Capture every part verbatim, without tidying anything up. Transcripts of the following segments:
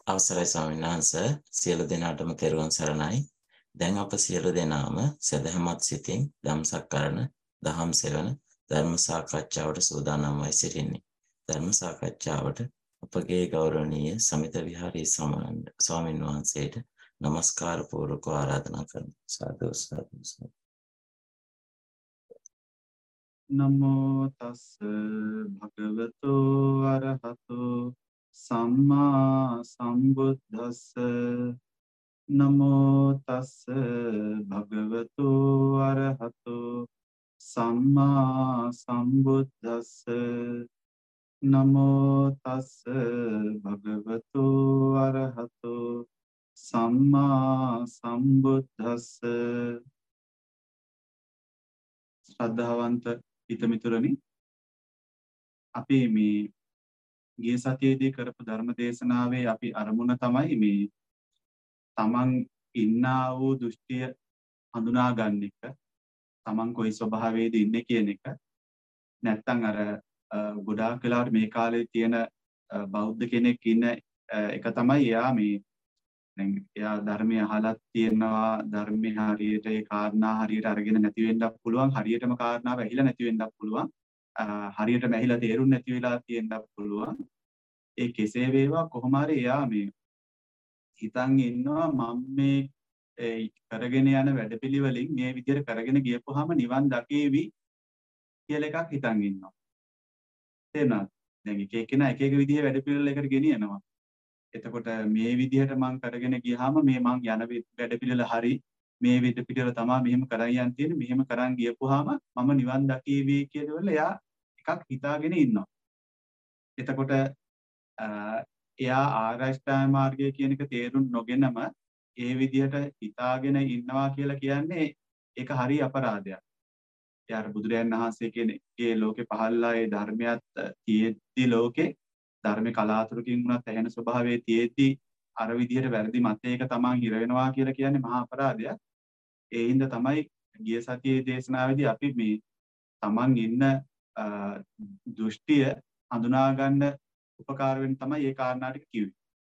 අවසරයි ස්වාමීන් වහන්සේ සියලු දෙනාටම තෙරුවන් සරණයි. දැන් අප සියලු දෙනාම සදහමත් සිතින් ධම්සක්කරණ දහම් සෙවන ධර්ම සාකච්ඡාවට සූදානම් වී සිටින්නේ. ධර්ම සාකච්ඡාවට අපගේ ගෞරවනීය සමිත විහාරී ස්වාමීන් වහන්සේට নমස්කාර පූර්වක ආරාධනා කරනවා. සාදු සාදු සාදු. නමෝ තස් භගවතු අරහතෝ සම්මා සම්බුද්දස්ස නමෝ තස් භගවතු අරහතෝ සම්මා සම්බුද්දස්ස නමෝ තස් භගවතු අරහතෝ සම්මා සම්බුද්දස්ස. ශ්‍රද්ධාවන්ත හිතමිතුරනි, අපි මේ ගිය සතියේදී කරපු ධර්ම දේශනාවේ අපි අරමුණ තමයි මේ තමන් ඉන්නා වූ දෘෂ්ටිය හඳුනා ගන්න එක, තමන් කොයි ස්වභාවයේද ඉන්නේ කියන එක. නැත්තම් අර ගොඩාක් වෙලාවට මේ කාලේ තියෙන බෞද්ධ කෙනෙක් ඉන්න එක තමයි එයා මේ දැන් එයා ධර්මය අහලත් තියෙනවා, ධර්මයේ හරියට ඒ කාරණා හරියට අරගෙන නැති වෙන්නත් පුළුවන්, හරියටම කාරණාව ඇහිලා නැති වෙන්නත් පුළුවන්, හරියටම ඇහිලා තේරුම් නැති වෙලා තියෙන්නත් පුළුවන්. ඒ කෙසේ වේවා කොහොම හරි එයා මේ හිතන් ඉන්නවා මම මේ කරගෙන යන වැඩපිළිවෙලින් මේ විදිහට කරගෙන ගියපුවාම නිවන් දකේවි කියලා එකක් හිතන් ඉන්නවා. තේරුණාද? දැන් එක එකනා එක එක විදිහේ වැඩපිළිවෙල එකට ගෙනියනවා. එතකොට මේ විදිහට මම කරගෙන ගියාම මේ මං යන වැඩපිළිවෙල හරි, මේ වැඩපිළිවෙල තමයි මෙහෙම කරන් යන්න තියෙන්නේ, මෙහෙම කරන් ගියපුවාම මම නිවන් දකීවි කියලා එයා එකක් හිතාගෙන ඉන්නවා. එතකොට එයා ආරෂ්ඨාය මාර්ගය කියන එක තේරුම් නොගෙනම ඒ විදිහට හිතාගෙන ඉන්නවා කියලා කියන්නේ ඒක හරි අපරාධයක්. යාර බුදුරයන් වහන්සේ කෙනෙක්ගේ ලෝකේ පහළලා ඒ ධර්මයක් තියෙද්දි ලෝකේ ධර්ම කලාතුරකින් වුණත් ඇහෙන ස්වභාවයේ තියෙද්දි අර විදිහට වැරදි මතයක තමන් හිර වෙනවා කියලා කියන්නේ මහා අපරාධයක්. ඒ හින්දා තමයි ගිය සතියේ දේශනාවේදී අපි මේ තමන් ඉන්න දෘෂ්ටිය හඳුනා ගන්න උපකාර වෙන තමයි මේ කාරණා ටික කිව්වේ.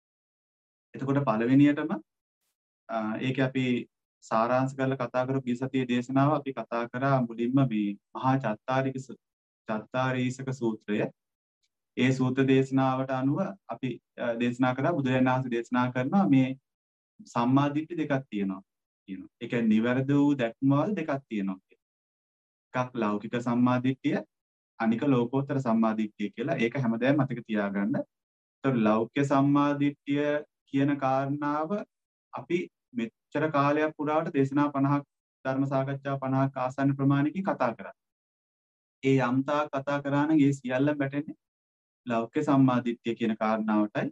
එතකොට පළවෙනියටම ඒක අපි සාරාංශ කරලා කතා කරපු ගිය සතියේ දේශනාව අපි කතා කරා මුලින්ම මේ මහා චත්තාරික චත්තාරීසක සූත්‍රය. ඒ සූත්‍ර දේශනාවට අනුව අපි දේශනා කරා බුදුරජාණන් වහන්සේ දේශනා කරනවා මේ සම්මා දිට්ඨි දෙකක් තියෙනවා කියනවා. ඒ කියන්නේ නිවැරදි වූ දැක්මවල දෙකක් තියෙනවා කියනවා. එකක් ලෞකික සම්මා දිට්ඨිය, අනික ලෝකෝත්තර සම්මා දිට්ඨිය කියලා. ඒක හැමදාම මතක තියාගන්න. ඒතකොට ලෞකික සම්මා දිට්ඨිය කියන කාරණාව අපි මෙච්චර කාලයක් පුරාවට දේශනා පනහක් ධර්ම සාකච්ඡා පනහක් ආසන්න ප්‍රමාණයකින් කතා කරා. ඒ යම්තා කතා කරා නම් ඒ සියල්ලම වැටෙන්නේ ලෞකික සම්මාදිට්ඨිය කියන කාරණාවටයි.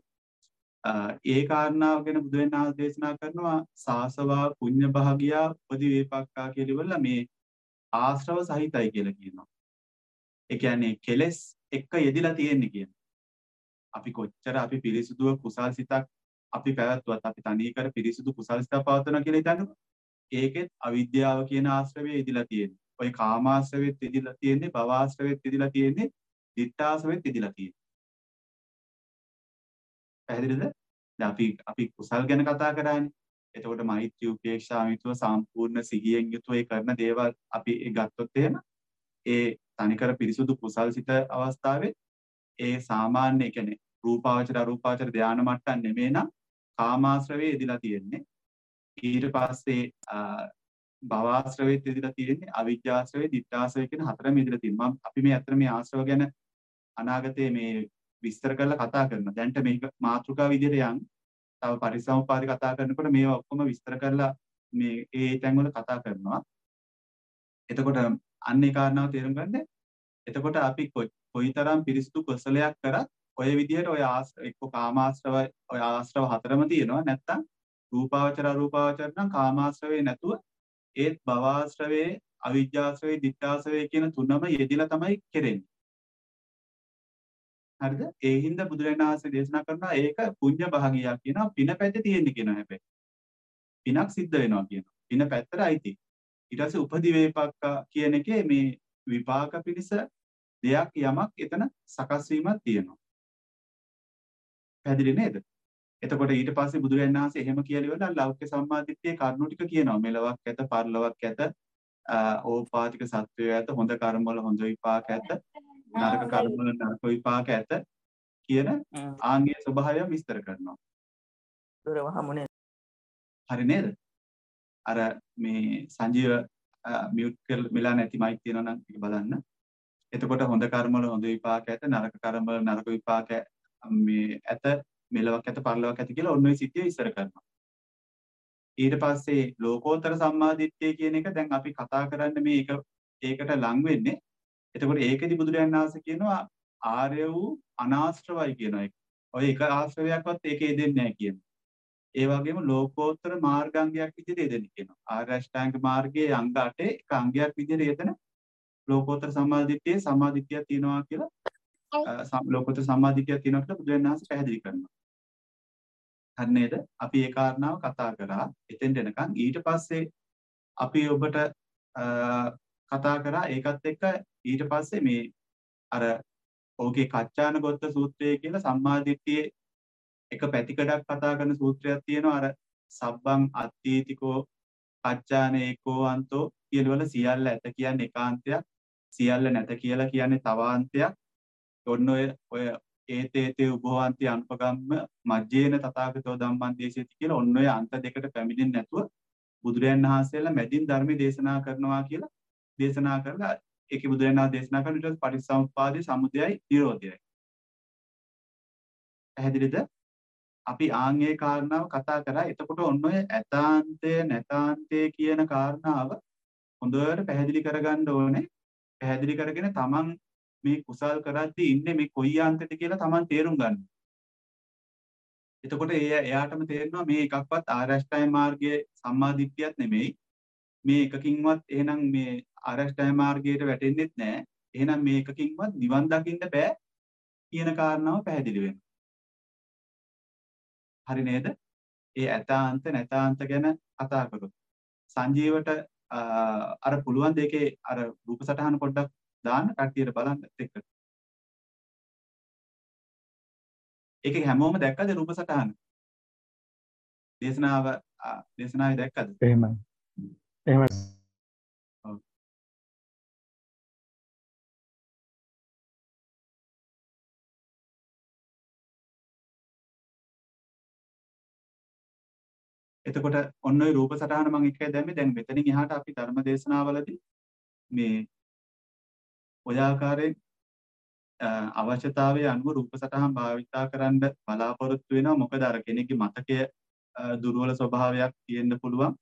ඒ කාරණාව ගැන බුදුන් වහන්සේ දේශනා කරනවා සාසවා පුඤ්ඤ භාගියා උපදි වේපක්කා කියලා ඉවරලා මේ ආශ්‍රව සහිතයි කියලා කියනවා. ඒ කියන්නේ කෙලෙස් එක්ක යෙදිලා තියෙන්නේ කියන. අපි කොච්චර අපි පිරිසුදුව කුසල් සිතක් අපි පැවැත්වුවත් අපි තනි කර පිරිසුදු කුසල් සිතක් පවත්වනවා කියලා හිතන්නකො. ඒකෙත් අවිද්‍යාව කියන ආශ්‍රවයේ යෙදිලා තියෙන්නේ. ඔය කාමාශ්‍රවෙත් යෙදිලා තියෙන්නේ, භවආශ්‍රවෙත් යෙදිලා තියෙන්නේ, දිත්තාශ්‍රවෙත් යෙදිලා තියෙන්නේ. පැහැදිලිද? දැන් අපි අපි කුසල් ගැන කතා කරානේ. එතකොට මෛත්‍රී උපේක්ෂා මිතුව සම්පූර්ණ සිහියෙන් යුතුව ඒ කරන දේවල් අපි ඒ ගත්තොත් එහෙම ඒ තනිකර පිරිසුදු කුසල් සිත අවස්ථාවේ ඒ සාමාන්‍ය කියන්නේ රූපාවචර අරූපාවචර ධානය මට්ටම් නෙමෙයි නම් කාමාශ්‍රවේ යෙදිලා තියෙන්නේ. ඊට පස්සේ භවආශ්‍රවෙත් යෙදිලා තියෙන්නේ, අවිජ්ජාශ්‍රවේ, දිත්තාශ්‍රවේ කියන හතරම යෙදිලා තියෙනවා. අපි මේ අතර මේ ආශ්‍රව ගැන අනාගතයේ මේ විස්තර කරලා කතා කරනවා. දැන්ට මේක මාතෘකා විදිහට යන් තව පරිසම්පාද කතා කරනකොට මේවා ඔක්කොම විස්තර කරලා මේ ඒ තැන් වල කතා කරනවා. එතකොට අන්නේ කාරණාව තේරුම් ගන්න. එතකොට අපි කොයිතරම් පිරිසුදු කුසලයක් කරත් ඔය විදිහට ඔය ආශ්‍රව එක්ක කාමාශ්‍රව ඔය ආශ්‍රව හතරම තියෙනවා. නැත්තම් රූපාවචර අරූපාවචර නම් කාමාශ්‍රවේ නැතුව ඒත් භවආශ්‍රවේ, අවිජ්ජාශ්‍රවේ, දිත්තාශ්‍රවේ කියන තුනම යෙදිලා තමයි කෙරෙන්නේ. හරිද? ඒ හින්දා බුදුරජාණන් වහන්සේ දේශනා කරනවා ඒක පුඤ්ඤ භාගියා කියනවා, පින පැත්තේ තියෙන්නේ කියනවා. හැබැයි පිනක් සිද්ධ වෙනවා කියනවා. පින පැත්තට අයිති. ඊට පස්සේ උපදි වේපක්කා කියන එකේ මේ විපාක පිණිස දෙයක් යමක් එතන සකස් වීමක් තියෙනවා. පැහැදිලි නේද? එතකොට ඊට පස්සේ බුදුරජාණන් වහන්සේ එහෙම කියලා ඉවරලා ලෞකික සම්මාදිට්ඨියේ කරුණු ටික කියනවා. මෙලොවක් ඇත, පරලොවක් ඇත, ඕපාතික සත්වය ඇත, හොඳ කර්ම වල හොඳ විපාක ඇත, නරක කර්ම වල නරක විපාක ඇත කියන ආන්ගේ ස්වභාවය විස්තර කරනවා. හරි නේද? අර මේ සංජීව මියුට් කරලා මෙලා නැති මයික් තියෙනවා නම් ඒක බලන්න. එතකොට හොඳ කර්ම වල හොඳ විපාක ඇත, නරක කර්ම වල නරක විපාක මේ ඇත, මෙලොවක් ඇත, පරලොවක් ඇත කියලා ඔන්න ඔය සිද්ධිය විස්තර කරනවා. ඊට පස්සේ ලෝකෝත්තර සම්මාදිට්ඨිය කියන එක දැන් අපි කතා කරන්නේ මේ එක ඒකට ලං වෙන්නේ. එතකොට ඒකෙදි බුදුරජාණන් වහන්සේ කියනවා ආර්ය වූ අනාශ්‍රවයි කියනවා. ඔය එක ආශ්‍රවයක්වත් ඒකේ දෙන්නේ නැහැ කියනවා. ඒ වගේම ලෝකෝත්තර මාර්ගාංගයක් විදිහට දෙන්නේ කියනවා. ආර්ය අෂ්ටාංග මාර්ගයේ අංග අටේ එක අංගයක් විදිහට එතන ලෝකෝත්තර සම්මාදිට්ඨියේ සම්මාදිට්ඨියක් තියෙනවා කියලා ලෝකෝත්තර සම්මාදිට්ඨියක් තියෙනවා කියලා බුදුරජාණන් වහන්සේ පැහැදිලි කරනවා. හරි නේද? අපි ඒ කාරණාව කතා කරා එතෙන් දෙනකන්. ඊට පස්සේ අපි ඔබට කතා කරා ඒකත් එක්ක ඊට පස්සේ මේ අර ඔහුගේ කච්චාන ගොත්ත සූත්‍රය කියලා සම්මාදිට්ඨියේ එක පැතිකඩක් කතා කරන සූත්‍රයක් තියෙනවා. අර සබ්බං අත්ථීතිකෝ කච්චාන ඒකෝ අන්තෝ කියලවල සියල්ල ඇත කියන්නේ ඒකාන්තයක්, සියල්ල නැත කියලා කියන්නේ තවාන්තයක්. ඔන්න ඔය ඔය ඒතේතේ උභවන්ති අනුපගම්ම මජ්ජේන තථාගතෝ ධම්මං දේශේති කියලා ඔන්න ඔය අන්ත දෙකට පැමිණෙන්නේ නැතුව බුදුරයන් වහන්සේලා මැදින් ධර්ම දේශනා කරනවා කියලා දේශනා කරලා ඒකේ බුදුරයන් වහන්සේ දේශනා කරන ඊට පටිච්චසමුප්පාදේ සමුදයයි නිරෝධයයි. පැහැදිලිද? අපි ආන්ගේ කාරණාව කතා කරා. එතකොට ඔන්න ඔය ඇතාන්තය නැතාන්තය කියන කාරණාව හොඳට පැහැදිලි කරගන්න ඕනේ. පැහැදිලි කරගෙන තමන් මේ කුසල් කරද්දී ඉන්නේ මේ කොයි අන්තෙද කියලා තමන් තේරුම් ගන්න. එතකොට ඒ එයාටම තේරෙනවා මේ එකක්වත් ආර්ය අෂ්ටාංග මාර්ගයේ සම්මාදිට්ඨියක් නෙමෙයි. මේ එකකින්වත් එහෙනම් මේ ආර්ය අෂ්ටාංග මාර්ගයට වැටෙන්නෙත් නැහැ. එහෙනම් මේ එකකින්වත් නිවන් දකින්න බෑ කියන කාරණාව පැහැදිලි වෙනවා. හරි නේද? ඒ ඇතාන්ත නැතාන්ත ගැන කතා කරොත් සංජීවට අර පුළුවන් දෙකේ අර රූප සටහන පොඩ්ඩක් දාන්න කට්ටියට බලන්න එක්ක. ඒකේ හැමෝම දැක්කද රූප සටහන? දේශනාව දේශනාවේ දැක්කද? එහෙමයි. එහෙමයි. ඔව්. එතකොට ඔන්න ඔය රූප සටහන මම එකයි දැම්මේ. දැන් මෙතනින් එහාට අපි ධර්ම දේශනාවලදී මේ ඔය ආකාරයෙන් අවශ්‍යතාවයේ අනුව රූප සටහන් භාවිතා කරන්න බලාපොරොත්තු වෙනවා. මොකද අර කෙනෙක්ගේ මතකය දුර්වල ස්වභාවයක් තියෙන්න පුළුවන්.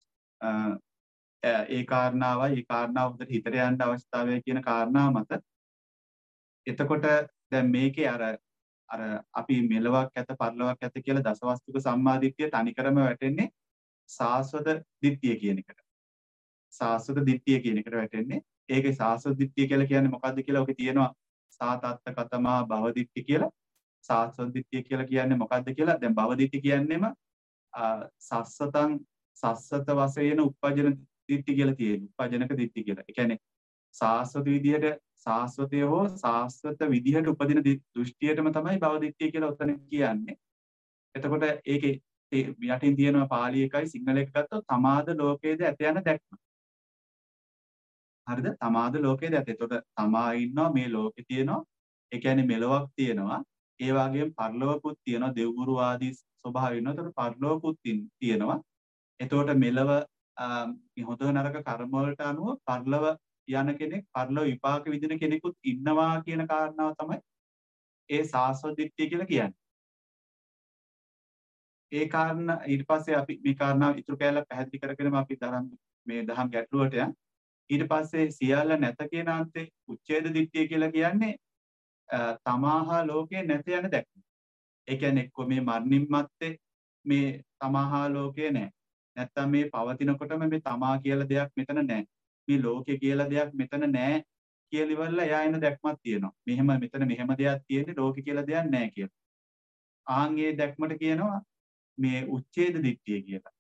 ඒ කාරණාවයි ඒ කාරණාව හොඳට හිතට යන්න අවශ්‍යතාවය කියන කාරණාව මත. එතකොට දැන් මේකේ අර අර අපි මෙලොවක් ඇත පරලොවක් ඇත කියලා දසවස්තුක සම්මාදිට්ඨිය තනිකරම වැටෙන්නේ සාස්වත දිට්ඨිය කියන එකට. සාස්වත දිට්ඨිය කියන එකට වැටෙන්නේ. ඒකේ සාස්වත දිට්ඨිය කියලා කියන්නේ මොකද්ද කියලා ඔකේ තියෙනවා සාතත්ත කතමා භව දිට්ඨිය කියලා. සාස්වත දිට්ඨිය කියලා කියන්නේ මොකද්ද කියලා. දැන් භව දිට්ඨිය කියන්නේම සස්සතං සස්සත වශයෙන් උපජන දිට්ඨිය කියලා තියෙනවා. උපජනක දිට්ඨිය කියලා. ඒ කියන්නේ සාස්වත විදියට සාස්වතය හෝ සාස්වත විදිහට උපදින දෘෂ්ටියටම තමයි භව දිට්ඨිය කියලා උතන කියන්නේ. එතකොට ඒකේ යටින් තියෙනවා පාලි එකයි සිංහල එක ගත්තොත් තමාද ලෝකයේද ඇත යන දැක්ම. හරිද? තමාද ලෝකයේද ඇත. එතකොට තමා ඉන්නවා මේ ලෝකේ තියෙනවා. ඒ කියන්නේ මෙලොවක් තියෙනවා. ඒ වගේම පරලොවකුත් තියෙනවා. දෙව්ගුරු ආදී ස්වභාවය ඉන්නවා. එතකොට පරලොවකුත් තියෙනවා. එතකොට මෙලව හොඳ නරක කර්ම වලට අනුව පරලොව යන කෙනෙක් පරලොව විපාක විඳින කෙනෙකුත් ඉන්නවා කියන කාරණාව තමයි ඒ සාස්වත දිට්ඨිය කියලා කියන්නේ. ඒ කාරණා ඊට පස්සේ අපි මේ කාරණාව ඉතුරු කැලලා පැහැදිලි කරගෙනම අපි දහම් මේ දහම් ගැටලුවට යන්. ඊට පස්සේ සියල්ල නැත කියන අන්තේ උච්ඡේද දිට්ඨිය කියලා කියන්නේ තමාහා ලෝකේ නැත යන දැක්ම. ඒ කියන්නේ එක්ක මේ මරණින් මත්තේ මේ තමාහා ලෝකේ නැහැ. නැත්තම් මේ පවතිනකොටම මේ තමා කියලා දෙයක් මෙතන නැහැ. මේ ලෝකේ කියලා දෙයක් මෙතන නැහැ කියලා ඉවරලා එයා එන දැක්මක් තියෙනවා. මෙහෙම මෙතන මෙහෙම දෙයක් තියෙන්නේ ලෝකේ කියලා දෙයක් නැහැ කියලා. ආන් ඒ දැක්මට කියනවා මේ උච්ඡේද දිට්ඨිය කියලා.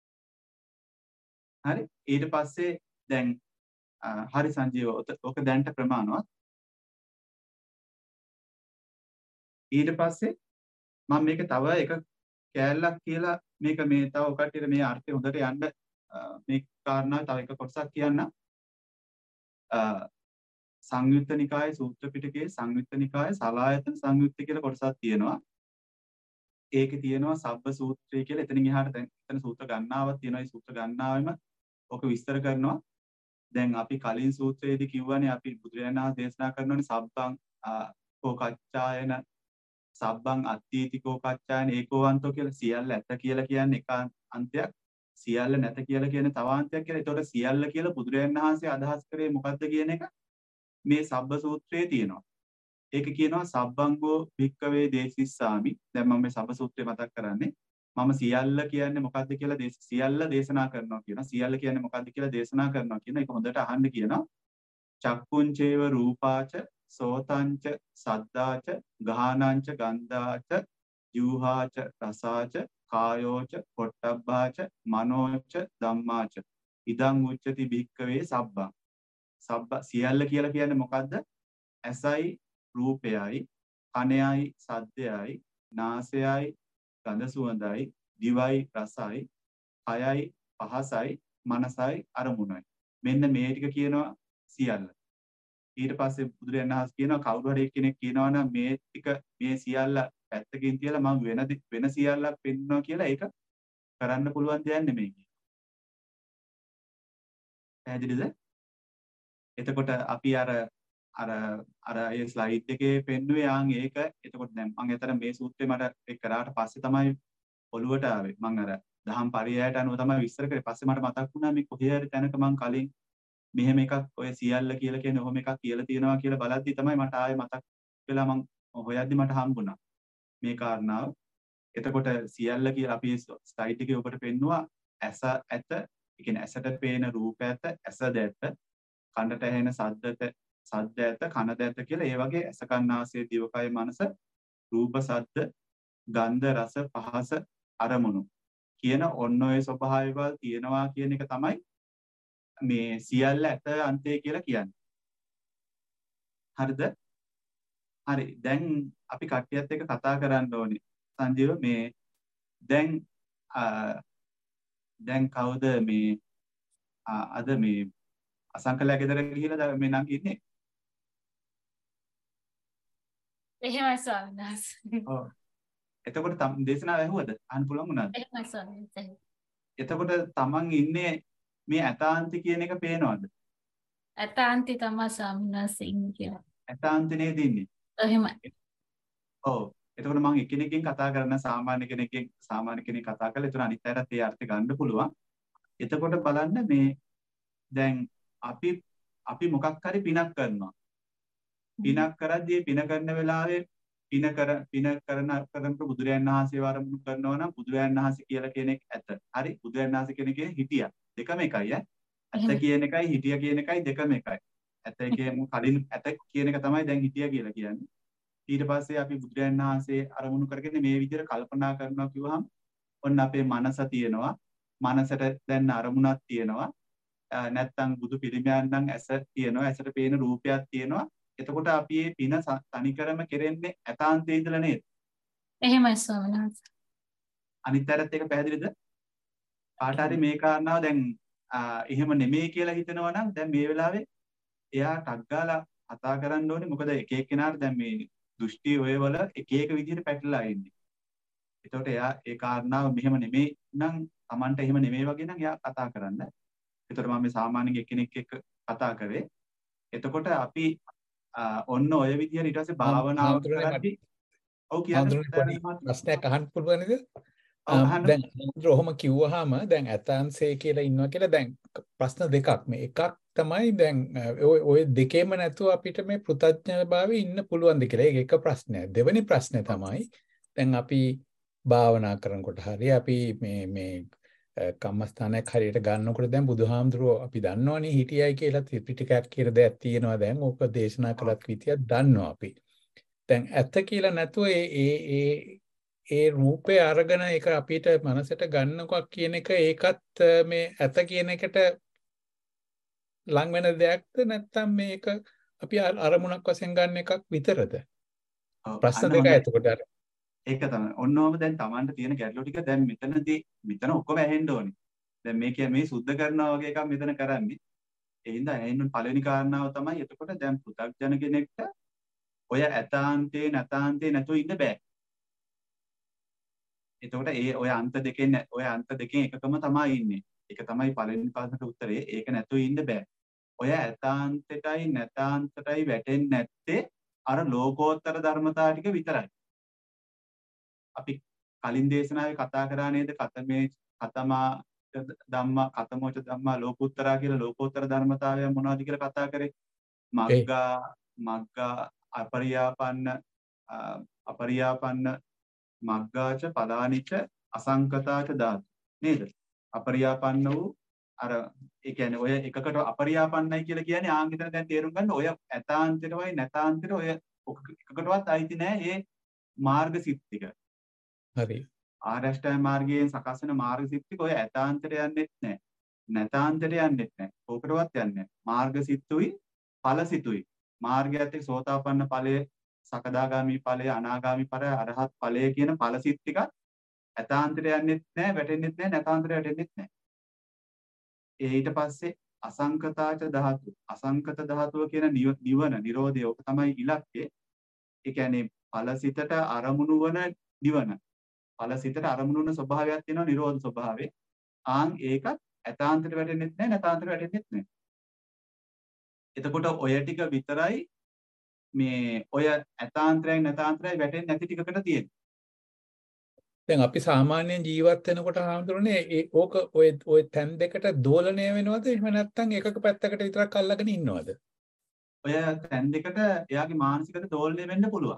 හරි? ඊට පස්සේ දැන් හරි සංජීව ඔක දැන්ට ප්‍රමාණවත්. ඊට පස්සේ මම මේක තව එක කෑල්ලක් කියලා මේක මේ තව ඔකටියට මේ අර්ථය හොඳට යන්න මේ කාරණා තව එක කොටසක් කියන්න. සංයුත්ත නිකායේ සූත්‍ර පිටකයේ සංයුත්ත නිකායේ සලායතන සංයුත්තේ කියලා කොටසක් තියෙනවා. ඒකේ තියෙනවා සබ්බ සූත්‍රය කියලා. එතනින් එහාට දැන් එතන සූත්‍ර ගණනාවක් තියෙනවා. ඒ සූත්‍ර ගණනාවෙම ඔක විස්තර කරනවා. දැන් අපි කලින් සූත්‍රයේදී කිව්වනේ අපි බුදුරජාණන් වහන්සේ දේශනා කරනෝනේ සබ්බං කෝකච්ඡායන සබ්බං අත්ථීතිකෝ කච්ඡායන ඒකෝවන්තෝ කියලා. සියල්ල ඇත කියලා කියන්නේ එක අන්තයක්, සියල්ල නැත කියලා කියන්නේ තව අන්තයක් කියලා. ඒතකොට සියල්ල කියලා බුදුරජාණන් වහන්සේ අදහස් කරේ මොකද්ද කියන එක මේ සබ්බ සූත්‍රයේ තියෙනවා. ඒක කියනවා සබ්බංගෝ භික්කවේ දේශිස්සාමි. දැන් මම මේ සබ්බ සූත්‍රය මතක් කරන්නේ. මම සියල්ල කියන්නේ මොකද්ද කියලා සියල්ල දේශනා කරනවා කියනවා. සියල්ල කියන්නේ මොකද්ද කියලා දේශනා කරනවා කියන එක හොඳට අහන්න කියනවා. චක්කුංචේව රූපාච සෝතංච සද්දාච ගාහනංච ගන්ධාච ජීවහාච රසාච කායෝච පොට්ටබ්බාච මනෝච ධම්මාච ඉදං උච්චති භික්කවේ සබ්බං. සබ්බ සියල්ල කියලා කියන්නේ මොකද්ද? ඇසයි රූපයයි, කනයයි සද්දයයි, නාසයයි ගඳ සුවඳයි, දිවයි රසයි, කයයි පහසයි, මනසයි අරමුණයි. මෙන්න මේ ටික කියනවා සියල්ල. ඊට පස්සේ බුදුරජාණන් වහන්සේ කියනවා කවුරු හරි කෙනෙක් කියනවා නම් මේ ටික මේ සියල්ල පැත්තකින් තියලා මම වෙන වෙන සියල්ලක් පෙන්වනවා කියලා ඒක කරන්න පුළුවන් දෙයක් නෙමෙයි. පැහැදිලිද? එතකොට අපි අර අර අර ඒ ස්ලයිඩ් එකේ පෙන්නුවේ ආන් ඒක. එතකොට දැන් මම ඇතර මේ සූත්‍රේ මට ඒක කරාට පස්සේ තමයි ඔළුවට ආවේ. මම අර දහම් පරියායට අනුව තමයි විස්තර කරේ. පස්සේ මට මතක් වුණා මේ කොහේ හරි තැනක මම කලින් මෙහෙම එකක් ඔය සියල්ල කියලා කියන්නේ ඔහොම එකක් කියලා තියෙනවා කියලා බලද්දි තමයි මට ආයේ මතක් වෙලා මම හොයද්දි මට හම්බුණා මේ කාරණාව. එතකොට සියල්ල කියලා අපි ස්ලයිඩ් එකේ ඔබට පෙන්නුවා ඇස ඇත, ඒ කියන්නේ ඇසට පේන රූප ඇත, ඇසද ඇත, කනට ඇහෙන ශබ්දත සද්ද ඇත, කනද ඇත කියලා. ඒ වගේ ඇස කන් නාසය දිවකය මනස රූප ශබ්ද ගන්ධ රස පහස අරමුණු කියන ඔන්න ඔය ස්වභාවයවල් තියෙනවා කියන එක තමයි මේ සියල්ල ඇත අන්තය කියලා කියන්නේ. හරිද? හරි. දැන් අපි කට්ටියත් එක්ක කතා කරන්න ඕනේ. සංජීව මේ දැන් දැන් කවුද මේ අද මේ අසංකලයා ගෙදර ගිහිලා මේ නම් ඉන්නේ? එහෙමයි ස්වාමීන් වහන්සේ. ඔව්. එතකොට තම දේශනාව ඇහුවද? අහන්න පුළුවන් වුණාද? එහෙමයි ස්වාමීන් වහන්සේ. එතකොට තමන් ඉන්නේ මේ ඇතාන්ති කියන එක පේනවද? ඇතාන්ති තමයි ස්වාමීන් වහන්සේ ඉන්නේ කියලා. ඇතාන්ති නේද ඉන්නේ? එහෙමයි. ඔව්. එතකොට මම එකිනෙකින් කතා කරන සාමාන්‍ය කෙනෙක්ගෙන් සාමාන්‍ය කෙනෙක් කතා කරලා එතන අනිත් අයටත් ඒ අර්ථය ගන්න පුළුවන්. එතකොට බලන්න මේ දැන් අපි අපි මොකක් හරි පිනක් කරනවා. පිනක් කරද්දී පින කරන වෙලාවේ පින කර පින කරන කරනකොට බුදුරයන් වහන්සේ වරමුණු කරනවා නම් බුදුරයන් වහන්සේ කියලා කෙනෙක් ඇත. හරි බුදුරයන් වහන්සේ කෙනෙක්ගේ හිටියා. දෙකම එකයි ඈ. ඇත කියන එකයි හිටියා කියන එකයි දෙකම එකයි. ඇත කියමු කලින් ඇත කියන එක තමයි දැන් හිටියා කියලා කියන්නේ. ඊට පස්සේ අපි බුදුරයන් වහන්සේ අරමුණු කරගෙන මේ විදිහට කල්පනා කරනවා කිව්වහම ඔන්න අපේ මනස තියෙනවා. මනසට දැන් අරමුණක් තියෙනවා. නැත්තම් බුදු පිළිමයන් නම් ඇස තියෙනවා. ඇසට පේන රූපයක් තියෙනවා. එතකොට අපි මේ පින තනිකරම කෙරෙන්නේ ඇතාන්තයේ ඉඳලා නේද? එහෙමයි ස්වාමීන් වහන්සේ. අනිත් පැත්තත් එක පැහැදිලිද? කාට හරි මේ කාරණාව දැන් එහෙම නෙමෙයි කියලා හිතනවා නම් දැන් මේ වෙලාවේ එයා ටක් ගාලා කතා කරන්න ඕනේ. මොකද එක එක්කෙනාට දැන් මේ දෘෂ්ටි ඔය වල එක එක විදිහට පැටලලා ඉන්නේ. එතකොට එයා ඒ කාරණාව මෙහෙම නෙමෙයි නම් Tamanට එහෙම නෙමෙයි වගේ නම් එයා කතා කරන්න. එතකොට මම මේ සාමාන්‍ය එක්කෙනෙක් එක්ක කතා කරේ. එතකොට අපි ඔන්න ඔය විදිහට ඊට පස්සේ භාවනාව කරද්දී ඔව් කියන්නේ ප්‍රශ්නයක් අහන්න පුළුවන්ද? දැන් ඔහොම කිව්වහම දැන් ඇතාන්සේ කියලා ඉන්නවා කියලා දැන් ප්‍රශ්න දෙකක් මේ එකක් තමයි දැන් ඔය දෙකේම නැතුව අපිට මේ පෘථග්ජන භාවයේ ඉන්න පුළුවන්ද කියලා. ඒක එක ප්‍රශ්නයක්. දෙවෙනි ප්‍රශ්නේ තමයි දැන් අපි භාවනා කරනකොට හරි අපි මේ මේ කම්මස්ථානයක් හරියට ගන්නකොට දැන් බුදුහාමුදුරුවෝ අපි දන්නවනේ හිටියයි කියලා ත්‍රිපිටකයක් කියලා දෙයක් තියෙනවා. දැන් ඕක දේශනා කළත් විදියක් දන්නවා අපි. දැන් ඇත්ත කියලා නැතුව ඒ ඒ ඒ ඒ රූපේ අරගෙන ඒක අපිට මනසට ගන්නවක් කියන එක ඒකත් මේ ඇත කියන එකට ලං වෙන දෙයක්ද නැත්නම් මේක අපි අරමුණක් වශයෙන් ගන්න එකක් විතරද? ප්‍රශ්න දෙකයි එතකොට අර ඒක තමයි. ඔන්නෝම දැන් Tamanට තියෙන ගැටලු ටික දැන් මෙතනදී මෙතන ඔක්කොම ඇහෙන්න ඕනේ. දැන් මේ කිය මේ සුද්ධ කරනවා වගේ එකක් මෙතන කරන්නේ. ඒ හින්දා ඇහෙන්න පළවෙනි කාරණාව තමයි එතකොට දැන් පෘථග්ජන කෙනෙක්ට ඔය ඇතාන්තේ නැතාන්තේ නැතුව ඉන්න බෑ. එතකොට ඒ ඔය අන්ත දෙකෙන් ඔය අන්ත දෙකෙන් එකකම තමයි ඉන්නේ. ඒක තමයි පළවෙනි ප්‍රශ්නට උත්තරේ. ඒක නැතුව ඉන්න බෑ. ඔය ඇතාන්තයටයි නැතාන්තයටයි වැටෙන්නේ නැත්තේ අර ලෝකෝත්තර ධර්මතා ටික විතරයි. අපි කලින් දේශනාවේ කතා කරා නේද කතමේ කතමා ධම්මා කතමෝච ධම්මා ලෝකෝත්තරා කියලා ලෝකෝත්තර ධර්මතාවය මොනවද කියලා කතා කරේ. මග්ගා මග්ගා අපරියාපන්න අපරියාපන්න මග්ගාච පදානිච අසංකතාච ධාතු නේද? අපරියාපන්න වූ අර ඒ කියන්නේ ඔය එකකට අපරියාපන්නයි කියලා කියන්නේ ආන් විතර දැන් තේරුම් ගන්න ඔය ඇතාන්තරවයි නැතාන්තර ඔය එකකටවත් අයිති නෑ මේ මාර්ග සිත් ටික. හරි. ආරෂ්ඨාය මාර්ගයෙන් සකස් වෙන මාර්ග සිත් ටික ඔය ඇතාන්තර යන්නෙත් නෑ. නැතාන්තර යන්නෙත් නෑ. ඕකටවත් යන්නේ නෑ. මාර්ග සිත්තුයි ඵල සිතුයි. මාර්ගයත් එක්ක සෝතාපන්න ඵලය, සකදාගාමි ඵලය, අනාගාමි ඵලය, අරහත් ඵලය කියන ඵල සිත් ටික ඇතාන්තර යන්නෙත් නෑ, වැටෙන්නෙත් නෑ, නැතාන්තර වැටෙන්නෙත් නෑ. ඒ ඊට පස්සේ අසංකතාච ධාතු. අසංකත ධාතුව කියන නිවන, නිරෝධය ඔක තමයි ඉලක්කය. ඒ කියන්නේ ඵලසිතට අරමුණු වන නිවන. ඵලසිතට අරමුණු වන ස්වභාවයක් තියෙනවා නිරෝධ ස්වභාවය. ආන් ඒකත් ඇතාන්තර වැටෙන්නෙත් නැහැ, නැතාන්තර වැටෙන්නෙත් නැහැ. එතකොට ඔය ටික විතරයි මේ ඔය ඇතාන්තරයි නැතාන්තරයි වැටෙන්නේ නැති ටිකකට තියෙන්නේ. දැන් අපි සාමාන්‍යයෙන් ජීවත් වෙනකොට හාමුදුරනේ ඒ ඕක ඔය ඔය තැන් දෙකට දෝලණය වෙනවද එහෙම නැත්නම් එකක පැත්තකට විතරක් අල්ලගෙන ඉන්නවද? ඔය තැන් දෙකට එයාගේ මානසිකද දෝලණය වෙන්න පුළුවන්.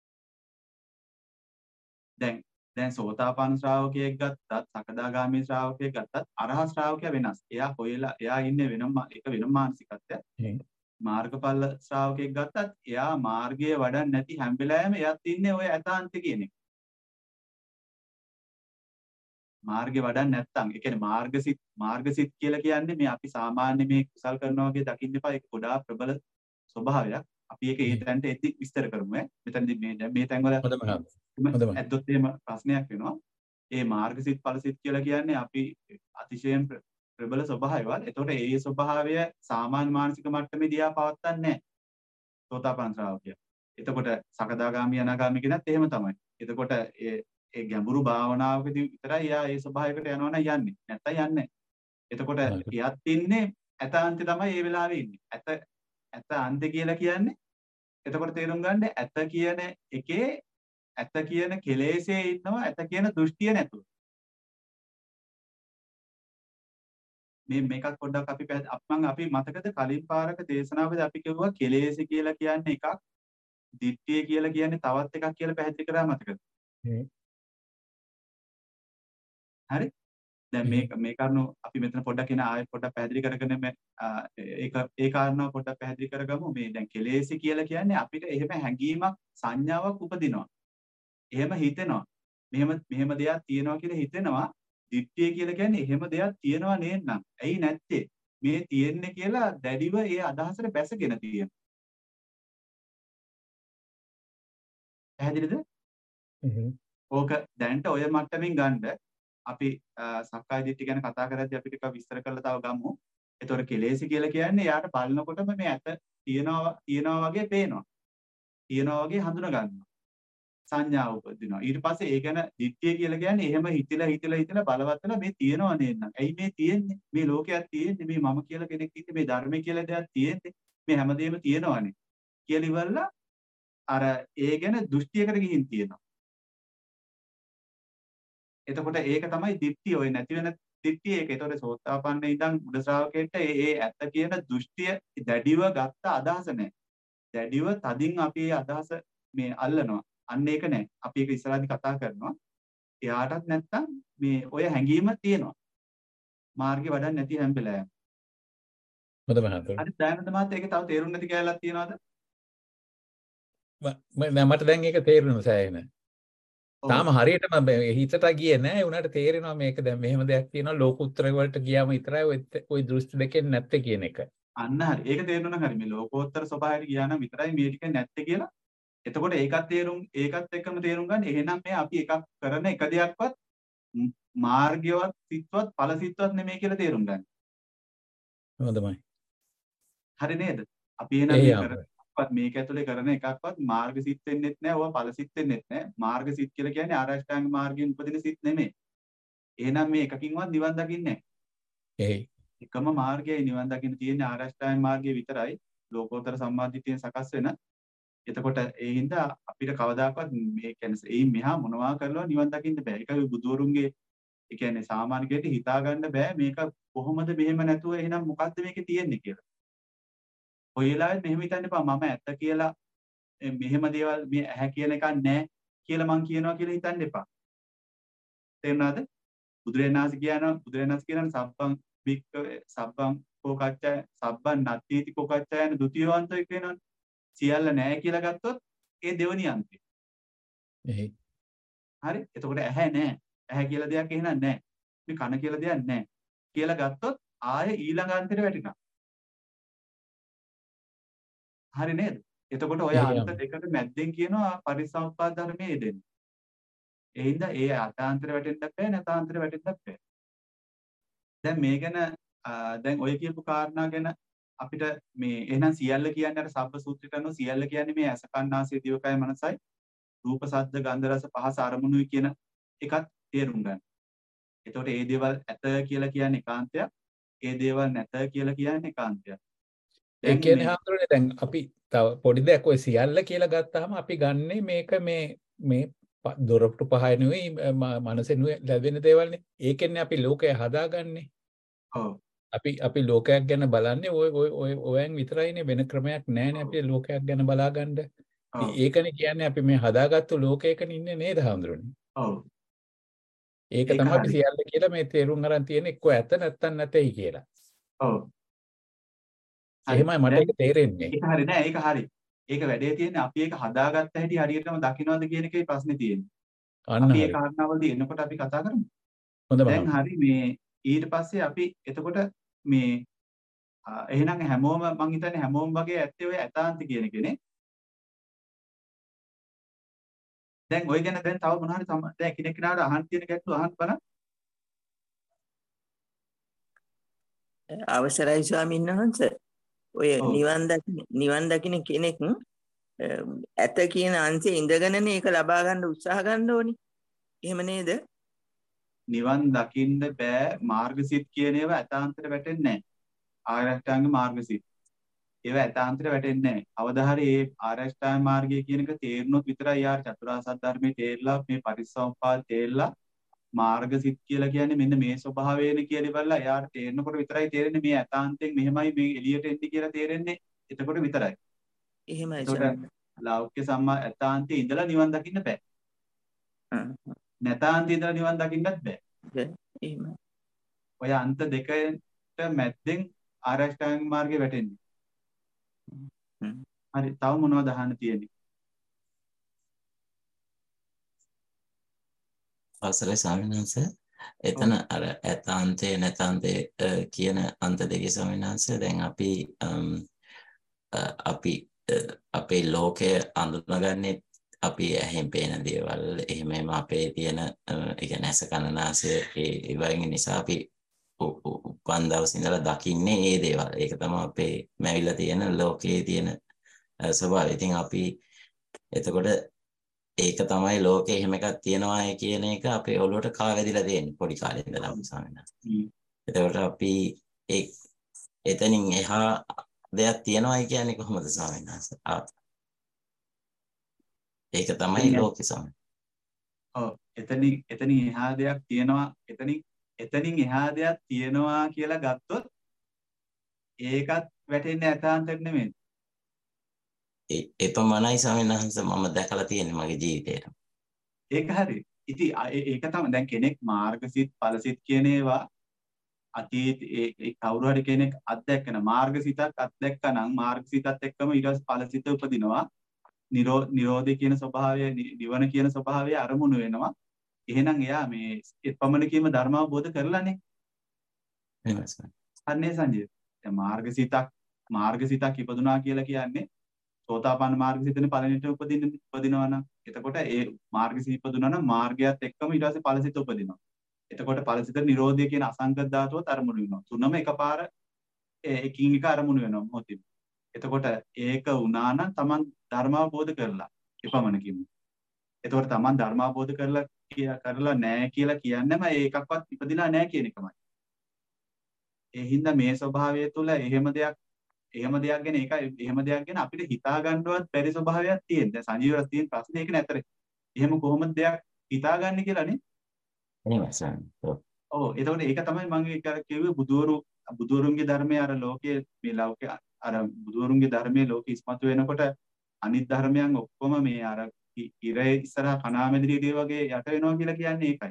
දැන් දැන් සෝතාපන්න ශ්‍රාවකයෙක් ගත්තත්, සකදාගාමී ශ්‍රාවකයෙක් ගත්තත්, අරහත් ශ්‍රාවකයා වෙනස්. එයා හොයලා එයා ඉන්නේ වෙනම එක වෙනම මානසිකත්වයක්. මාර්ගඵල ශ්‍රාවකයෙක් ගත්තත් එයා මාර්ගයේ වඩන්නේ නැති හැම වෙලාවෙම එයාත් ඉන්නේ ඔය ඇතාන්තේ කියන එක. මාර්ගේ වඩන්නේ නැත්තම් ඒ කියන්නේ මාර්ගසිත මාර්ගසිත කියලා කියන්නේ මේ අපි සාමාන්‍ය මේ කුසල් කරනවා වගේ දකින්න එපා. ඒක ගොඩාක් ප්‍රබල ස්වභාවයක්. අපි ඒක ඒ තැනට එද්දි විස්තර කරමු ඈ. මෙතනදී මේ දැන් මේ තැන්වල හොඳම ඇත්තොත් එහෙම ප්‍රශ්නයක් වෙනවා. ඒ මාර්ගසිත ඵලසිත කියලා කියන්නේ අපි අතිශයින් ප්‍රබල ස්වභාවයවල. එතකොට ඒ ස්වභාවය සාමාන්‍ය මානසික මට්ටමේ දිහා පවත්න්නේ නැහැ. සෝතාපන්න ශ්‍රාවකයා. එතකොට සකදාගාමී අනාගාමී කෙනත් එහෙම තමයි. එතකොට ඒ ඒ ගැඹුරු භාවනාවකදී විතරයි යා ඒ ස්වභාවයකට යනවා නම් යන්නේ. නැත්තම් යන්නේ නැහැ. එතකොට එයාත් ඉන්නේ ඇතාන්තේ තමයි ඒ වෙලාවේ ඉන්නේ. ඇත ඇත අන්තේ කියලා කියන්නේ එතකොට තේරුම් ගන්න ඇත කියන එකේ ඇත කියන කෙලෙසේ ඉන්නවා ඇත කියන දෘෂ්ටිය නැතුව. මේ මේකත් පොඩ්ඩක් අපි මම අපි මතකද කලින් පාරක දේශනාවේදී අපි කිව්වා කෙලෙස කියලා කියන්නේ එකක්, දිට්ඨිය කියලා කියන්නේ තවත් එකක් කියලා පැහැදිලි කරා මතකද? හරි. දැන් මේ මේ කාරණු අපි මෙතන පොඩ්ඩක් එන ආයෙත් පොඩ්ඩක් පැහැදිලි කරගෙන මේ ඒක ඒ කාරණාව පොඩ්ඩක් පැහැදිලි කරගමු. මේ දැන් කෙලෙස් කියලා කියන්නේ අපිට එහෙම හැඟීමක් සංඥාවක් උපදිනවා. එහෙම හිතෙනවා. මෙහෙම මෙහෙම දෙයක් තියෙනවා කියලා හිතෙනවා. දිට්ඨිය කියලා කියන්නේ එහෙම දෙයක් තියෙනවා නේන්නම්. ඇයි නැත්තේ? මේ තියෙන්නේ කියලා දැඩිව ඒ අදහසට බැසගෙන තියෙනවා. පැහැදිලිද? ඕක දැනට ඔය මට්ටමින් ගන්න අපි සක්කාය දිට්ඨිය ගැන කතා කරද්දී අපි ටිකක් විස්තර කරලා තව ගමු. ඒතකොට කෙලෙස් කියලා කියන්නේ යාට බලනකොටම මේ ඇත තියනවා තියනවා වගේ පේනවා. තියනවා වගේ හඳුනා ගන්නවා. සංඥාව උපදිනවා. ඊට පස්සේ ඒ ගැන දිට්ඨිය කියලා කියන්නේ එහෙම හිතිලා හිතිලා හිතිලා බලවත් වෙලා මේ තියනවා නේන්නම්. ඇයි මේ තියෙන්නේ? මේ ලෝකයක් තියෙන්නේ. මේ මම කියලා කෙනෙක් ඉන්නේ. මේ ධර්මය කියලා දෙයක් තියෙන්නේ. මේ හැමදේම තියෙනවානේ. කියලා ඉවරලා අර ඒ ගැන දෘෂ්ටියකට ගිහින් තියෙනවා. එතකොට ඒක තමයි දිට්ඨිය. ඔය නැති වෙන දිට්ඨිය ඒක. ඒතකොට සෝතාපන්න ඉඳන් බුද්ධ ශ්‍රාවකයෙක්ට ඒ ඒ ඇත්ත කියන දෘෂ්ටිය දැඩිව ගත්ත අදහස නැහැ. දැඩිව තදින් අපි ඒ අදහස මේ අල්ලනවා. අන්න ඒක නැහැ. අපි ඒක ඉස්සරහදී කතා කරනවා. එයාටත් නැත්තම් මේ ඔය හැඟීම තියෙනවා. මාර්ගේ වඩන්නේ නැති හැම වෙලාවෙම. හොඳම හතර. හරි දැනට මාත් ඒකේ තව තේරුම් නැති කැලලක් තියනවද? මම මට දැන් ඒක තේරෙනවා සෑහෙන. තාම හරියටම හිතට ගියේ නෑ. උනාට තේරෙනවා මේක දැන් මෙහෙම දෙයක් තියෙනවා ලෝකුත්තර වලට ගියාම විතරයි ඔය ඔය දෘෂ්ටි දෙකෙන් නැත්තේ කියන එක. අන්න හරි. ඒක තේරෙනවා නම් හරි. මේ ලෝකෝත්තර ස්වභාවයට ගියා නම් විතරයි මේ ටික නැත්තේ කියලා එතකොට ඒකත් තේරුම් ඒකත් එක්කම තේරුම් ගන්න එහෙනම් මේ අපි එකක් කරන එක දෙයක්වත් මාර්ගයවත් සිත්වත් ඵල සිත්වත් නෙමෙයි කියලා තේරුම් ගන්න. හොඳයි. හරි නේද? අපි එහෙනම් මේ කරනවත් මේක ඇතුලේ කරන එකක්වත් මාර්ග සිත් වෙන්නෙත් නැහැ. ඕවා ඵල සිත් වෙන්නෙත් නැහැ. මාර්ග සිත් කියලා කියන්නේ ආරෂ්ඨාංග මාර්ගයෙන් උපදින සිත් නෙමෙයි. එහෙනම් මේ එකකින්වත් නිවන් දකින්නේ නැහැ. එකම මාර්ගයයි නිවන් දකින්න තියෙන්නේ ආරෂ්ඨාංග මාර්ගය විතරයි. ලෝකෝත්තර සම්මාදිටියෙන් සකස් වෙන. එතකොට ඒ හින්දා අපිට කවදාකවත් මේ කියන්නේ එයින් මෙහා මොනවා කරලා නිවන් දකින්න බෑ. ඒකයි බුදුරුන්ගේ ඒ කියන්නේ සාමාන්‍ය කෙනෙක්ට හිතා ගන්න බෑ මේක කොහොමද මෙහෙම නැතුව එහෙනම් මොකද්ද මේකේ තියෙන්නේ කියලා. ඔය වෙලාවෙත් මෙහෙම හිතන්න එපා මම ඇත්ත කියලා මෙහෙම දේවල් මේ ඇහැ කියන එකක් නැහැ කියලා මං කියනවා කියලා හිතන්න එපා. තේරුණාද? බුදුරණාහි කියනවා බුදුරණාහි කියනවා සබ්බං වික්ක සබ්බං කෝකච්චය සබ්බං නත්ථීති කෝකච්චය යන ဒုတိ ය අන්තය කියනවනේ. සියල්ල නැහැ කියලා ගත්තොත් ඒ දෙවෙනි අන්තය. එහේ. හරි. එතකොට ඇහැ නැහැ. ඇහැ කියලා දෙයක් එහෙනම් නැහැ. මේ කන කියලා දෙයක් නැහැ. කියලා ගත්තොත් ආයේ ඊළඟ අන්තයට වැටෙනවා. හරි නේද? එතකොට ඔය අන්ත දෙකට මැද්දෙන් කියනවා පරිසම්පාද ධර්මයේ දෙන්නේ. ඒ හින්දා ඒ අතාන්තර වැටෙන්නත් බෑ නැතාන්තර වැටෙන්නත් බෑ. දැන් මේ ගැන දැන් ඔය කියපු කාරණා ගැන අපිට මේ එහෙනම් සියල්ල කියන්නේ අර සබ්බ සූත්‍රයට අනුව සියල්ල කියන්නේ මේ ඇස කන් නාසය දිවකය මනසයි රූප ශබ්ද ගන්ධ රස පහස අරමුණුයි කියන එකත් තේරුම් ගන්න. එතකොට ඒ දේවල් ඇත කියලා කියන්නේ ඒකාන්තයක්. ඒ දේවල් නැත කියලා කියන්නේ ඒකාන්තයක්. ඒ කියන්නේ හඳුරන්නේ දැන් අපි තව පොඩි දෙයක් ඔය සියල්ල කියලා ගත්තාම අපි ගන්නෙ මේක මේ මේ දොරටු පහයි නෙවෙයි මනසෙනුයි ලැබෙන දේවල්නේ. ඒකෙන්නේ අපි ලෝකය හදාගන්නේ. ඔව්. අපි අපි ලෝකයක් ගැන බලන්නේ ඔය ඔය ඔය ඔයන් විතරයිනේ වෙන ක්‍රමයක් නැහැනේ අපි ලෝකයක් ගැන බලාගන්න. ඒකනේ කියන්නේ අපි මේ හදාගත්තු ලෝකයකනේ ඉන්නේ නේද හඳුරන්නේ. ඔව්. ඒක තමයි අපි සියල්ල කියලා මේ තේරුම් අරන් තියෙන්නේ එක්ක ඇත නැත්තම් නැtei කියලා. ඔව්. එහෙමයි මට ඒක තේරෙන්නේ. ඒක හරි නෑ ඒක හරි. ඒක වැඩේ තියෙන්නේ අපි ඒක හදාගත්ත හැටි හරියටම දකින්නවද කියන එකේ ප්‍රශ්නේ තියෙන්නේ. අපි ඒ කාරණාවලදී එනකොට අපි කතා කරමු. දැන් හරි මේ ඊට පස්සේ අපි එතකොට මේ එහෙනම් හැමෝම මං හිතන්නේ හැමෝම වගේ ඇත්තේ ඔය ඇතාන්ති කියන එකනේ. දැන් ඔය ගැන දැන් තව මොනවා හරි දැන් කෙනෙක් කෙනාට අහන්න තියෙන ගැටලු අහන්න බලන්න. අවසරයි ස්වාමීන් වහන්සේ. ඔය නිවන් දකින්න නිවන් දකින්න කෙනෙක් ඇත කියන අංශේ ඉඳගෙනනේ ඒක ලබා ගන්න උත්සාහ ගන්න ඕනි. එහෙම නේද? නිවන් දකින්න බෑ මාර්ගසිත කියන ඒවා ඇතාන්තයට වැටෙන්නේ නැහැ. ආරෂ්ඨාංග මාර්ගසිත. ඒවා ඇතාන්තයට වැටෙන්නේ නැහැ. අවදා හරි මේ ආරෂ්ඨාංග මාර්ගය කියන එක තේරුනොත් විතරයි යාර චතුරාර්ය සත්‍ය ධර්මයේ තේරලා මේ පරිසම්පාද තේරලා මාර්ගසිත කියලා කියන්නේ මෙන්න මේ ස්වභාවයනේ කියලා ඉවරලා යාට තේරෙනකොට විතරයි තේරෙන්නේ මේ ඇතාන්තයෙන් මෙහෙමයි මේ එළියට එන්නේ කියලා තේරෙන්නේ. එතකොට විතරයි. එහෙමයි. ලෞකික සම්මා ඇතාන්තයේ ඉඳලා නිවන් දකින්න බෑ. නැතාන්තයේ ඉඳලා නිවන් දකින්නත් බෑ. එහෙමයි. ඔය අන්ත දෙකට මැද්දෙන් ආරෂ්ඨාංග මාර්ගේ වැටෙන්නේ. හරි තව මොනවද අහන්න තියෙන්නේ? අවසරයි ස්වාමීන් වහන්සේ. එතන අර ඇතාන්තේ නැතාන්තේ කියන අන්ත දෙකේ ස්වාමීන් වහන්සේ දැන් අපි අපි අපේ ලෝකය අඳුනගන්නේ අපි ඇහෙන් පේන දේවල් එහෙමම අපේ තියෙන ඒ කියන්නේ ඇස කන නාසය ඒ වගේ නිසා අපි උපන් දවසේ ඉඳලා දකින්නේ ඒ දේවල්. ඒක තමයි අපේ මැවිලා තියෙන ලෝකයේ තියෙන ස්වභාවය. ඉතින් අපි එතකොට ඒක තමයි ලෝකේ එහෙම එකක් තියෙනවා කියන එක අපේ ඔළුවට කාවැදිලා තියෙන්නේ පොඩි කාලේ ඉඳලා ස්වාමීන් වහන්සේ. එතකොට අපි ඒ එතනින් එහා දෙයක් තියෙනවායි කියන්නේ කොහොමද ස්වාමීන් වහන්සේ? ඒක තමයි ලෝකේ ස්වාමීන්. ඔව් එතනින් එතනින් එහා දෙයක් තියෙනවා එතනින් එතනින් එහා දෙයක් තියෙනවා කියලා ගත්තොත් ඒකත් වැටෙන්නේ ඇතාන්තෙට නෙමෙයි. ඒ පමණයි ස්වාමීන් වහන්සේ මම දැකලා තියෙන්නේ මගේ ජීවිතේට. ඒක හරි. ඉතින් ඒක තමයි දැන් කෙනෙක් මාර්ගසිත ඵලසිත කියන ඒවා අතීත ඒ කවුරු හරි කෙනෙක් අත්දැකන මාර්ගසිතක් අත්දැක්කනම් මාර්ගසිතත් එක්කම ඊට පස්සේ ඵලසිත උපදිනවා. නිරෝධය කියන ස්වභාවය නිවන කියන ස්වභාවය අරමුණු වෙනවා. එහෙනම් එයා මේ එපමණකීම ධර්ම අවබෝධ කරලානේ. එහෙමයි. අනේ සංජය. දැන් මාර්ගසිතක් මාර්ගසිතක් ඉපදුනා කියලා කියන්නේ සෝතාපන්න මාර්ගසිතනේ පළවෙනිට උපදින්න උපදිනවා නම් එතකොට ඒ මාර්ගසිත ඉපදුනා නම් මාර්ගයත් එක්කම ඊට පස්සේ ඵලසිත උපදිනවා. එතකොට ඵලසිත නිරෝධය කියන අසංගත ධාතුවත් අරමුණු වෙනවා. තුනම එකපාර එකින් එක අරමුණු වෙනවා මොහොතින්. එතකොට ඒක වුණා නම් Taman ධර්මාවබෝධ කරලා එපමණකින්. එතකොට Taman ධර්මාවබෝධ කරලා කරලා නැහැ කියලා කියන්නේම ඒකක්වත් ඉපදිලා නැහැ කියන එකමයි. ඒ හින්දා මේ ස්වභාවය තුළ එහෙම දෙයක් එහෙම දෙයක් ගැන ඒකයි එහෙම දෙයක් ගැන අපිට හිතා ගන්නවත් බැරි ස්වභාවයක් තියෙන. දැන් සංජීවරස් තියෙන ප්‍රශ්නේ ඒක නේතර. එහෙම කොහොමද දෙයක් හිතාගන්නේ කියලානේ. එහෙමයි සර්. ඔව් එතකොට ඒක තමයි මම ඒක කිව්වේ බුදුවරු බුදුවරුන්ගේ ධර්මයේ අර ලෝකයේ මේ ලෞකික අර බුදුවරුන්ගේ ධර්මයේ ලෝකෙ ඉස්මතු වෙනකොට අනිත් ධර්මයන් ඔක්කොම මේ අර ඉරේ ඉස්සරහා කණාමැදිරිය වගේ යට වෙනවා කියලා කියන්නේ ඒකයි.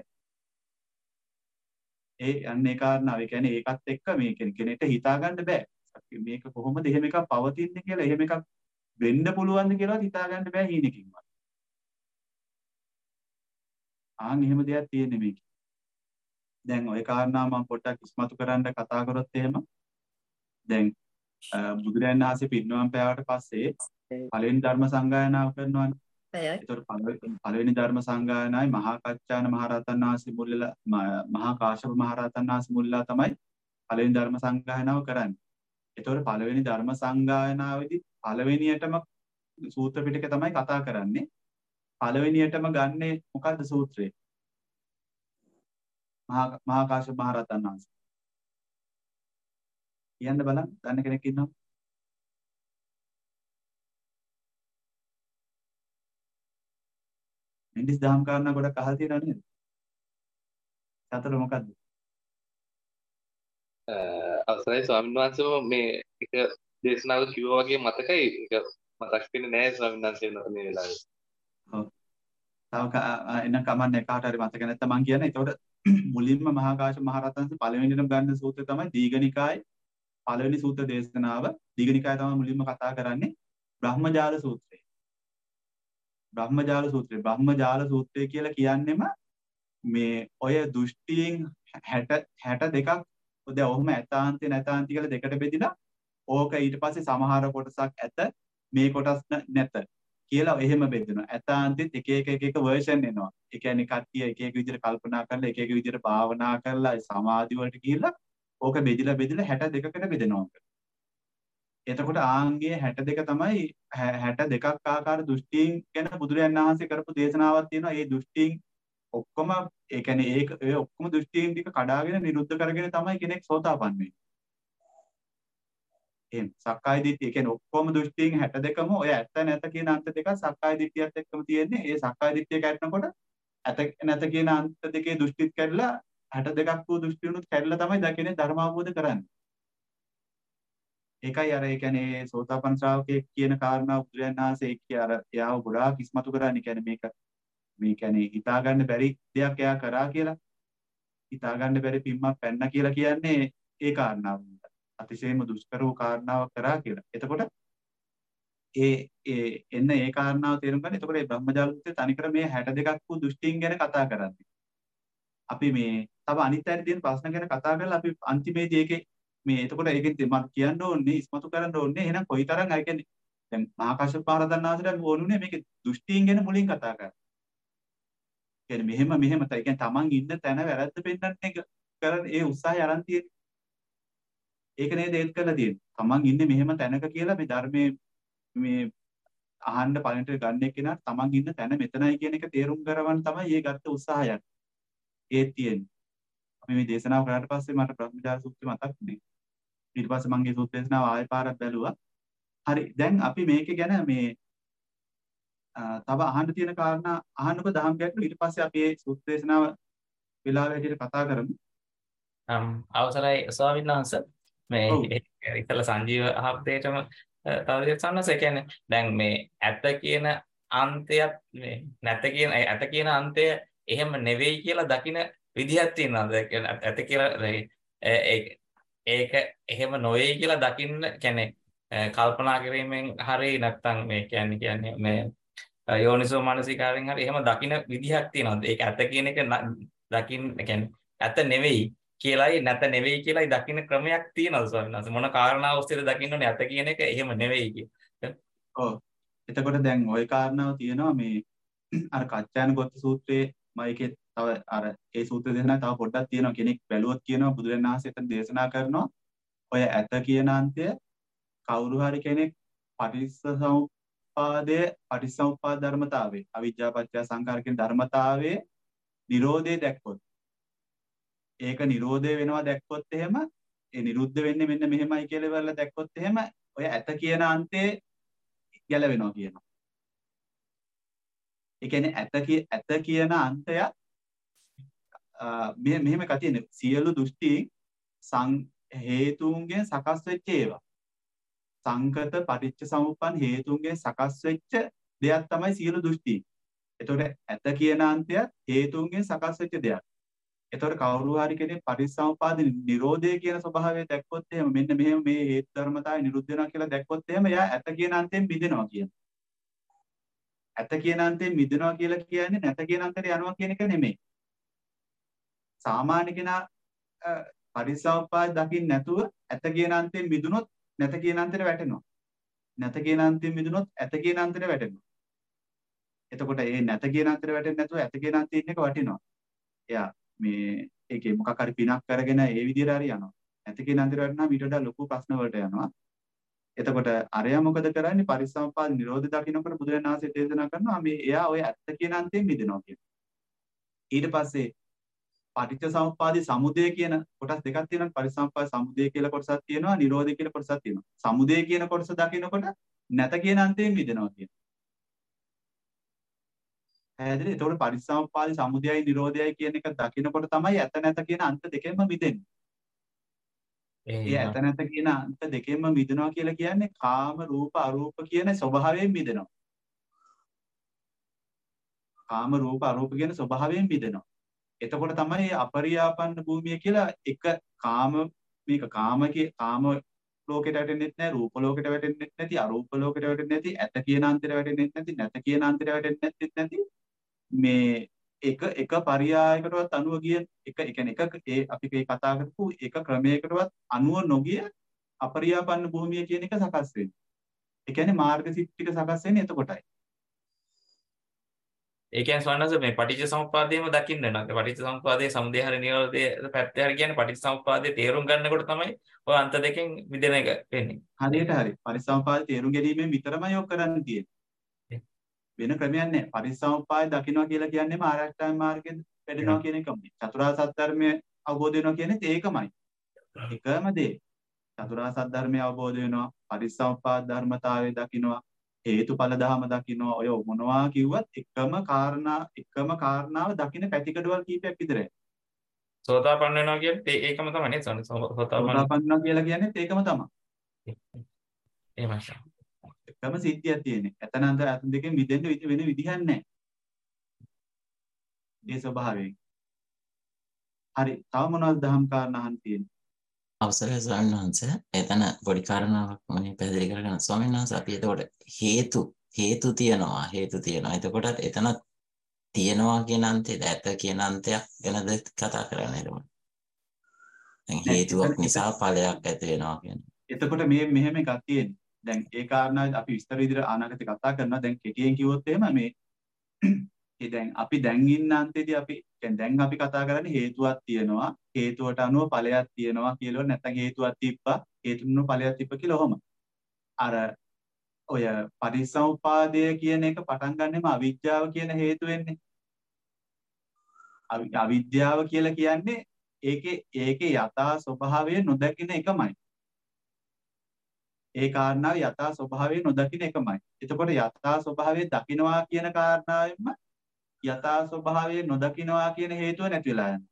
ඒ යන්නේ කාරණාව. ඒ කියන්නේ ඒකත් එක්ක මේ කෙනෙක්ට හිතා ගන්න බෑ. මේක කොහොමද එහෙම එකක් පවතින්නේ කියලා එහෙම එකක් වෙන්න පුළුවන්ද කියලාත් හිතා ගන්න බෑ හීනකින්වත්. ආන් එහෙම දෙයක් තියෙන්නේ මේක. දැන් ওই කාරණා මම පොඩ්ඩක් ඉස්මතු කරන්න කතා කරොත් එහෙම දැන් බුදුරයන් වහන්සේ පිරිනිවන් පෑවට පස්සේ පළවෙනි ධර්ම සංගායනාව කරනවානේ. ඒතකොට පළවෙනි ධර්ම සංගායනාවේ මහා කච්චායන මහරහතන් වහන්සේ මුල්ලලා මහා කාශ්‍යප මහරහතන් වහන්සේ මුල්ලා තමයි පළවෙනි ධර්ම සංගායනාව කරන්නේ. ඒතකොට පළවෙනි ධර්ම සංගායනාවේදී පළවෙනියටම සූත්‍ර පිටකය තමයි කතා කරන්නේ. පළවෙනියටම ගන්නේ මොකද්ද සූත්‍රය? මහා මහා කාශ්‍යප මහරහතන් වහන්සේ. කියන්න බලන්න දන්න කෙනෙක් ඉන්නවා? ඉන්දිස් දහම් කාරණා ගොඩක් අහලා තියෙනව නේද? සතර මොකද්ද? අවසරයි ස්වාමීන් වහන්සේ මේ එක දේශනාවක කිව්වා වගේ මතකයි ඒක මතක් වෙන්නේ නැහැ ස්වාමීන් වහන්සේ මේ වෙලාවේ. ඔව්. තව එන්න කමන්නේ කාට හරි මතක නැත්නම් මම කියන්නේ. ඒතකොට මුලින්ම මහා කාශ්‍යප මහ රහතන් වහන්සේ පළවෙනිටම ගන්න සූත්‍රය තමයි දීඝනිකායේ පළවෙනි සූත්‍ර දේශනාව. දීඝනිකාය තමයි මුලින්ම කතා කරන්නේ බ්‍රහ්මජාල සූත්‍රය. බ්‍රහ්මජාල සූත්‍රය. බ්‍රහ්මජාල සූත්‍රය කියලා කියන්නේම මේ ඔය දෘෂ්ටියෙන් හැට හැට දෙකක් දැන් ඔහොම ඇතාන්ති නැතාන්ති කියලා දෙකට බෙදිලා ඕක ඊට පස්සේ සමහර කොටසක් ඇත මේ කොටස් නැත කියලා එහෙම බෙදෙනවා. ඇතාන්තිත් එක එක එක එක වර්ෂන් එනවා. ඒ කියන්නේ කට්ටිය එක එක විදිහට කල්පනා කරලා එක එක විදිහට භාවනා කරලා සමාධි වලට ගිහිල්ලා ඕක බෙදිලා බෙදිලා හැට දෙකකට බෙදෙනවා. එතකොට ආන්ගේ හැට දෙක තමයි හැට දෙකක් ආකාර දෘෂ්ටීන් ගැන බුදුරජාණන් වහන්සේ කරපු දේශනාවක් තියෙනවා. ඒ දෘෂ්ටීන් ඔක්කොම ඒ කියන්නේ ඒක ඒ ඔක්කොම දෘෂ්ටීන් ටික කඩාගෙන නිරුද්ධ කරගෙන තමයි කෙනෙක් සෝතාපන්න වෙන්නේ. එහෙනම් සක්කාය දිට්ඨිය කියන්නේ ඔක්කොම දෘෂ්ටීන් හැට දෙකම ඔය ඇත්ත නැත කියන අන්ත දෙක සක්කාය දිට්ඨියත් එක්කම තියෙන්නේ. ඒ සක්කාය දිට්ඨිය කැඩනකොට ඇත නැත කියන අන්ත දෙකේ දෘෂ්ටිත් කැඩලා හැට දෙකක් වූ දෘෂ්ටිනුත් කැඩලා තමයි දකින්නේ ධර්ම අවබෝධ කරන්නේ. ඒකයි අර ඒ කියන්නේ සෝතාපන්න ශ්‍රාවකයෙක් කියන කාරණාව බුදුරජාණන් වහන්සේ කිය අර එයාව ගොඩාක් ඉස්මතු කරන්නේ. කියන්නේ මේක මේ කියන්නේ හිතා ගන්න බැරි දෙයක් එයා කරා කියලා. හිතා ගන්න බැරි පිම්මක් පැන්න කියලා කියන්නේ ඒ කාරණාව. අතිශයම දුෂ්කර වූ කාරණාවක් කරා කියලා. එතකොට ඒ ඒ එන්න ඒ කාරණාව තේරුම් ගන්න. එතකොට මේ බ්‍රහ්මජාලුත්තේ තනිකර මේ හැට දෙකක් වූ දෘෂ්ටීන් ගැන කතා කරන්නේ. අපි මේ තව අනිත් අයට තියෙන ප්‍රශ්න ගැන කතා කරලා අපි අන්තිමේදී ඒකේ මේ එතකොට ඒකෙන් මම කියන්න ඕනේ ඉස්මතු කරන්න ඕනේ එහෙනම් කොයිතරම් අය කියන්නේ දැන් මහා කාශ්‍යප මහරහතන් වහන්සේට ඕනුනේ මේකේ දෘෂ්ටීන් ගැන මුලින් කතා කරන්න. කියන්නේ මෙහෙම මෙහෙම තමයි. කියන්නේ Taman ඉන්න තැන වැරද්ද පෙන්නන්නේ කරන ඒ උත්සාහය අරන් තියෙන්නේ. ඒක නේද ඒත් කරලා තියෙන්නේ. Taman ඉන්නේ මෙහෙම තැනක කියලා මේ ධර්මයේ මේ අහන්න පළවෙනිට ගන්න එක්කෙනා Taman ඉන්න තැන මෙතනයි කියන එක තේරුම් කරවන්න තමයි මේ ගත්ත උත්සාහයක්. ඒත් තියෙන්නේ. අපි මේ දේශනාව කරාට පස්සේ මට බ්‍රහ්මජාල සූත්‍රය මතක් වුණේ. ඊට පස්සේ මම මේ සූත්‍ර දේශනාව ආයෙ පාරක් බැලුවා. හරි දැන් අපි මේක ගැන මේ තව අහන්න තියෙන කාරණා අහන්නකො දහම් ගැටළු ඊට පස්සේ අපි මේ සූත්‍ර දේශනාව වෙලාව හැටියට කතා කරමු. um අවසරයි ස්වාමීන් වහන්සේ මේ ඉතල සංජීව අහප්පේටම තව දෙයක් සම්නස ඒ කියන්නේ දැන් මේ ඇත්ත කියන අන්තයත් මේ නැත කියන ඇත කියන අන්තය එහෙම නෙවෙයි කියලා දකින විදිහක් තියෙනවා. ඇත කියලා ඒක එහෙම නොවේ කියලා දකින්න කියන්නේ කල්පනා කිරීමෙන් හරි නැත්නම් මේ කියන්නේ කියන්නේ මේ යෝනිසෝ මානසිකාරයෙන් හරි එහෙම දකින විදිහක් තියෙනවා. ඒක ඇත කියන එක දකින්න කියන්නේ ඇත නෙවෙයි කියලායි නැත නෙවෙයි කියලායි දකින්න ක්‍රමයක් තියෙනවා ස්වාමීන් වහන්සේ. මොන කාරණාව ඔස්සේද දකින්න ඕනේ ඇත කියන එක එහෙම නෙවෙයි කිය. ඔව්. එතකොට දැන් ওই කාරණාව තියෙනවා මේ අර කච්චායන ගොත්ත සූත්‍රයේ මම ඒකේ තව අර ඒ සූත්‍ර දේශනා තව පොඩ්ඩක් තියෙනවා කෙනෙක් බැලුවොත් කියනවා බුදුරජාණන් වහන්සේ එතන දේශනා කරනවා ඔය ඇත කියන අන්තය කවුරු හරි කෙනෙක් පටිච්චසමුප්පාදය පටිච්චසමුප්පාද ධර්මතාවයේ අවිජ්ජා පත්‍ය සංඛාර කියන ධර්මතාවයේ නිරෝධය දැක්කොත් ඒක නිරෝධය වෙනවා දැක්කොත් එහෙම ඒ නිරුද්ධ වෙන්නේ මෙන්න මෙහෙමයි කියලා ඉවරලා දැක්කොත් එහෙම ඔය ඇත කියන අන්තේ ගැලවෙනවා කියනවා. ඒ කියන්නේ ඇත කිය ඇත කියන අන්තය මෙහෙ මෙහෙම එකක් තියෙන සියලු දෘෂ්ටි සං හේතුන්ගෙන් සකස් වෙච්ච ඒවා. සංකත පටිච්ච සමුප්පන්න හේතුන්ගෙන් සකස් වෙච්ච දෙයක් තමයි සියලු දෘෂ්ටි. එතකොට ඇත කියන අන්තය හේතුන්ගෙන් සකස් වෙච්ච දෙයක්. එතකොට කවුරු හරි කෙනෙක් පටිච්චසමුපාද නිරෝධය කියන ස්වභාවය දැක්කොත් එහෙම මෙන්න මෙහෙම මේ හේතු ධර්මතාවය නිරුද්ධ වෙනවා කියලා දැක්කොත් එහෙම එයා ඇත කියන අන්තයෙන් මිදෙනවා කියන. ඇත කියන අන්තයෙන් මිදෙනවා කියලා කියන්නේ නැත කියන අන්තයට යනවා කියන එක නෙමෙයි. සාමාන්‍ය කෙනා පටිච්චසමුපාද දකින්න නැතුව ඇත කියන අන්තයෙන් මිදුනොත් නැත කියන අන්තයට වැටෙනවා. නැත කියන අන්තයෙන් මිදුනොත් ඇත කියන අන්තයට වැටෙනවා. එතකොට මේ නැත කියන අන්තයට වැටෙන්නේ නැතුව ඇත කියන අන්තයේ ඉන්න එක වටිනවා. එයා මේ ඒකේ මොකක් හරි පිනක් කරගෙන ඒ විදිහට හරි යනවා. නැත කියන අන්තයට වැටෙනවා ඊට වඩා ලොකු ප්‍රශ්න වලට යනවා. එතකොට අරයා මොකද කරන්නේ පරිසම්පාද නිරෝධ දකින්නකොට බුදුරජාණන් වහන්සේ දේශනා කරනවා මේ එයා ඔය ඇත්ත කියන අන්තයෙන් මිදෙනවා කියලා. ඊට පස්සේ පටිච්චසමුප්පාදේ සමුදය කියන කොටස් දෙකක් තියෙනවා. පරිසම්පාද සමුදය කියලා කොටසක් තියෙනවා, නිරෝධය කියලා කොටසක් තියෙනවා. සමුදය කියන කොටස දකින්නකොට නැත කියන අන්තයෙන් මිදෙනවා කියනවා. හැදෙන්නේ එතකොට පරිසම්පාද සමුදයයි නිරෝධයයි කියන එක දකින්නකොට තමයි ඇත නැත කියන අන්ත දෙකෙන්ම මිදෙන්නේ. ඒ ඇත නැත කියන අන්ත දෙකෙන්ම මිදෙනවා කියලා කියන්නේ කාම රූප අරූප කියන ස්වභාවයෙන් මිදෙනවා. කාම රූප අරූප කියන ස්වභාවයෙන් මිදෙනවා. එතකොට තමයි අපරියාපන්න භූමිය කියලා එක කාම මේක කාමකේ කාම ලෝකෙට වැටෙන්නේ නැහැ, රූප ලෝකෙට වැටෙන්නේ නැති, අරූප ලෝකෙට වැටෙන්නේ නැති, ඇත කියන අන්තයට වැටෙන්නේ නැති, නැත කියන අන්තයට වැටෙන්නේ නැති මේ එක එක පරියායකටවත් අනුව ගිය එක ඒ කියන්නේ එක ඒ අපි මේ කතා කරපු එක ක්‍රමයකටවත් අනුව නොගිය අපරියාපන්න භූමිය කියන එක සකස් වෙන්නේ. ඒ කියන්නේ මාර්ග සිත් ටික සකස් වෙන්නේ එතකොටයි. ඒ කියන්නේ ස්වර්ණස මේ පටිච්චසමුප්පාදයේම දකින්න නේද? පටිච්චසමුප්පාදයේ සමුදය හරි නිරෝධය පැත්ත හරි කියන්නේ පටිච්චසමුප්පාදයේ තේරුම් ගන්නකොට තමයි ඔය අන්ත දෙකෙන් මිදෙන එක වෙන්නේ. හරියට හරි. පරිසම්පාදයේ තේරුම් ගැනීමෙන් විතරමයි ඔක් කරන්න තියෙන්නේ. වෙන ක්‍රමයක් නැහැ. පරිසම්පාදය දකින්නවා කියලා කියන්නේම ආරෂ්ඨාංග මාර්ගයෙන් වැඩෙනවා කියන එකමයි. චතුරාර්ය සත්‍ය ධර්මය අවබෝධ වෙනවා කියන්නේ ඒකමයි. එකම දේ. චතුරාර්ය සත්‍ය ධර්මය අවබෝධ වෙනවා. පරිසම්පාද ධර්මතාවය දකින්නවා. හේතුඵල ධම දකින්නවා. ඔය මොනවා කිව්වත් එකම කාරණා එකම කාරණාව දකින්න පැතිකඩවල් කීපයක් විතරයි. සෝතාපන්න වෙනවා කියන්නේ ඒකම තමයි නේද? සෝතාපන්න කියලා කියන්නේ ඒකම තමයි. එහෙමයි. එකම සිද්ධියක් තියෙන්නේ. එතනන්ත අතන දෙකෙන් මිදෙන්න වෙන විදිහක් නැහැ. ඒ ස්වභාවයෙන්. හරි. තව මොනවද දහම් කාරණා අහන්න තියෙන්නේ? අවසරයි ස්වාමීන් වහන්සේ. එතන පොඩි කාරණාවක් මම පැහැදිලි කරගන්න. ස්වාමීන් වහන්සේ අපි එතකොට හේතු හේතු තියනවා හේතු තියනවා. එතකොට එතන තියනවා කියන අන්තේ ඇත කියන අන්තයක් ගැනද කතා කරන්නේ නේද? දැන් හේතුවක් නිසා ඵලයක් ඇති වෙනවා කියන්නේ. එතකොට මේ මෙහෙම එකක් තියෙන්නේ. දැන් ඒ කාරණා අපි විස්තර විදිහට අනාගතේ කතා කරනවා. දැන් කෙටියෙන් කිව්වොත් එහෙම මේ ඒ දැන් අපි දැන් ඉන්න අන්තයේදී අපි කියන්නේ දැන් අපි කතා කරන්නේ හේතුවක් තියෙනවා. හේතුවට අනුව ඵලයක් තියෙනවා කියලා නැත්නම් හේතුවක් තිබ්බා හේතුනුන ඵලයක් තිබ්බ කියලා ඔහම. අර ඔය පටිච්චසමුපාදය කියන එක පටන් ගන්නෙම අවිද්‍යාව කියන හේතු වෙන්නේ. අවිද්‍යාව කියලා කියන්නේ ඒකේ ඒකේ යථා ස්වභාවය නොදකින එකමයි. ඒ කාරණාව යථා ස්වභාවය නොදකින එකමයි. එතකොට යථා ස්වභාවය දකින්නවා කියන කාරණාවෙම යථා ස්වභාවය නොදකින්නවා කියන හේතුව නැති වෙලා යනවා.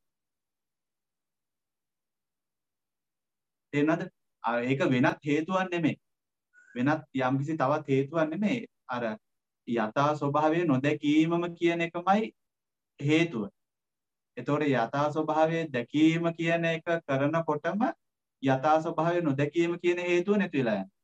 තේරෙනවද? ඒක වෙනත් හේතුවක් නෙමෙයි. වෙනත් යම්කිසි තවත් හේතුවක් නෙමෙයි. අර යථා ස්වභාවය නොදැකීමම කියන එකමයි හේතුව. එතකොට යථා ස්වභාවය දැකීම කියන එක කරනකොටම යථා ස්වභාවය නොදැකීම කියන හේතුව නැති වෙලා යනවා.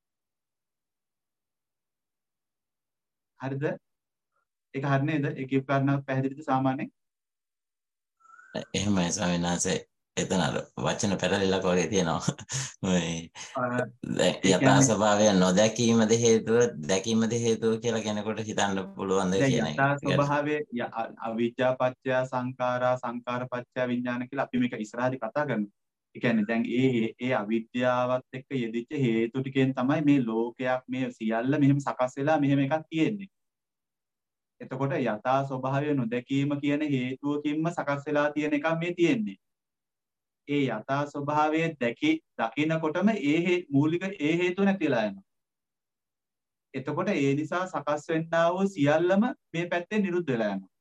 හරිද? ඒක හරි නේද? ඒකේ කාරණාවක් පැහැදිලිද සාමාන්‍යයෙන්? එහෙමයි ස්වාමීන් වහන්සේ. එතන අර වචන පැටලිලක් වගේ තියෙනවා. මේ දැන් ඒ යථා කියන්නේ ස්වභාවය නොදැකීමද හේතුව දැකීමද හේතුව කියලා කෙනෙකුට හිතන්න පුළුවන්ද දැන් කියන යථා එක. ස්වභාවය ය- අ- අවිජ්ජා පත්‍ය සංඛාරා සංඛාර පත්‍ය විඥාන කියලා අපි මේක ඉස්සරහදී කතා කරනවා. ඒ කියන්නේ දැන් ඒ ඒ අවිද්‍යාවත් එක්ක යෙදිච්ච හේතු ටිකෙන් තමයි මේ ලෝකයක් මේ සියල්ල මෙහෙම සකස් වෙලා මෙහෙම එකක් තියෙන්නේ. එතකොට යථා ස්වභාවය නොදැකීම කියන හේතුවකින්ම සකස් වෙලා තියෙන එකක් මේ තියෙන්නේ. ඒ යථා ස්වභාවය දැකි දකිනකොටම ඒ හේ- මූලික ඒ හේතුව නැතිලා යනවා. එතකොට ඒ නිසා සකස් වෙන්නා වූ සියල්ලම මේ පැත්තේ නිරුද්ධ වෙලා යනවා.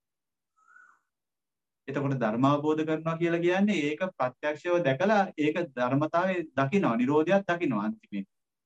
එතකොට ධර්ම අවබෝධ කරනවා කියලා කියන්නේ ඒක ප්‍රත්‍යක්ෂව දැකලා ඒක ධර්මතාවයේ දකිනවා, නිරෝධයක් දකිනවා අන්තිමේ.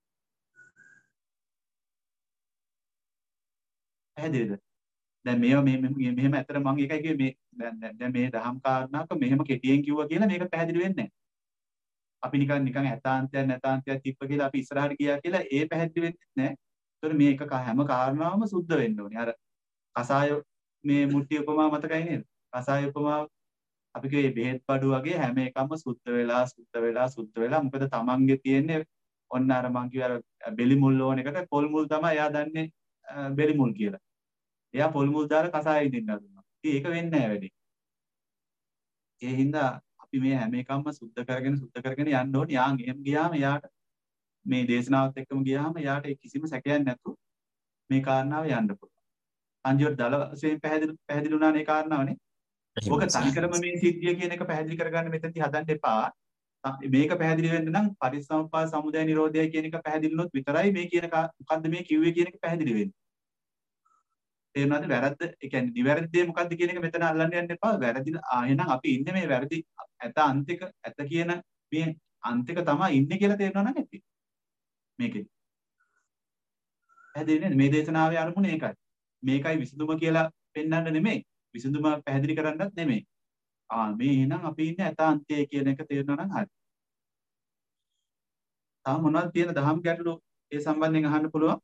පැහැදිලිද? දැන් මේව මේ මෙහෙම මෙහෙම ඇත්තට මම ඒකයි කිව්වේ මේ දැන් දැන් දැන් මේ දහම් කාරණාක මෙහෙම කෙටියෙන් කිව්වා කියලා මේක පැහැදිලි වෙන්නේ නැහැ. අපි නිකන් නිකන් ඇතාන්තයක් නැතාන්තයක් තිබ්බ කියලා අපි ඉස්සරහට ගියා කියලා ඒ පැහැදිලි වෙන්නේ නැහැ. ඒතකොට මේක ක- හැම කාරණාවම සුද්ධ වෙන්න ඕනේ. අර කසාය මේ මුට්ටි උපමා මතකයි නේද? කසාය උපමා අපි කියේ බෙහෙත් බඩු වගේ හැම එකම සුද්ධ වෙලා සුද්ධ වෙලා සුද්ධ වෙලා මොකද තමන්ගේ තියෙන්නේ ඔන්න අර මං කිව්ව අර බෙලි මුල් ඕන එකට පොල් මුල් තමයි එයා දන්නේ අ, බෙලි මුල් කියලා. එයා පොල් මුල් දාලා කසාය ඉදින්න හදනවා. ඉතින් ඒක වෙන්නේ නැහැ වැඩි. ඒ හින්දා අපි මේ හැම එකම සුද්ධ කරගෙන සුද්ධ කරගෙන යන්න ඕනේ. යාන් එහෙම ගියාම එයාට මේ දේශනාවත් එක්කම ගියාම එයාට ඒ කිසිම සැකයක් නැතුව මේ කාරණාව යන්න පුළුවන්. අන්තිමට දල වශයෙන් පැහැදිලි පැහැදිලි වුණානේ ඒ කාරණාවනේ. ඕක එහෙමයි තනිකරම සාරාංශ. මේ සිද්ධිය කියන එක පැහැදිලි කරගන්න මෙතනදී හදන්න එපා. ත- මේක පැහැදිලි වෙන්න නම් පරිසම්පාද සමුදය නිරෝධය කියන එක පැහැදිලි වුණොත් විතරයි මේ කියන කා- මොකද්ද මේ කිව්වේ කියන එක පැහැදිලි වෙන්නේ. තේරුණාද? වැරද්ද ඒ කියන්නේ නිවැරදි දේ මොකද්ද කියන එක මෙතන අල්ලන්න යන්න එපා. වැරදි ආ එහෙනම් අපි ඉන්නේ මේ වැරදි ඇත අන්තික ඇත කියන මේ අන්තික තමයි ඉන්නේ කියලා තේරෙනවා නම් ඇති. මේකෙදි. පැහැදිලි නේද? මේ දේශනාවේ අරමුණ ඒකයි. මේකයි විසඳුම කියලා පෙන්වන්න නෙමෙයි. විසඳුම පැහැදිලි කරන්නත් නෙමෙයි. ආ මේ එහෙනම් අපි ඉන්නේ ඇතාන්තයේ කියන එක තේරෙනවා නම් හරි. තාම මොනවද තියෙන දහම් ගැටලු ඒ සම්බන්ධයෙන් අහන්න පුළුවන්?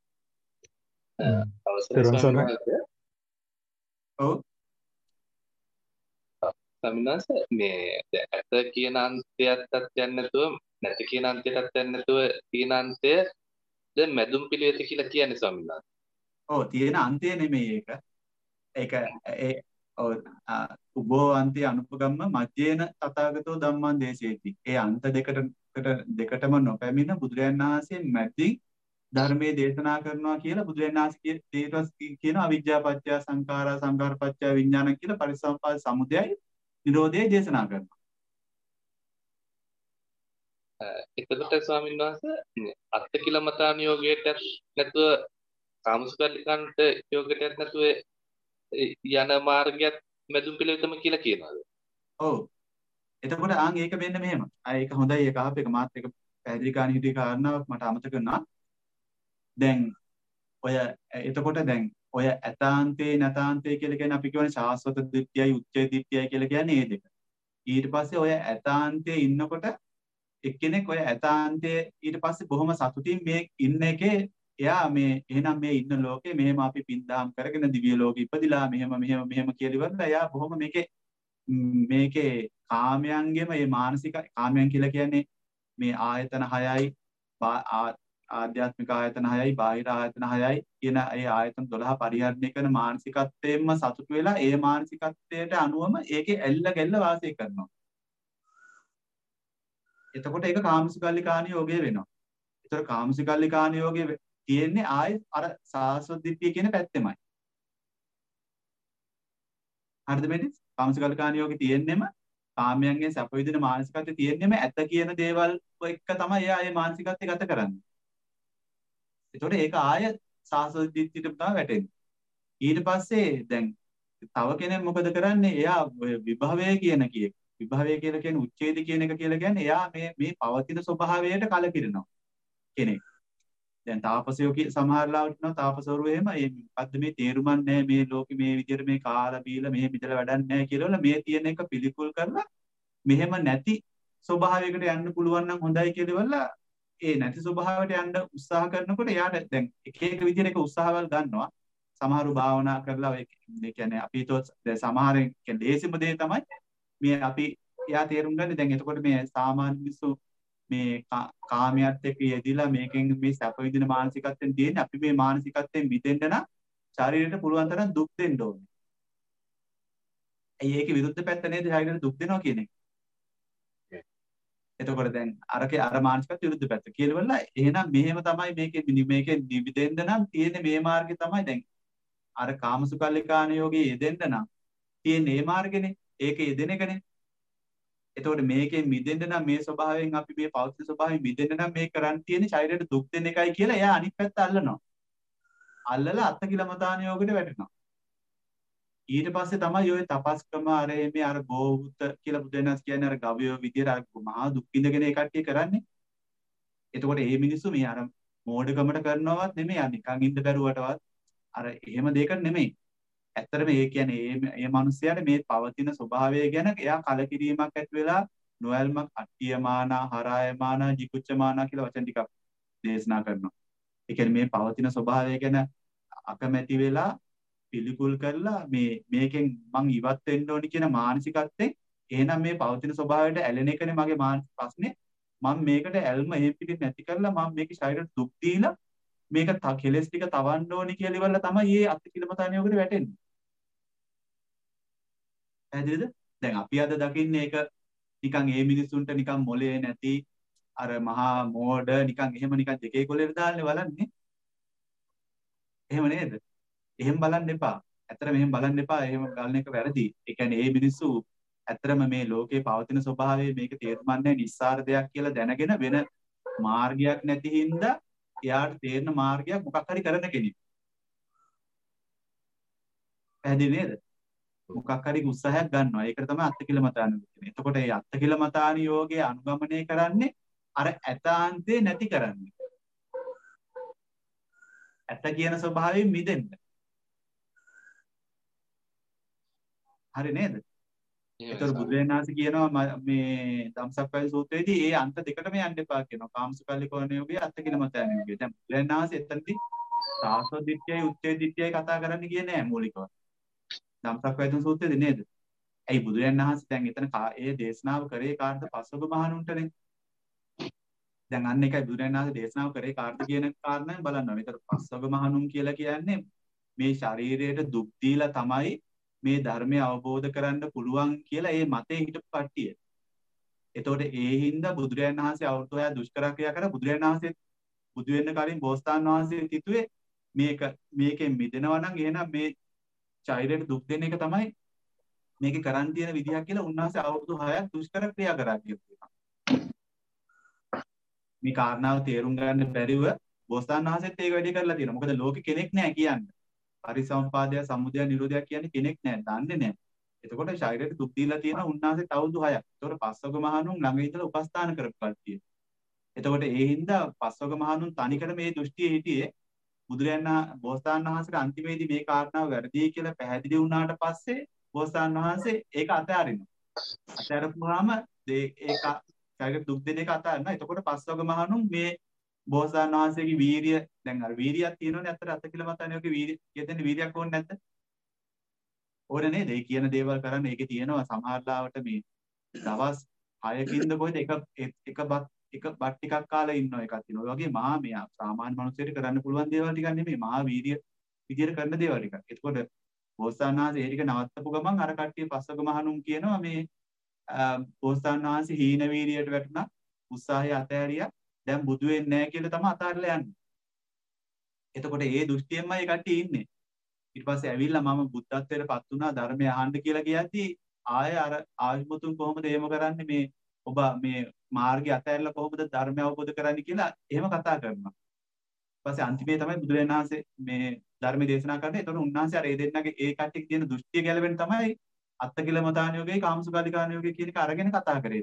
අවසරයි තෙරුවන් ස්වාමීන් සරණයි. වහන්සේ. ඔව්. ස්වාමීන් වහන්සේ මේ දැන් ඇත කියන අන්තයටත් යන්නේ නැතුව නැති කියන අන්තයටත් යන්නේ නැතුව තියෙන අන්තය දැන් මැදුම් පිළිවෙත කියලා කියන්නේ ස්වාමීන් වහන්සේ. ඔව් තියෙන අන්තය නෙමෙයි ඒක. ඒක ඒ ඔව් ආ, උභෝ අන්තේ අනුපගම්ම මජ්ජේන තථාගතෝ ධම්මං දේශේති. ඒ අන්ත දෙකට දෙකටම නොපැමිණ බුදුරජාණන් වහන්සේ මැදින් ධර්මයේ දේශනා කරනවා කියලා බුදුරජාණන් වහන්සේ කියන කියන අවිජ්ජා පත්‍ය සංඛාරා සංඛාර පත්‍ය විඥාන කියලා පරිසම්පාද සමුදයයි නිරෝධය දේශනා කරනවා. එතකොට ස්වාමීන් වහන්සේ මේ අත්ති කියලා මතාන යෝගයට නැතුව කාමසුකල්ලිකන්ට යෝගයට නැතුව යන මාර්ගයත් මැදුම් පිළිවෙතම කියලා කියනවාද? ඔව්. එතකොට ආන් ඒක මෙන්න මෙහෙම. ආ ඒක හොඳයි ඒක අහපු එක මාත් එක පැහැදිලි කරන්න හිතේ කාරණාවක් මට අමතක වුණා. දැන් ඔය එතකොට දැන් ඔය ඇතාන්තේ නැතාන්තේ කියලා කියන්නේ අපි කියවනේ ශාස්වත දිට්ඨියයි උච්චේ දිට්ඨියයි කියලා කියන්නේ මේ දෙක. ඊට පස්සේ ඔය ඇතාන්තේ ඉන්නකොට එක්කෙනෙක් ඔය ඇතාන්තේ ඊට පස්සේ බොහොම සතුටින් මේ ඉන්න එකේ එයා මේ එහෙනම් මේ ඉන්න ලෝකේ මෙහෙම අපි පින්දාම් කරගෙන දිව්‍ය ලෝකෙ ඉපදිලා මෙහෙම මෙහෙම මෙහෙම කියලා ඉවරලා එයා බොහොම මේකේ ම්, මේකේ කාමයන්ගෙම මේ මානසික කාමයන් කියලා කියන්නේ මේ ආයතන හයයි බා- ආ- ආධ්‍යාත්මික ආයතන හයයි බාහිර ආයතන හයයි කියන ඒ ආයතන දොළහ පරිහරණය කරන මානසිකත්වයෙන්ම සතුටු වෙලා ඒ මානසිකත්වයට අනුවම ඒකේ ඇල්ල ගැල්ල වාසය කරනවා. එතකොට ඒක කාමසුකල්ලිකාණ යෝගය වෙනවා. ඒතර කාමසුකල්ලිකාණ යෝගය වෙ- තියෙන්නේ ආයේ අර සාස්වදිට්ඨිය කියන පැත්තෙමයි. හරිද මෙන්න? කාමසුකල්ලිකාණ යෝගය තියෙන්නෙම කාමයන්ගෙන් සැප විඳින මානසිකත්වය තියෙන්නෙම ඇත කියන දේවල් එක්ක තමයි එයා ඒ මානසිකත්වය ගත කරන්නේ. ඒතකොට ඒක ආය සාස්වදිට්ඨියට තමයි වැටෙන්නේ. ඊට පස්සේ දැන් තව කෙනෙක් මොකද කරන්නේ? එයා ඔය විභවය කියන කීය. විභවය කියලා කියන්නේ උච්ඡේද කියන එක කියලා කියන්නේ එයා මේ මේ පවතින ස්වභාවයට කලකිරෙනවා කෙනෙක්. දැන් තාපසයෝ කී සමහරලාවට ඉන්නවා තාපසවරු එහෙම මේ මොකද්ද මේ තේරුමක් නැහැ මේ ලෝකෙ මේ විදිහට මේ කාලා බීලා මෙහෙ මිදලා වැඩක් නැහැ කියලා මේ තියෙන එක පිළිකුල් කරලා මෙහෙම නැති ස්වභාවයකට යන්න පුළුවන් නම් හොඳයි කියලා ඒ නැති ස්වභාවයට යන්න උත්සාහ කරනකොට එයාට දැන් එක එක විදිහට එක උත්සාහවල් ගන්නවා. සමහරු භාවනා කරලා ඒ කියන්නේ අපි හිතුව දැන් සමහර කියන්නේ ලේසිම දේ තමයි මේ අපි එයා තේරුම් ගන්න දැන් එතකොට මේ සාමාන්‍ය මිනිස්සු මේ කාමයට එක්ක යෙදිලා මේකෙන් මේ සැප විඳින මානසිකත්වයෙන් තියෙන්නේ අපි මේ මානසිකත්වයෙන් මිදෙන්න නම් ශරීරයට පුළුවන් තරම් දුක් දෙන්න ඕනේ. ඇයි ඒකේ විරුද්ධ පැත්ත නේද ශරීරයට දුක් දෙනවා කියන එක. එතකොට දැන් අරකේ අර මානසිකත්ව විරුද්ධ පැත්ත කියලා එහෙනම් මෙහෙම තමයි මේකේ මේකේ නිවිදෙන්න නම් තියෙන්නේ මේ මාර්ගය තමයි දැන් අර කාමසුකල්ලිකාන යෝගයේ යෙදෙන්න නම් තියෙන්නේ මේ මාර්ගනේ. ඒකේ යෙදෙන එකනේ. එතකොට මේකෙන් මිදෙන්න නම් මේ ස්වභාවයෙන් අපි මේ පෞද්ගලික ස්වභාවයෙන් මිදෙන්න නම් මේ කරන්න තියෙන්නේ ශරීරයට දුක් දෙන එකයි කියලා එයා අනිත් පැත්ත අල්ලනවා. අල්ලලා අත්කිලමතාන යෝගයට වැටෙනවා. ඊට පස්සේ තමයි ඔය තපස්කම අර මේ අර ගෝවුත කියලා බුදුදහම කියන්නේ අර ගවයෝ විදියට අර මහා දුක් විඳගෙන ඒ කට්ටිය කරන්නේ. එතකොට මේ මිනිස්සු මේ අර මෝඩකමට කරනවත් නෙමෙයි අර නිකන් ඉඳ බැරුවටවත් අර එහෙම දෙයකට නෙමෙයි. ඇත්තටම ඒ කියන්නේ මේ මේ මිනිස්යාට මේ පවතින ස්වභාවය ගැන එයා කලකිරීමක් ඇති වෙලා නොයල්මක් අට්ඨියමානා හරායමානා jikuccamaana කියලා වචන ටිකක් දේශනා කරනවා. ඒ කියන්නේ මේ පවතින ස්වභාවය ගැන අකමැති වෙලා පිළිකුල් කරලා මේ මේකෙන් මං ඉවත් වෙන්න ඕනි කියන මානසිකත්වයෙන් එහෙනම් මේ පවතින ස්වභාවයට ඇලෙන එකනේ මගේ මානසික ප්‍රශ්නේ. මම මේකට ඇල්ම එහෙම් පිටින් නැති කරලා මම මේකේ ශරීරයට දුක් දීලා මේක කෙලස් ටික තවන්න ඕනි කියලා ඉවරලා තමයි මේ අත්කිලමතානියෝගට වැටෙන්නේ. පැහැදිලිද? දැන් අපි අද දකින්නේ ඒක නිකන් ඒ මිනිසුන්ට නිකන් මොලේ නැති අර මහා මෝඩ නිකන් එහෙම නිකන් දෙකේ කොලේට දාන්නේ බලන්නේ. එහෙම නේද? එහෙම බලන්න එපා. ඇත්තටම එහෙම බලන්න එපා. එහෙම බලන එක වැරදි. ඒ කියන්නේ මේ මිනිස්සු ඇත්තටම මේ ලෝකේ පවතින ස්වභාවය මේක තේරුම්න්නේ නිස්සාර දෙයක් කියලා දැනගෙන වෙන මාර්ගයක් නැති හින්දා එයාට තේරෙන මාර්ගයක් මොකක් හරි කරන කෙනෙක්. පැහැදිලි නේද? මොකක් හරි උත්සාහයක් ගන්නවා. ඒකට තමයි අත්කිලමතාන කියන්නේ. එතකොට මේ අත්කිලමතාන යෝගයේ අනුගමනය කරන්නේ අර ඇතාන්තේ නැති කරන්නේ. ඇත කියන ස්වභාවයෙන් මිදෙන්න. හරි නේද? ඒතර බුදුරජාණන් වහන්සේ කියනවා මේ ධම්සක්කය සූත්‍රයේදී ඒ අන්ත දෙකටම යන්න එපා කියනවා. කාමසුකල්ලිකෝණ යෝගයේ අත්කිලමතාන යෝගයේ. දැන් බුදුරජාණන් වහන්සේ එතනදී සාස්ව දිට්ඨියයි උච්චේ දිට්ඨියයි කතා කරන්න කියන්නේ නැහැ මූලිකව. ධම්සක්කය සූත්‍රයේදී නේද? ඇයි බුදුරජාණන් වහන්සේ දැන් එතන ඒ දේශනාව කරේ කාර්ද පස්වග මහණුන්ටනේ. දැන් අන්න එකයි බුදුරජාණන් වහන්සේ දේශනාව කරේ කාර්ද කියන කාරණය බලන්න ඕනේ. ඒතර පස්වග මහණුන් කියලා කියන්නේ මේ ශරීරයට දුක් දීලා තමයි මේ ධර්මය අවබෝධ කරන්න පුළුවන් කියලා ඒ මතේ හිටපු කට්ටිය. එතකොට ඒ හින්දා බුදුරජාණන් වහන්සේ අවුරුදු හය දුෂ්කර ක්‍රියා කරා. බුදුරජාණන් වහන්සේ බුදු වෙන්න කලින් බෝසතාණන් වහන්සේ හිතුවේ මේක මේකෙන් මිදෙනවා නම් එහෙනම් මේ ශරීරයට දුක් දෙන එක තමයි මේකේ කරන්න තියෙන විදිහක් කියලා උන්වහන්සේ අවුරුදු හයක් දුෂ්කර ක්‍රියා කරා කියනවා. මේ කාරණාව තේරුම් ගන්න බැරිව බෝසතාණන් වහන්සේත් ඒක වැඩි කරලා තියෙනවා. මොකද ලෝකෙ කෙනෙක් නැහැ කියන්නේ. පරිසම්පාදය සමුදය නිරෝධය කියන්නේ කෙනෙක් නැහැ. දන්නේ නැහැ. එතකොට ශරීරයට දුක් දීලා තියෙන උන්වහන්සේට අවුරුදු හයක්. එතකොට පස්වග මහණුන් ළඟ ඉඳලා උපස්ථාන කරපු කට්ටිය. එතකොට ඒ හින්දා පස්වග මහණුන් තනිකර මේ දෘෂ්ටියේ හිටියේ බුදුරයන් බෝසතාණන් වහන්සේට අන්තිමේදී මේ කාරණාව වැරදි කියලා පැහැදිලි වුණාට පස්සේ බෝසතාණන් වහන්සේ ඒක අතහරිනවා. අතහැරපුවාම ඒක ශරීරයට දුක් දෙන එක අතහරිනවා. එතකොට පස්වග මහණුන් මේ බෝසතාණන් වහන්සේගේ වීරිය දැන් අර වීරියක් තියෙනවනේ අතට අත්කිලමතානියෝගේ වීරිය යෙදෙන වීරියක් ඕනේ නැද්ද? ඕනේ නේද? ඒ කියන දේවල් කරන්න ඒකේ තියෙනවා සමහරලාවට මේ දවස් හයකින්ද කොහෙද එක එක බත් එක බත් ටිකක් කාලා ඉන්නවා එකක් තියෙනවා. ඔය වගේ මහා මේ සාමාන්‍ය මිනිස්සුන්ට කරන්න පුළුවන් දේවල් ටිකක් නෙමෙයි මහා වීරිය විදියට කරන දේවල් ටිකක්. එතකොට බෝසතාණන් වහන්සේ ඒ ටික නවත්තපු ගමන් අර කට්ටිය පස්වග මහණුන් කියනවා මේ බෝසතාණන් වහන්සේ හීන වීරියට වැටුණා උත්සාහය අතහැරියා දැන් බුදු වෙන්නේ නැහැ කියලා තමයි අතාරලා යන්නේ. එතකොට ඒ දෘෂ්ටියෙන්මයි ඒ කට්ටිය ඉන්නේ. ඊට පස්සේ ඇවිල්ලා මම බුද්ධත්වයට පත් වුණා ධර්මය අහන්න කියලා කියද්දි ආය අර ආයුබතුන් කොහොමද එහෙම කරන්නේ මේ ඔබ මේ මාර්ගය අතහැරලා කොහොමද ධර්මය අවබෝධ කරන්නේ කියලා එහෙම කතා කරනවා. ඊට පස්සේ අන්තිමේ තමයි බුදුරජාණන් වහන්සේ මේ ධර්ම දේශනා කරන්නේ. එතකොට උන්වහන්සේ අර ඒ දෙන්නගේ ඒ කට්ටිය කියන දෘෂ්ටිය ගැලවෙන්න තමයි අත්කිලමතානියෝගේ කාමසුඛාලිකානියෝගේ කියන එක අරගෙන කතා කරේ.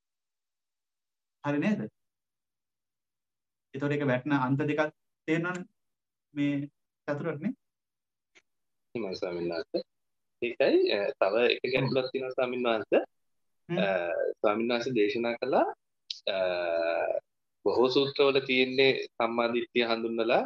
හරි නේද? එතකොට ඒක වැටෙන අන්ත දෙකක් තේරෙනවනේ මේ චතුරාර්යනේ. එහෙමයි ස්වාමීන් වහන්සේ. ඒකයි තව එක ගැටලුවක් තියෙනවා ස්වාමීන් වහන්සේ. ස්වාමීන් වහන්සේ දේශනා කළා බොහෝ සූත්‍රවල තියෙන්නේ සම්මාදිට්ඨිය හඳුන්වලා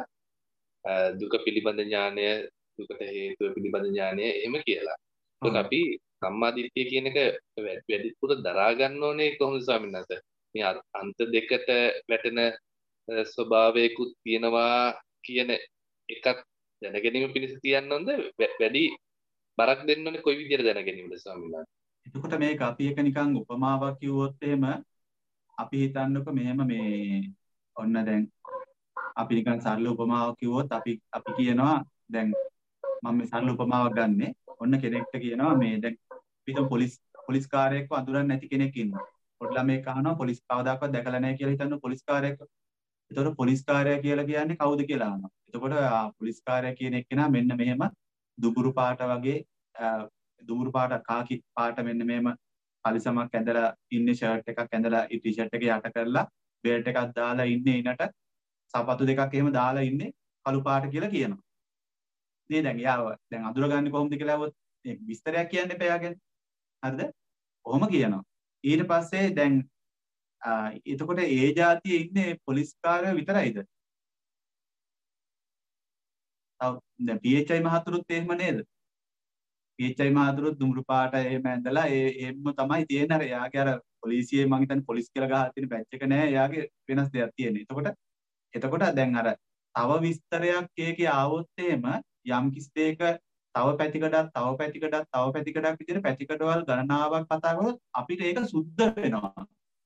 දුක පිළිබඳ ඥානය දුකට හේතුව පිළිබඳ ඥානය එහෙම කියලා. ඒක අපි සම්මාදිට්ඨිය කියන එක වැඩිපුර දරා ගන්න ඕනේ කොහොමද ස්වාමීන් වහන්සේ? මේ අන්ත දෙකට වැටෙන ස්වභාවයකුත් තියෙනවා කියන එකක් දැනගැනීම පිණිස තියන්න ඕනද වැඩි බරක් දෙන්න ඕනේ කොයි විදිහට දැනගැනීමද ස්වාමීන් වහන්සේ? එතකොට මේක අපි එක නිකන් උපමාවක් කිව්වොත් එහෙම අපි හිතන්නකො මෙහෙම මේ ඔන්න දැන් අපි නිකන් සරල උපමාවක් කිව්වොත් අපි අපි කියනවා දැන් මම මේ සරල උපමාවක් ගන්නෙ ඔන්න කෙනෙක්ට කියනවා මේ දැන් පිටු පොලිස් පොලිස් කාර්යයක්ව අඳුරන්නේ නැති කෙනෙක් ඉන්නවා. පොඩි ළමයෙක් අහනවා පොලිස් කවදාකවත් දැකලා නැහැ කියලා හිතන්න පොලිස් කාර්යයක්. එතකොට පොලිස් කාර්යය කියලා කියන්නේ කවුද කියලා අහනවා. එතකොට පොලිස් කාර්යය කියන එක්කෙනා මෙන්න මෙහෙම දුඹුරු පාට වගේ දුඹුරු පාට කාකි පාට මෙන්න මෙහෙම පරිසමක් ඇඳලා ඉන්නේ ෂර්ට් එකක් ඇඳලා ටී-ෂර්ට් එක යට කරලා බෙල්ට් එකක් දාලා ඉන්නේ ඉනට සපත්තු දෙකක් එහෙම දාලා ඉන්නේ කළු පාට කියලා කියනවා. මේ දැන් යාව දැන් අඳුරගන්නේ කොහොමද කියලා આવොත් මේ විස්තරයක් කියන්න එපා යාගෙන. හරිද? කොහොම කියනවා. ඊට පස්සේ දැන් එතකොට ඒ જાතියේ ඉන්නේ පොලිස් කාර්යය විතරයිද? ඔව් දැන් පී එච් ආයි මහතුරුත් එහෙම නේද? පී එච් ආයි මහතුරුත් දුඹුරු පාට එහෙම ඇඳලා ඒ එහෙම තමයි තියෙන්නේ. අර යාගේ අර පොලිසියේ මං හිතන්නේ පොලිස් කියලා ගහලා තියෙන බැච් එක නෑ. යාගේ වෙනස් දෙයක් තියෙන්නේ. එතකොට එතකොට දැන් අර තව විස්තරයක් ඒකේ ආවොත් එහෙම යම් කිසි දෙයක තව පැතිකඩක් තව පැතිකඩක් තව පැතිකඩක් විදිහට පැතිකඩවල් ගණනාවක් කතා කරොත් අපිට ඒක සුද්ධ වෙනවා.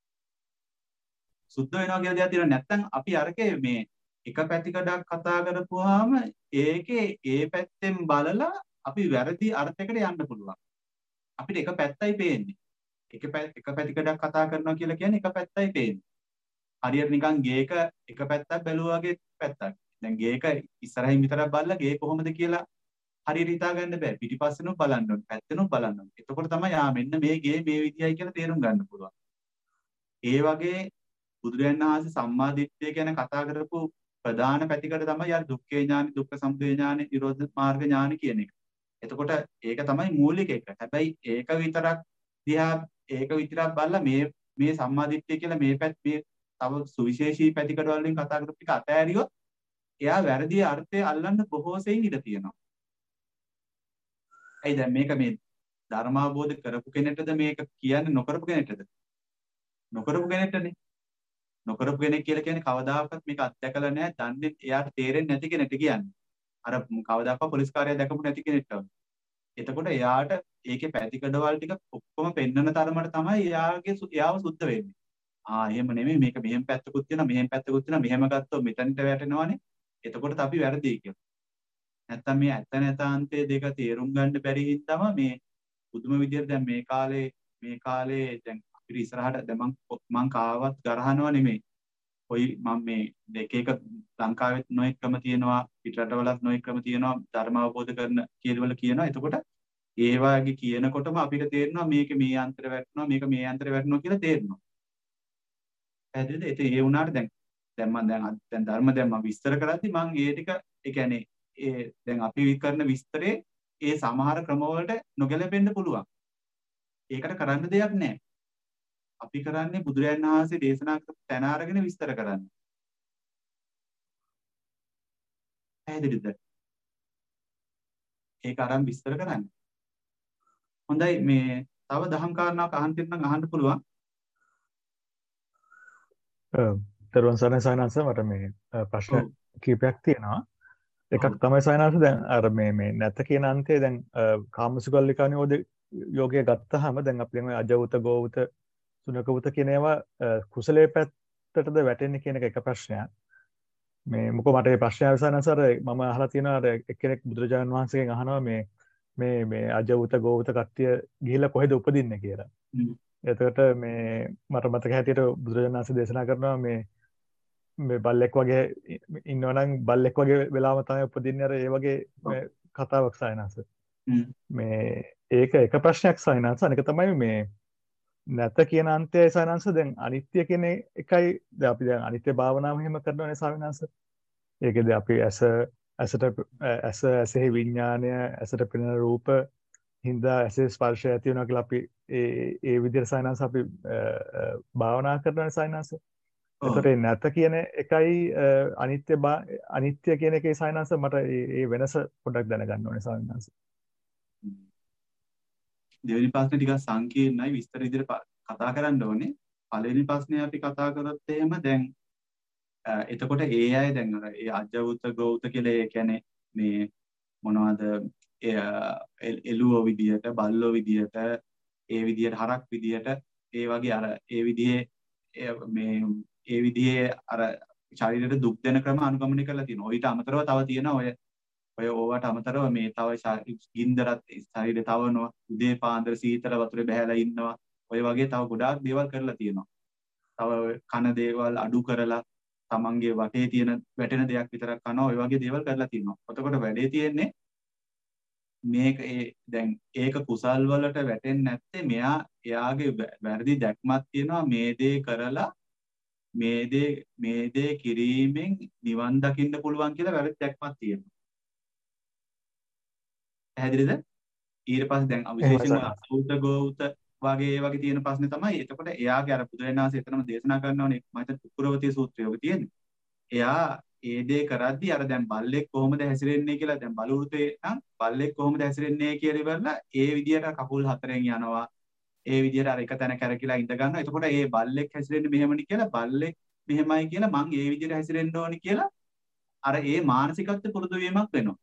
සුද්ධ වෙනවා කියලා දෙයක් තියෙනවා. නැත්නම් අපි අරකේ මේ එක පැතිකඩක් කතා කරපුවාම ඒකේ ඒ පැත්තෙන් බලලා අපි වැරදි අර්ථයකට යන්න පුළුවන්. අපිට එක පැත්තයි පේන්නේ. එක එක පැතිකඩක් කතා කරනවා කියලා කියන්නේ එක පැත්තයි පේන්නේ. හරියට නිකන් ගේක එක පැත්තක් බැලුවා වගේ පැත්තක්. දැන් ගේක ඉස්සරහින් විතරක් බලලා ගේ කොහොමද කියලා හරියට හිතා ගන්න බෑ. පිටිපස්සෙනුත් බලන්න ඕනේ, පැත්තෙනුත් බලන්න ඕනේ. එතකොට තමයි ආ මෙන්න මේ ගේ මේ විදියයි කියලා තේරුම් ගන්න පුළුවන්. ඒ වගේ බුදුරජාණන් වහන්සේ සම්මා දිට්ඨිය ගැන කතා කරපු ප්‍රධාන පැතිකඩ තමයි අර දුක්ඛේ ඥානෙ, දුක්ඛ සමුදය ඥානෙ, නිරෝධ මාර්ග ඥානෙ කියන එක. එතකොට ඒක තමයි මූලික එක. හැබැයි ඒක විතරක් දිහා ඒක විතරක් බලලා මේ මේ සම්මා දිට්ඨිය කියලා මේ පැත් මේ තව සුවිශේෂී පැතිකඩ වලින් කතා කරපු ටික අතෑරියොත් එයා වැරදි අර්ථය අල්ලන්න බොහෝ සෙයින් ඉඩ තියෙනවා. ඇයි දැන් මේක මේ ධර්ම අවබෝධ කරපු කෙනෙක්ටද මේක කියන්නේ නොකරපු කෙනෙක්ටද? නොකරපු කෙනෙක්ටනේ. නොකරපු කෙනෙක් කියලා කියන්නේ කවදාකවත් මේක අත්දැකලා නැහැ, දන්නේ එයාට තේරෙන්නේ නැති කෙනෙක්ට කියන්නේ. අර කවදාකවත් පොලිස් කාර්යය දැකපු නැති කෙනෙක්ට. එතකොට එයාට ඒකේ පැතිකඩවල් ටික ඔක්කොම පෙන්වන තරමට තමයි එයාගේ එයාව සුද්ධ වෙන්නේ. ආ එහෙම නෙමෙයි මේක මෙහෙම පැත්තකුත් තියෙනවා මෙහෙම පැත්තකුත් තියෙනවා මෙහෙම ගත්තොත් මෙතනට වැටෙනවානේ. එතකොට අපි වැරදි කියලා. නැත්තම් මේ ඇත්ත නැතාන්තයේ දෙක තේරුම් ගන්න බැරි හින්දාම මේ පුදුම විදියට දැන් මේ කාලේ මේ කාලේ දැන් අපිට ඉස්සරහට දැන් මං මං කාවත් ගරහනවා නෙමෙයි. කොයි මම මේ එක එක ලංකාවෙත් නොයෙක් ක්‍රම තියෙනවා පිටරටවලත් නොයෙක් ක්‍රම තියෙනවා ධර්ම අවබෝධ කරන කීවල කියනවා. එතකොට ඒ වගේ කියනකොටම අපිට තේරෙනවා මේක මේ අන්තර වැටෙනවා මේක මේ අන්තර වැටෙනවා කියලා තේරෙනවා. පැහැදිලිද? ඒ ඒ වුණාට දැන් දැන් මම දැන් දැන් ධර්ම දැන් මම විස්තර කරද්දි මම ඒ ටික ඒ කියන්නේ ඒ දැන් අපි කරන විස්තරේ ඒ සමහර ක්‍රමවලට නොගැලපෙන්න පුළුවන්. ඒකට කරන්න දෙයක් නැහැ. අපි කරන්නේ බුදුරජාණන් වහන්සේ දේශනා කරපු තැන අරගෙන විස්තර කරන්නේ. පැහැදිලිද? ඒක අරන් විස්තර කරන්නේ. හොඳයි මේ තව දහම් කාරණාවක් අහන්න තියෙනම් අහන්න පුළුවන්. තරුවන් සරණයි සයනස මට මේ ප්‍රශ්න කීපයක් තියෙනවා. එකක් තමයි සයනස දැන් අර මේ මේ නැත කියන අන්තයේ දැන් කාමසුකල්ලිකා නිරෝධ යෝගය ගත්තාම දැන් අපි දැන් අජවුත ගෝවුත සුනකවුත කියන ඒවා කුසලයේ පැත්තටද වැටෙන්නේ කියන එක එක ප්‍රශ්නයක්. මේ මොකද මට මේ ප්‍රශ්නය සයනස අර මම අහලා තියෙනවා අර එක්කෙනෙක් බුදුරජාණන් වහන්සේගෙන් අහනවා මේ මේ මේ අජවුත ගෝවුත කට්ටිය ගිහිල්ලා කොහෙද උපදින්නේ කියලා. එතකොට මේ මට මතක හැටියට බුදුරජාණන් වහන්සේ දේශනා කරනවා මේ මේ බල්ලෙක් වගේ ඉන්නවනම් බල්ලෙක් වගේ වෙලාවම තමයි උපදින්නේ අර ඒ වගේ කතාවක් සයනස. මේ ඒක එක ප්‍රශ්නයක් සයනස. අනික තමයි මේ නැත කියන අන්තයේ සයනස දැන් අනිත්‍ය කියන එකයි දැන් අපි දැන් අනිත්‍ය භාවනාව එහෙම කරනවානේ සයනස. ඒකද අපි ඇස ඇසට ඇස ඇසෙහි විඥානය ඇසට පෙනෙන රූප හින්දා ඇසේ ස්පර්ශය ඇති වෙනවා කියලා අපි ඒ ඒ විදිහට සයනස අපි භාවනා කරනවානේ සයනස. එතකොට නැත කියන එකයි අනිත්‍ය අනිත්‍ය කියන එකේ සයනස මට ඒ වෙනස පොඩ්ඩක් දැනගන්න ඕනේ සයනස. දෙවෙනි ප්‍රශ්නේ ටිකක් සංකීර්ණයි විස්තර විදිහට කතා කරන්න ඕනේ. පළවෙනි ප්‍රශ්නේ අපි කතා කරොත් එහෙම දැන් එතකොට ඒ අය දැන් අර ඒ අජවුත ගෞත කියලා ඒ කියන්නේ මේ මොනවද එළුව විදියට බල්ලෝ විදියට ඒ විදියට හරක් විදියට ඒ වගේ අර ඒ විදිහේ මේ ඒ විදිහේ අර ශරීරයට දුක් දෙන ක්‍රම අනුගමනය කරලා තියෙනවා. ඊට අමතරව තව තියෙනවා ඔය ඔය ඕවට අමතරව මේ තව ගින්දරත් ශරීරය තවනවා. උදේ පාන්දර සීතල වතුරේ බහැලා ඉන්නවා. ඔය වගේ තව ගොඩාක් දේවල් කරලා තියෙනවා. තව කන දේවල් අඩු කරලා තමන්ගේ වටේ තියෙන වැටෙන දෙයක් විතරක් කනවා. ඔය වගේ දේවල් කරලා තියෙනවා. එතකොට වැඩේ තියෙන්නේ මේක ඒ දැන් ඒක කුසල් වලට වැටෙන්නේ නැත්තේ මෙයා එයාගේ වැරදි දැක්මක් තියෙනවා මේ දේ කරලා මේ දේ මේ දේ කිරීමෙන් නිවන් දකින්න පුළුවන් කියලා වැරදි දැක්මක් තියෙනවා. පැහැදිලිද? ඊට පස්සේ දැන් විශේෂයෙන්ම අසූත ගෝත වගේ ඒ වගේ තියෙන ප්‍රශ්නේ තමයි. එතකොට එයාගේ අර බුදුරජාණන් වහන්සේ එතනම දේශනා කරනවානේ මම හිතන්නේ කුකුරවතී සූත්‍රය ඔබ තියෙන්නේ. එයා ඒ දේ කරද්දී අර දැන් බල්ලෙක් කොහොමද හැසිරෙන්නේ කියලා දැන් බලුරුතේ නම් බල්ලෙක් කොහොමද හැසිරෙන්නේ කියලා ඉවරලා ඒ විදියට කකුල් හතරෙන් යනවා. ඒ විදියට අර එක තැන කැරකිලා ඉඳ ගන්නවා. එතකොට ඒ බල්ලෙක් හැසිරෙන්නේ මෙහෙමනි කියලා බල්ලෙක් මෙහෙමයි කියලා මං ඒ විදියට හැසිරෙන්න ඕනි කියලා අර ඒ මානසිකත්ව පුරුදු වීමක් වෙනවා.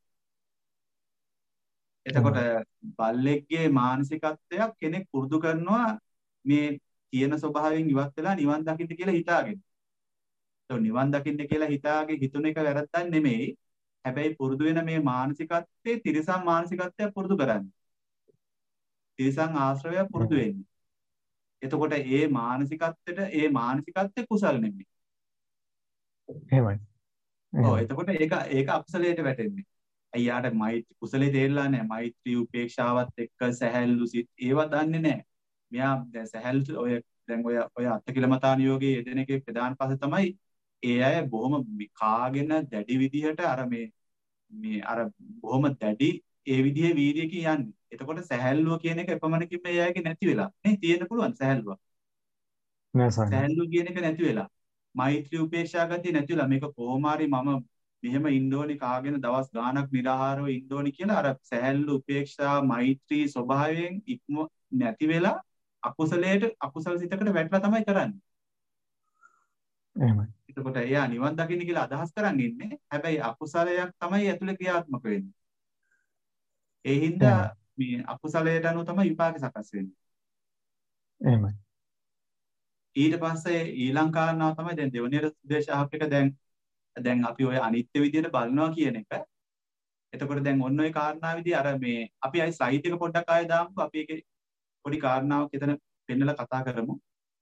එතකොට බල්ලෙක්ගේ මානසිකත්වයක් කෙනෙක් පුරුදු කරනවා මේ තියෙන ස්වභාවයෙන් ඉවත් වෙලා නිවන් දකින්න කියලා හිතාගෙන. તો නිවන් දකින්න කියලා හිතාගේ හිතුන එක වැරද්දක් නෙමෙයි. හැබැයි පුරුදු වෙන මේ මානසිකත්වයේ තිරසං මානසිකත්වයක් පුරුදු කරන්නේ. තිරසං ආශ්‍රවයක් පුරුදු වෙන්නේ. එතකොට ඒ මානසිකත්වයට ඒ මානසිකත්වයේ කුසල් නෙමෙයි. එහෙමයි. ඔව් එතකොට ඒක ඒක අකුසලයට වැටෙන්නේ. අයියාට මෛත්‍රී කුසලයේ තේරලා නැහැ. මෛත්‍රී උපේක්ෂාවත් එක්ක සැහැල්ලු සිත් ඒවා දන්නේ නැහැ. මෙයා දැන් සැහැල්ලු ඔය දැන් ඔය ඔය අත්කිලමතාන යෝගයේ යෙදෙන එකේ ප්‍රධාන පස්සේ තමයි ඒ අය බොහොම කාගෙන දැඩි විදිහට අර මේ මේ අර බොහොම දැඩි ඒ විදිහේ වීර්යයකින් යන්නේ. එතකොට සැහැල්ලුව කියන එක එපමණකින් මේ අයගේ නැති වෙලා නේ තියෙන්න පුළුවන් සැහැල්ලුව. නෑ සාරා. සැහැල්ලුව කියන එක නැති වෙලා. මෛත්‍රී උපේක්ෂා ගතිය නැති වෙලා මේක කොහොම හරි මම මෙහෙම ඉන්න ඕනි කාගෙන දවස් ගාණක් නිරාහාරව ඉන්න ඕනි කියලා අර සැහැල්ලු උපේක්ෂා මෛත්‍රී ස්වභාවයෙන් ඉක්ම නැති වෙලා අකුසලයට අකුසල සිතකට වැටලා තමයි කරන්නේ. එහෙමයි. එතකොට එයා නිවන් දකින්න කියලා අදහස් කරන් ඉන්නේ. හැබැයි අකුසලයක් තමයි ඇතුලේ ක්‍රියාත්මක වෙන්නේ. ඒ හින්දා මේ අකුසලයට අනුව තමයි විපාක සකස් වෙන්නේ. එහෙමයි. ඊට පස්සේ ඊළඟ කාරණාව තමයි දැන් දෙවනි උපදේශ අහප එක දැන් දැන් අපි ඔය අනිත්‍ය විදියට බලනවා කියන එක. එතකොට දැන් ඔන්න ඔය කාරණා විදිය අර මේ අපි අයි සයිට් එක පොඩ්ඩක් ආයෙ දාමුකෝ. අපි ඒකේ පොඩි කාරණාවක් එතන පෙන්නලා කතා කරමු.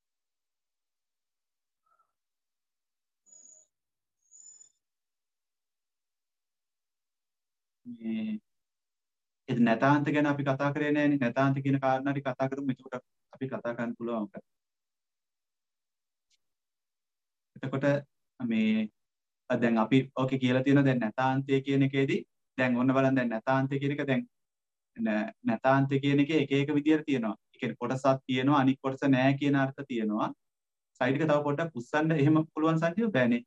මේ ඒ නැතාන්ත ගැන අපි කතා කරේ නෑනේ. නැතාන්ත කියන කාරණා ටික කතා කරමු. එතකොට අපි කතා කරන්න පුළුවන්. එතකොට මේ දැන් අපි ඕකේ කියලා තියෙනවා දැන් නැතාන්තය කියන එකේදී දැන් ඔන්න බලන්න දැන් නැතාන්තය කියන එක දැන් නැතාන්තය කියන එකේ එක එක විදියට තියෙනවා. ඒ කියන්නේ කොටසක් තියෙනවා අනිත් කොටස නෑ කියන අර්ථ තියෙනවා. සයිඩ් එක තව පොඩ්ඩක් උස්සන්න එහෙම පුළුවන් සංජීව බෑනේ.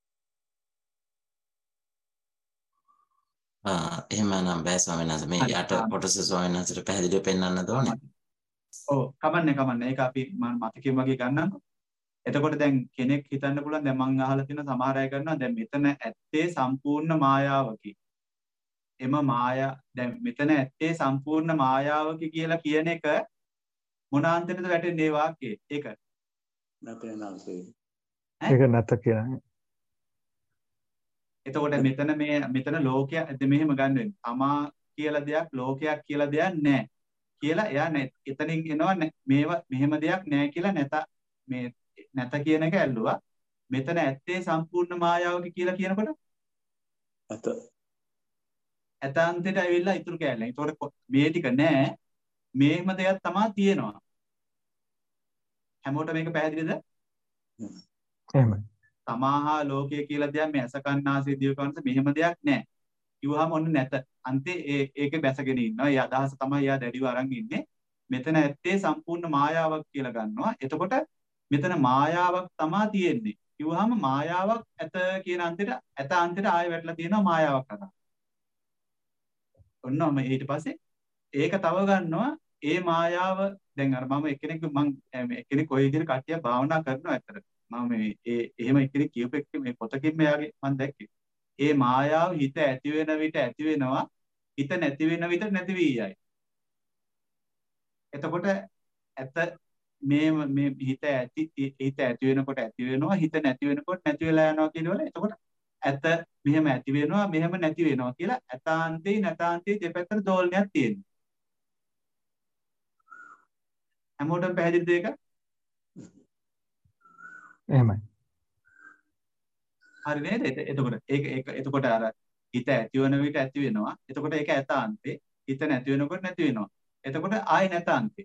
ආ එහෙම නම් බෑ ස්වාමීන් වහන්සේ මේ යට කොටස ස්වාමීන් වහන්සේට පැහැදිලිව පෙන්වන්න ඕනේ. ඔව් කමන්නේ කමන්නේ ඒක අපි මම මතකෙන් වගේ ගන්නම්කෝ. එතකොට දැන් කෙනෙක් හිතන්න පුළුවන් දැන් මම අහලා තියෙන සමහර අය කරනවා දැන් මෙතන ඇත්තේ සම්පූර්ණ මායාවකි. එම මායා දැන් මෙතන ඇත්තේ සම්පූර්ණ මායාවකි කියලා කියන එක මොන අන්තයටද වැටෙන්නේ මේ වාක්‍යය? ඒක නැතේ නැන්සේ. ඒක නැත කියන්නේ. එතකොට මෙතන මේ මෙතන ලෝකයක් මෙහෙම ගන්න වෙන්නේ. තමා කියලා දෙයක් ලෝකයක් කියලා දෙයක් නැහැ. කියලා එයා එතනින් එනවා මේවා මෙහෙම දෙයක් නැහැ කියලා නැත මේ නැත කියන එක ඇල්ලුවා. මෙතන ඇත්තේ සම්පූර්ණ මායාවක කියලා කියනකොට ඇත. ඇතාන්තයට ඇවිල්ලා ඉතුරු කෑල්ල. ඒතකොට මේ ටික නෑ. මේම දෙයක් තමයි තියෙනවා. හැමෝටම මේක පැහැදිලිද? එහෙමයි. සමාහා ලෝකය කියලා දෙයක් මේ අසකන්නාසේ දිවකවන්ස මෙහෙම දෙයක් නෑ. කිව්වහම ඔන්න නැත. අන්තේ ඒ ඒකේ බැසගෙන ඉන්නවා. ඒ අදහස තමයි යා දැඩිව අරන් ඉන්නේ. මෙතන ඇත්තේ සම්පූර්ණ මායාවක් කියලා ගන්නවා. එතකොට මෙතන මායාවක් තමයි තියෙන්නේ. කිව්වහම මායාවක් ඇත කියන අන්තයට ඇත අන්තයට ආයෙ වැටලා තියෙනවා මායාවක් කරා. ඔන්නම ඊට පස්සේ ඒක තව ගන්නවා ඒ මායාව දැන් අර මම එක්කෙනෙක් මම එක්කෙනෙක් ඔය විදිහට කට්ටිය භාවනා කරනවා ඇත්තට. මම මේ ඒ එහෙම එක්කෙනෙක් කියපු එක්ක මේ පොතකින් මෙයාගේ මම දැක්කේ. ඒ මායාව හිත ඇති වෙන විට ඇති වෙනවා, හිත නැති වෙන විට නැති වී යයි. එතකොට ඇත මේ මේ හිත ඇති හිත ඇති වෙනකොට ඇති වෙනවා, හිත නැති වෙනකොට නැති වෙලා යනවා කියනවල එතකොට ඇත මෙහෙම ඇති වෙනවා, මෙහෙම නැති වෙනවා කියලා ඇතාන්තේ නැතාන්තේ දෙපැත්තට දෝලනයක් තියෙනවා. හැමෝටම පැහැදිලිද ඒක? එහෙමයි. හරි නේද? එතකොට ඒක ඒක එතකොට අර හිත ඇති වෙන විට ඇති වෙනවා. එතකොට ඒක ඇතාන්තේ. හිත නැති වෙනකොට නැති වෙනවා. එතකොට ආයි නැතාන්තේ.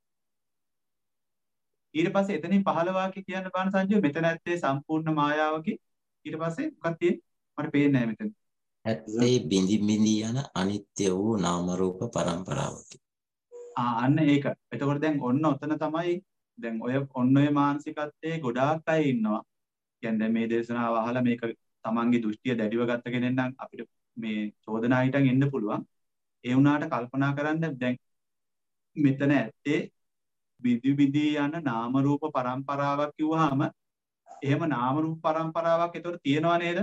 ඊට පස්සේ එතනින් පහළ වාක්‍ය කියන්න බාන සංජය මෙතන ඇත්තේ සම්පූර්ණ මායාවකි. ඊට පස්සේ මොකක්ද තියෙන්නේ? මට පේන්නේ නැහැ මෙතන. ඇත්තේ බිඳි බිඳි යන අනිත්‍ය වූ නාම රූප පරම්පරාවකි. ආ අන්න ඒක. එතකොට දැන් ඔන්න ඔතන තමයි දැන් ඔය ඔන්න ඔය මානසිකත්වයේ ගොඩාක් අය ඉන්නවා. කියන්නේ දැන් මේ දේශනාව අහලා මේක තමන්ගේ දෘෂ්ටිය දැඩිව ගත්ත කෙනෙක් නම් අපිට මේ චෝදනා හිටන් එන්න පුළුවන්. ඒ වුණාට කල්පනා කරන්න දැන් මෙතන ඇත්තේ බිඳි බිඳි යන නාම රූප පරම්පරාවක් කිව්වහම එහෙම නාම රූප පරම්පරාවක් ඒතකොට තියෙනව නේද?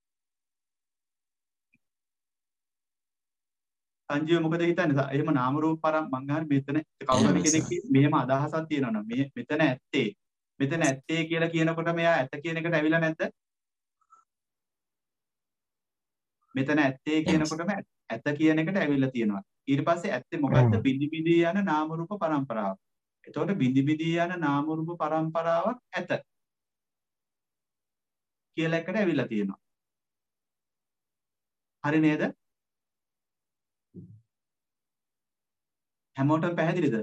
සංජීව මොකද හිතන්නේ? එහෙම නාම රූප පරම් මං ගන්න මෙතන කවුරු හරි කෙනෙක් මෙහෙම අදහසක් තියෙනවනම් මේ මෙතන ඇත්තේ මෙතන ඇත්තේ කියලා කියනකොට මෙයා ඇත්ත කියන එකට ඇවිල්ලා නැද්ද? මෙතන ඇත්තේ කියනකොටම ඇත්ත කියන එකට ඇවිල්ලා තියෙනවා. ඊට පස්සේ ඇත්තේ මොකද්ද? බිඳි බිඳි යන නාම රූප පරම්පරාව. එතකොට බිඳි බිඳි යන නාම රූප පරම්පරාවක් ඇත කියලා එකට ඇවිල්ලා තියෙනවා. හරි නේද? හැමෝටම පැහැදිලිද?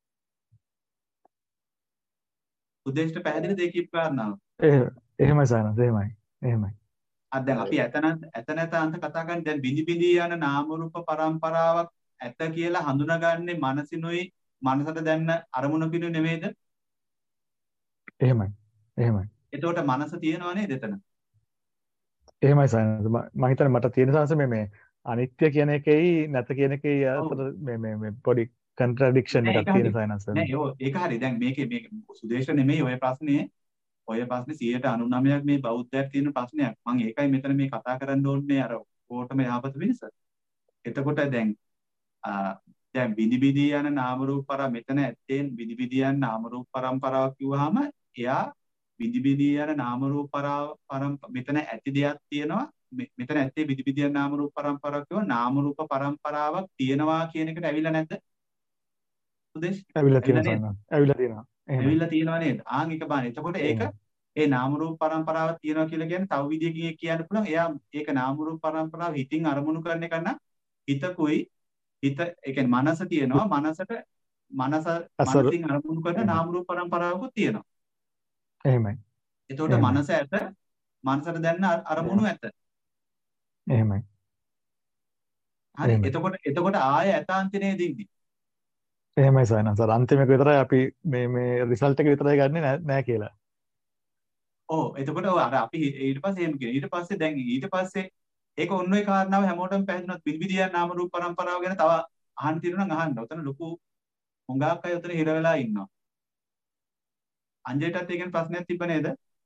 උදේෂ්ට පැහැදිලිද ඒ කීප කාරණාව? එහෙමයි සයනස් එහෙමයි. එහෙමයි. අද දැන් අපි ඇතන ඇතනත අන්ත කතා කරන්නේ දැන් බිඳි බිඳි යන නාම රූප පරම්පරාවක් ඇත කියලා හඳුනාගන්නේ මනසිනුයි මනසට දැන්න අරමුණකිනු නෙමෙයිද? එහෙමයි. එහෙමයි. එතකොට මනස තියෙනව නේද එතන? එහෙමයි සයනස් මම හිතන්නේ මට තියෙන සංස මේ මේ අනිත්‍ය කියන එකයි නැත කියන එකයි අතර මේ මේ මේ පොඩි කන්ට්‍රඩික්ෂන් එකක් තියෙන සයනස්. නෑ ඒක හරි. දැන් මේකේ මේක සුදේශ නෙමෙයි ඔය ප්‍රශ්නේ. ඔය ප්‍රශ්නේ සියයට අනූනවයක් මේ බෞද්ධයක් තියෙන ප්‍රශ්නයක්. මම ඒකයි මෙතන මේ කතා කරන්න ඕනේ අර ඕටම යහපත වෙනස. එතකොට දැන් දැන් බිඳි බිඳි යන නාම රූප පර මෙතන ඇත්තෙන් බිඳි බිඳි යන නාම රූප පරම්පරාවක් කිව්වහම එයා බිඳි බිඳි යන නාම රූප පරම් මෙතන ඇති දෙයක් තියෙනවා. මෙතන ඇත්තේ බිඳි බිඳි යන නාම රූප පරම්පරාවක් කියව නාම රූප පරම්පරාවක් තියෙනවා කියන එකට ඇවිල්ලා නැද්ද? සුදේශ් ඇවිල්ලා තියෙනවා. ඇවිල්ලා තියෙනවා. ඇවිල්ලා තියෙනවා නේද? ආන් එක බලන්න. එතකොට ඒක ඒ නාම රූප පරම්පරාවක් තියෙනවා කියලා කියන්නේ තව විදියකින් කියන්න පුළුවන්. එයා ඒක නාම රූප පරම්පරාව හිතින් අරමුණු කරන එක නම් හිතකුයි හිත ඒ කියන්නේ මනස තියෙනවා. මනසට මනස මනසින් අරමුණු කරන නාම රූප පරම්පරාවකුත් තියෙනවා. එහෙමයි. එතකොට මනස ඇත මනසට දැනන අරමුණු ඇත. එහෙමයි. හරි. එතකොට එතකොට ආය ඇතාන්තනේ දින්දි. එහෙමයි සයනස්. අර අන්තිම එක විතරයි අපි මේ මේ රිසල්ට් එක විතරයි ගන්නෙ නෑ කියලා. ඔව් එතකොට අර අපි ඊට පස්සේ එහෙම කියන. ඊට පස්සේ දැන් ඊට පස්සේ ඒක ඔන්න ඔය කාරණාව හැමෝටම පැහැදිලිවත් බිලිබිදියන් නාම රූප පරම්පරාව ගැන තව අහන්න තියෙනවා නම් අහන්න. උතන ලොකු හුඟක් අය උතන හිර වෙලා ඉන්නවා. අංජයටත් ඒ ගැන ප්‍රශ්නයක් තිබ්බ නේද?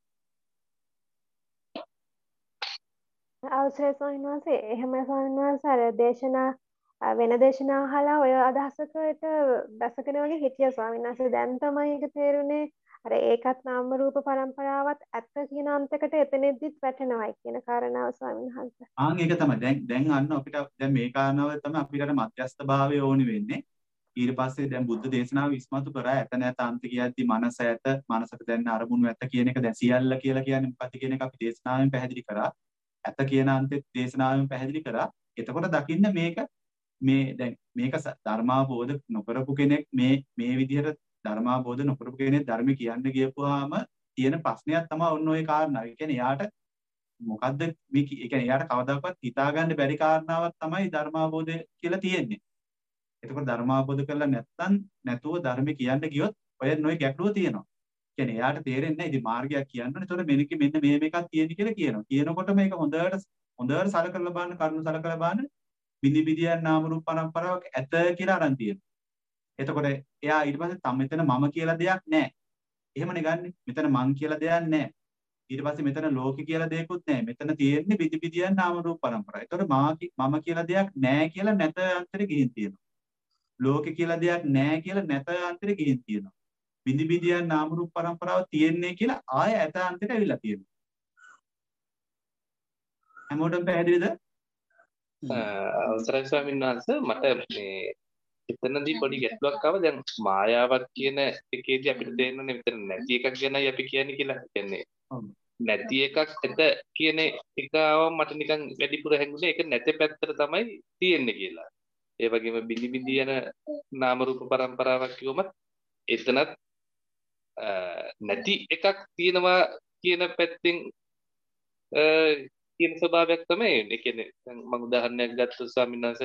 අවසරයි ස්වාමීන් වහන්සේ. එහෙම ස්වාමීන් වහන්සේ අර දේශනා වෙන දේශනා අහලා ඔය අදහසකට දැසගෙන වගේ හිටියා ස්වාමීන් වහන්සේ. දැන් තමයි ඒක තේරුනේ අර ඒකත් නාම රූප පරම්පරාවත් ඇත්ත කියන අන්තයකට එතනෙදිත් වැටෙනවයි කියන කාරණාව ස්වාමීන් වහන්සේ. ආන් ඒක තමයි. දැන් දැන් අන්න අපිට දැන් මේ කාරණාව තමයි අපිට අර මධ්‍යස්ථ භාවය ඕනි වෙන්නේ. ඊට පස්සේ දැන් බුද්ධ දේශනාව ඉස්මතු කරා ඇත නැත අන්ත කියද්දි මනස ඇත මනසට දැන් අරමුණු ඇත කියන එක දැන් සියල්ල කියලා කියන්නේ මොකක්ද කියන එක අපි දේශනාවෙන් පැහැදිලි කරා. ඇත කියන අන්තෙත් දේශනාවෙන් පැහැදිලි කරා. එතකොට දකින්න මේක මේ දැන් මේක ධර්මාබෝධ නොකරපු කෙනෙක් මේ මේ විදිහට ධර්මාබෝධ නොකරපු කෙනෙක් ධර්ම කියන්න ගියපුවාම තියෙන ප්‍රශ්නයක් තමයි ඔන්න ඔය කාරණාව. ඒ කියන්නේ යාට මොකද්ද මේ ඒ කියන්නේ යාට කවදාකවත් හිතාගන්න බැරි කාරණාවක් තමයි ධර්මාබෝධය කියලා තියෙන්නේ. එතකොට ධර්මාබෝධ කරලා නැත්තම් නැතුව ධර්ම කියන්න ගියොත් ඔය නොයි ගැටලුව තියෙනවා. කියන්නේ එයාට තේරෙන්නේ නැහැ ඉතින් මාර්ගයක් කියන්න ඕනේ. ඒතකොට මෙන්න මෙන්න මේ මේකක් තියෙන කියලා කියනවා. කියනකොට මේක හොඳට හොඳට සලකලා බලන්න කරුණු සලකලා බලන්න බිඳි බිදියන් නාම රූප පරම්පරාවක් ඇත කියලා අරන් තියෙනවා. එතකොට එයා ඊට පස්සේ තම මෙතන මම කියලා දෙයක් නැහැ. එහෙමනේ ගන්නෙ. මෙතන මං කියලා දෙයක් නැහැ. ඊට පස්සේ මෙතන ලෝකේ කියලා දෙයක්වත් නැහැ. මෙතන තියෙන්නේ විදි විදියන් නාම රූප පරම්පරාව. එතකොට මම කියලා දෙයක් නැහැ කියලා නැත අන්තරේ ගිහින් තියෙනවා. ලෝකේ කියලා දෙයක් නැහැ කියලා නැත අන්තරේ ගිහින් තියෙනවා. විදි විදියන් නාම රූප පරම්පරාව තියෙන්නේ කියලා ආය ඇත අන්තරේ ඇවිල්ලා තියෙනවා. හැමෝටම පැහැදිලිද? අවසරයි ස්වාමීන් වහන්සේ මට මේ එතනදී පොඩි ගැටලුවක් ආවා. දැන් මායාවක් කියන එකේදී අපිට තේරෙන්නේ මෙතන නැති එකක් ගැනයි අපි කියන්නේ කියලා. කියන්නේ නැති එකක් ඇත කියන එක ආවම මට නිකන් වැඩිපුර හැඟුණේ ඒක නැති පැත්තට තමයි තියෙන්නේ කියලා. ඒ වගේම බිනි බිනි යන නාම රූප පරම්පරාවක් කිව්වම එතනත් නැති එකක් තියෙනවා කියන පැත්තෙන් කියන ස්වභාවයක් තමයි එන්නේ. ඒ කියන්නේ දැන් මම උදාහරණයක් ගත්තොත් ස්වාමීන් වහන්සේ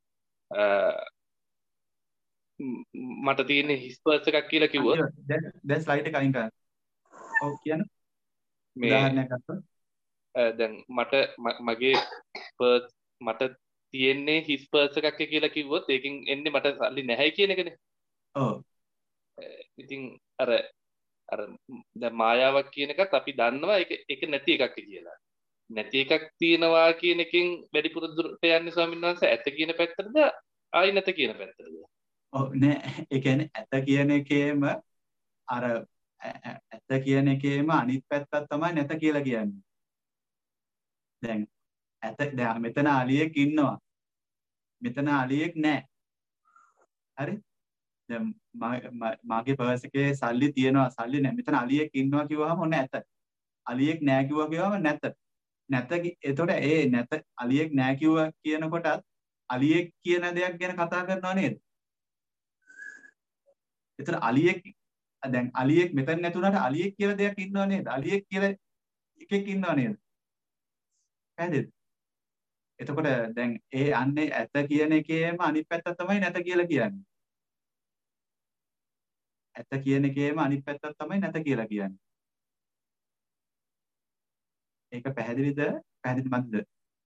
මට තියෙන හිස්පර්ස් එකක් කියලා කිව්වොත් දැන් දැන් ස්ලයිඩ් එක අයින් කරන්න. ඔව් කියන්න. උදාහරණයක් ගත්තොත් දැන් මට මගේ පර්ස් මට තියෙන්නේ හිස්පර්ස් එකක් කියලා කිව්වොත් ඒකෙන් එන්නේ මට සල්ලි නැහැ කියන එකනේ. ඔව්. ඉතින් අර අර දැන් මායාවක් කියන එකත් අපි දන්නවා ඒක ඒක නැති එකක් කියලා. නැති එකක් තියෙනවා කියන එකෙන් වැඩිපුර දුරට යන්නේ ස්වාමීන් වහන්සේ ඇත කියන පැත්තටද ආයි නැත කියන පැත්තටද? ඔව් නෑ ඒ කියන්නේ ඇත කියන එකේම අර ඇත කියන එකේම අනිත් පැත්තක් තමයි නැත කියලා කියන්නේ. දැන් ඇත දැන් මෙතන අලියෙක් ඉන්නවා. මෙතන අලියෙක් නෑ. හරි? දැන් මාගේ පර්ස් එකේ සල්ලි තියෙනවා සල්ලි නෑ. මෙතන අලියෙක් ඉන්නවා කිව්වහම ඔන්න ඇත. අලියෙක් නෑ කිව්වා කියවම නැත. නැත එතකොට ඒ නැත අලියෙක් නෑ කිව්වා කියනකොටත් අලියෙක් කියන දෙයක් ගැන කතා කරනවා නේද? එතන අලියෙක් දැන් අලියෙක් මෙතන නැතුණාට අලියෙක් කියලා දෙයක් ඉන්නව නේද? අලියෙක් කියලා එකෙක් ඉන්නව නේද? පැහැදිලිද? එතකොට දැන් ඒ අන්නේ ඇත කියන එකේම අනිත් පැත්ත තමයි නැත කියලා කියන්නේ. ඇත කියන එකේම අනිත් පැත්ත තමයි නැත කියලා කියන්නේ. ඒක පැහැදිලිද? පැහැදිලි මන්ද?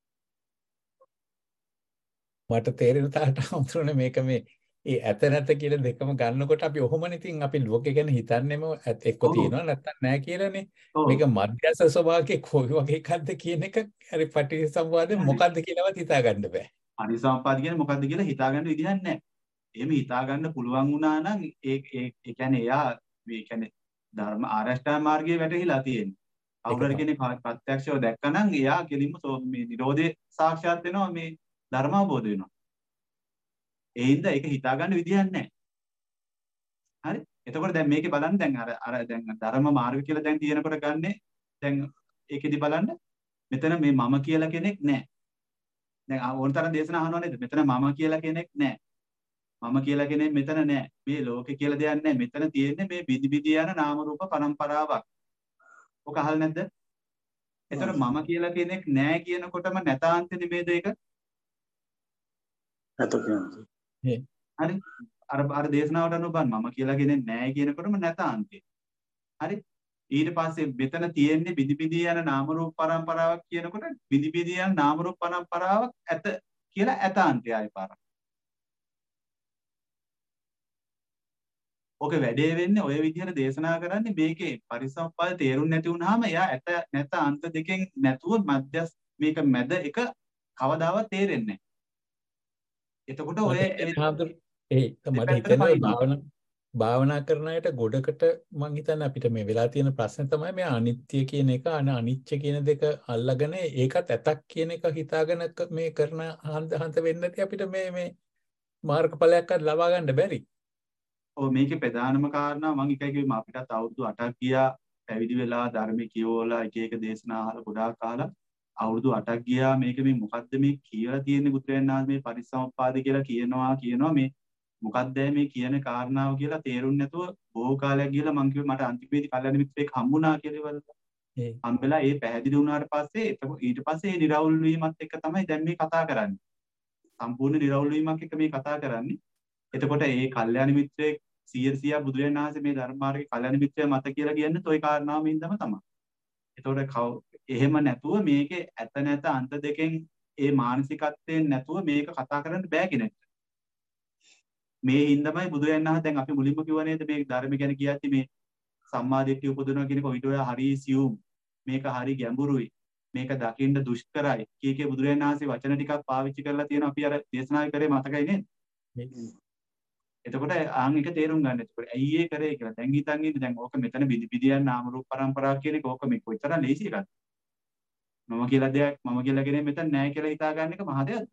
මට තේරෙන තාලට අමුතුනේ මේක මේ ඒ ඇත නැත කියලා දෙකම ගන්නකොට අපි ඔහොමනේ ඉතින් අපි ලෝකේ ගැන හිතන්නේම එක්ක තියෙනවා නැත්තම් නැහැ කියලානේ. මේක මධ්‍යස්ථ ස්වභාවයේ කොයි වගේ එකක්ද කියන එක හරි පටිච්චසමුප්පාදේ මොකද්ද කියලාවත් හිතා ගන්න බෑ. පටිච්චසමුප්පාද කියන්නේ මොකද්ද කියලා හිතා ගන්න විදිහක් නැහැ. එහෙම හිතා ගන්න පුළුවන් වුණා නම් ඒ ඒ කියන්නේ එයා මේ කියන්නේ ධර්ම ආරෂ්ඨා මාර්ගයේ වැටහිලා තියෙන්නේ. කවුරු හරි කෙනෙක් ප්‍රත්‍යක්ෂව දැක්කනම් එයා කෙලින්ම මේ නිරෝධේ සාක්ෂාත් වෙනවා මේ ධර්ම අවබෝධ වෙනවා. ඒ හින්දා ඒක හිතා ගන්න විදියක් නැහැ. හරි? එතකොට දැන් මේකේ බලන්න දැන් අර අර දැන් ධර්ම මාර්ග කියලා දැන් තියෙනකොට ගන්නෙ දැන් ඒකෙදි බලන්න මෙතන මේ මම කියලා කෙනෙක් නැහැ. දැන් ඕනතරම් දේශනා අහනවා නේද? මෙතන මම කියලා කෙනෙක් නැහැ. මම කියලා කෙනෙක් මෙතන නැහැ. මේ ලෝකේ කියලා දෙයක් නැහැ. මෙතන තියෙන්නේ මේ විදි විදි යන නාම රූප පරම්පරාවක්. ඔක අහලා නැද්ද? එතකොට මම කියලා කෙනෙක් නැහැ කියනකොටම නැතාන්ත නෙමෙයිද ඒක? නැත කියන්නේ. හරි අර අර දේශනාවට අනුව බලන්න මම කියලා කෙනෙක් නැහැ කියනකොටම නැතාන්තේ. හරි ඊට පස්සේ මෙතන තියෙන්නේ විදි විදි යන නාම රූප පරම්පරාවක් කියනකොට විදි විදි යන නාම රූප පරම්පරාවක් ඇත කියලා ඇතාන්තය ආයි පාරක්. ඔක වැඩේ වෙන්නේ ඔය විදිහට දේශනා කරන්නේ මේකේ පරිසම්පාද තේරුම් නැති වුනහම එයා ඇත නැත අන්ත දෙකෙන් නැතුව මැදස් මේක මැද එක කවදාවත් තේරෙන්නේ නැහැ. එතකොට ඔය ඒ මට හිතෙනවා භාවනා භාවනා කරන අයට ගොඩකට මං හිතන්නේ අපිට මේ වෙලා තියෙන ප්‍රශ්නේ තමයි මේ අනිත්‍ය කියන එක අන අනිච්ච කියන දෙක අල්ලගෙන ඒකත් ඇතක් කියන එක හිතාගෙන මේ කරන හන්ද හන්ත වෙන්නේ නැති අපිට මේ මේ මාර්ගඵලයක් ලබා ගන්න බැරි. ඔව් මේකේ ප්‍රධානම කාරණා මම එකයි කිව්වේ අපිටත් අවුරුදු අටක් ගියා පැවිදි වෙලා ධර්මයේ කියවලා එක එක දේශනා අහලා ගොඩාක් අහලා අවුරුදු අටක් ගියා මේක මේ මොකද්ද මේ කියලා තියෙන්නේ බුදුරජාණන් වහන්සේ මේ පරිසම්පාද කියලා කියනවා කියනවා මේ මොකක්ද මේ කියන කාරණාව කියලා තේරුම් නැතුව බොහෝ කාලයක් ගිහලා මං කිව්වේ මට අන්තිමේදී කල්යනා මිත්‍රෙක් හම්බුණා කියලා ඉවරද. ඒ හම්බෙලා ඒ පැහැදිලි වුණාට පස්සේ ඊට පස්සේ ඒ නිරවුල් වීමත් එක්ක තමයි දැන් මේ කතා කරන්නේ. සම්පූර්ණ නිරවුල් වීමක් එක්ක මේ කතා කරන්නේ. එතකොට ඒ කල්යනා මිත්‍රෙක් සියයට සියයක් බුදුරජාණන් වහන්සේ මේ ධර්ම මාර්ගයේ කල්යනා මිත්‍රය මත කියලා කියන්නේ toy කාරණාවෙන් ඉඳම තමයි. එතකොට එහෙම නැතුව මේකේ ඇත නැත අන්ත දෙකෙන් ඒ මානසිකත්වයෙන් නැතුව මේක කතා කරන්න බෑ කෙනෙක්ට. මේ හින්දාමයි බුදුරජාණන් වහන්සේ දැන් අපි මුලින්ම කිව්වා නේද මේ ධර්ම ගැන කියද්දි මේ සම්මාදිට්ඨිය උපදිනවා කියන කොයිට ඔය හරි සියුම් මේක හරි ගැඹුරුයි මේක දකින්න දුෂ්කරයි කී කී බුදුරජාණන් වහන්සේ වචන ටිකක් පාවිච්චි කරලා තියෙනවා අපි අර දේශනාවේ කරේ මතකයි නේද? එතකොට ආන් එක තේරුම් ගන්න. එතකොට ඇයි ඒ කරේ කියලා. දැන් හිතන් ඉන්නේ දැන් ඕක මෙතන විදි විදියන් නාම රූප පරම්පරාව කියන එක ඕක මේ කොයිතරම් ලේසි එකක්ද? මම කියලා දෙයක් මම කියලා කෙනෙක් මෙතන නැහැ කියලා හිතා ගන්න එක මහ දෙයක්ද?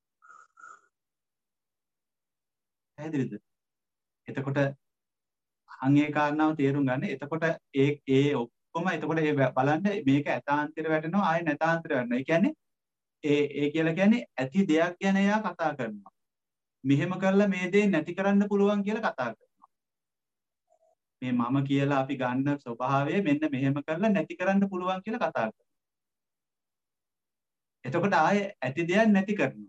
පැහැදිලිද? එතකොට අන් ඒ කාරණාව තේරුම් ගන්න. එතකොට ඒ ඒ ඔක්කොම එතකොට ඒ බලන්න මේක ඇතාන්තර වැටෙනවා ආයෙ නැතාන්තර වැටෙනවා. ඒ කියන්නේ ඒ ඒ කියලා කියන්නේ ඇති දෙයක් ගැන එයා කතා කරනවා. මෙහෙම කරලා මේ දේ නැති කරන්න පුළුවන් කියලා කතා කරනවා. මේ මම කියලා අපි ගන්න ස්වභාවය මෙන්න මෙහෙම කරලා නැති කරන්න පුළුවන් කියලා කතා කරනවා. එතකොට ආයෙ ඇති දෙයක් නැති කරනවා.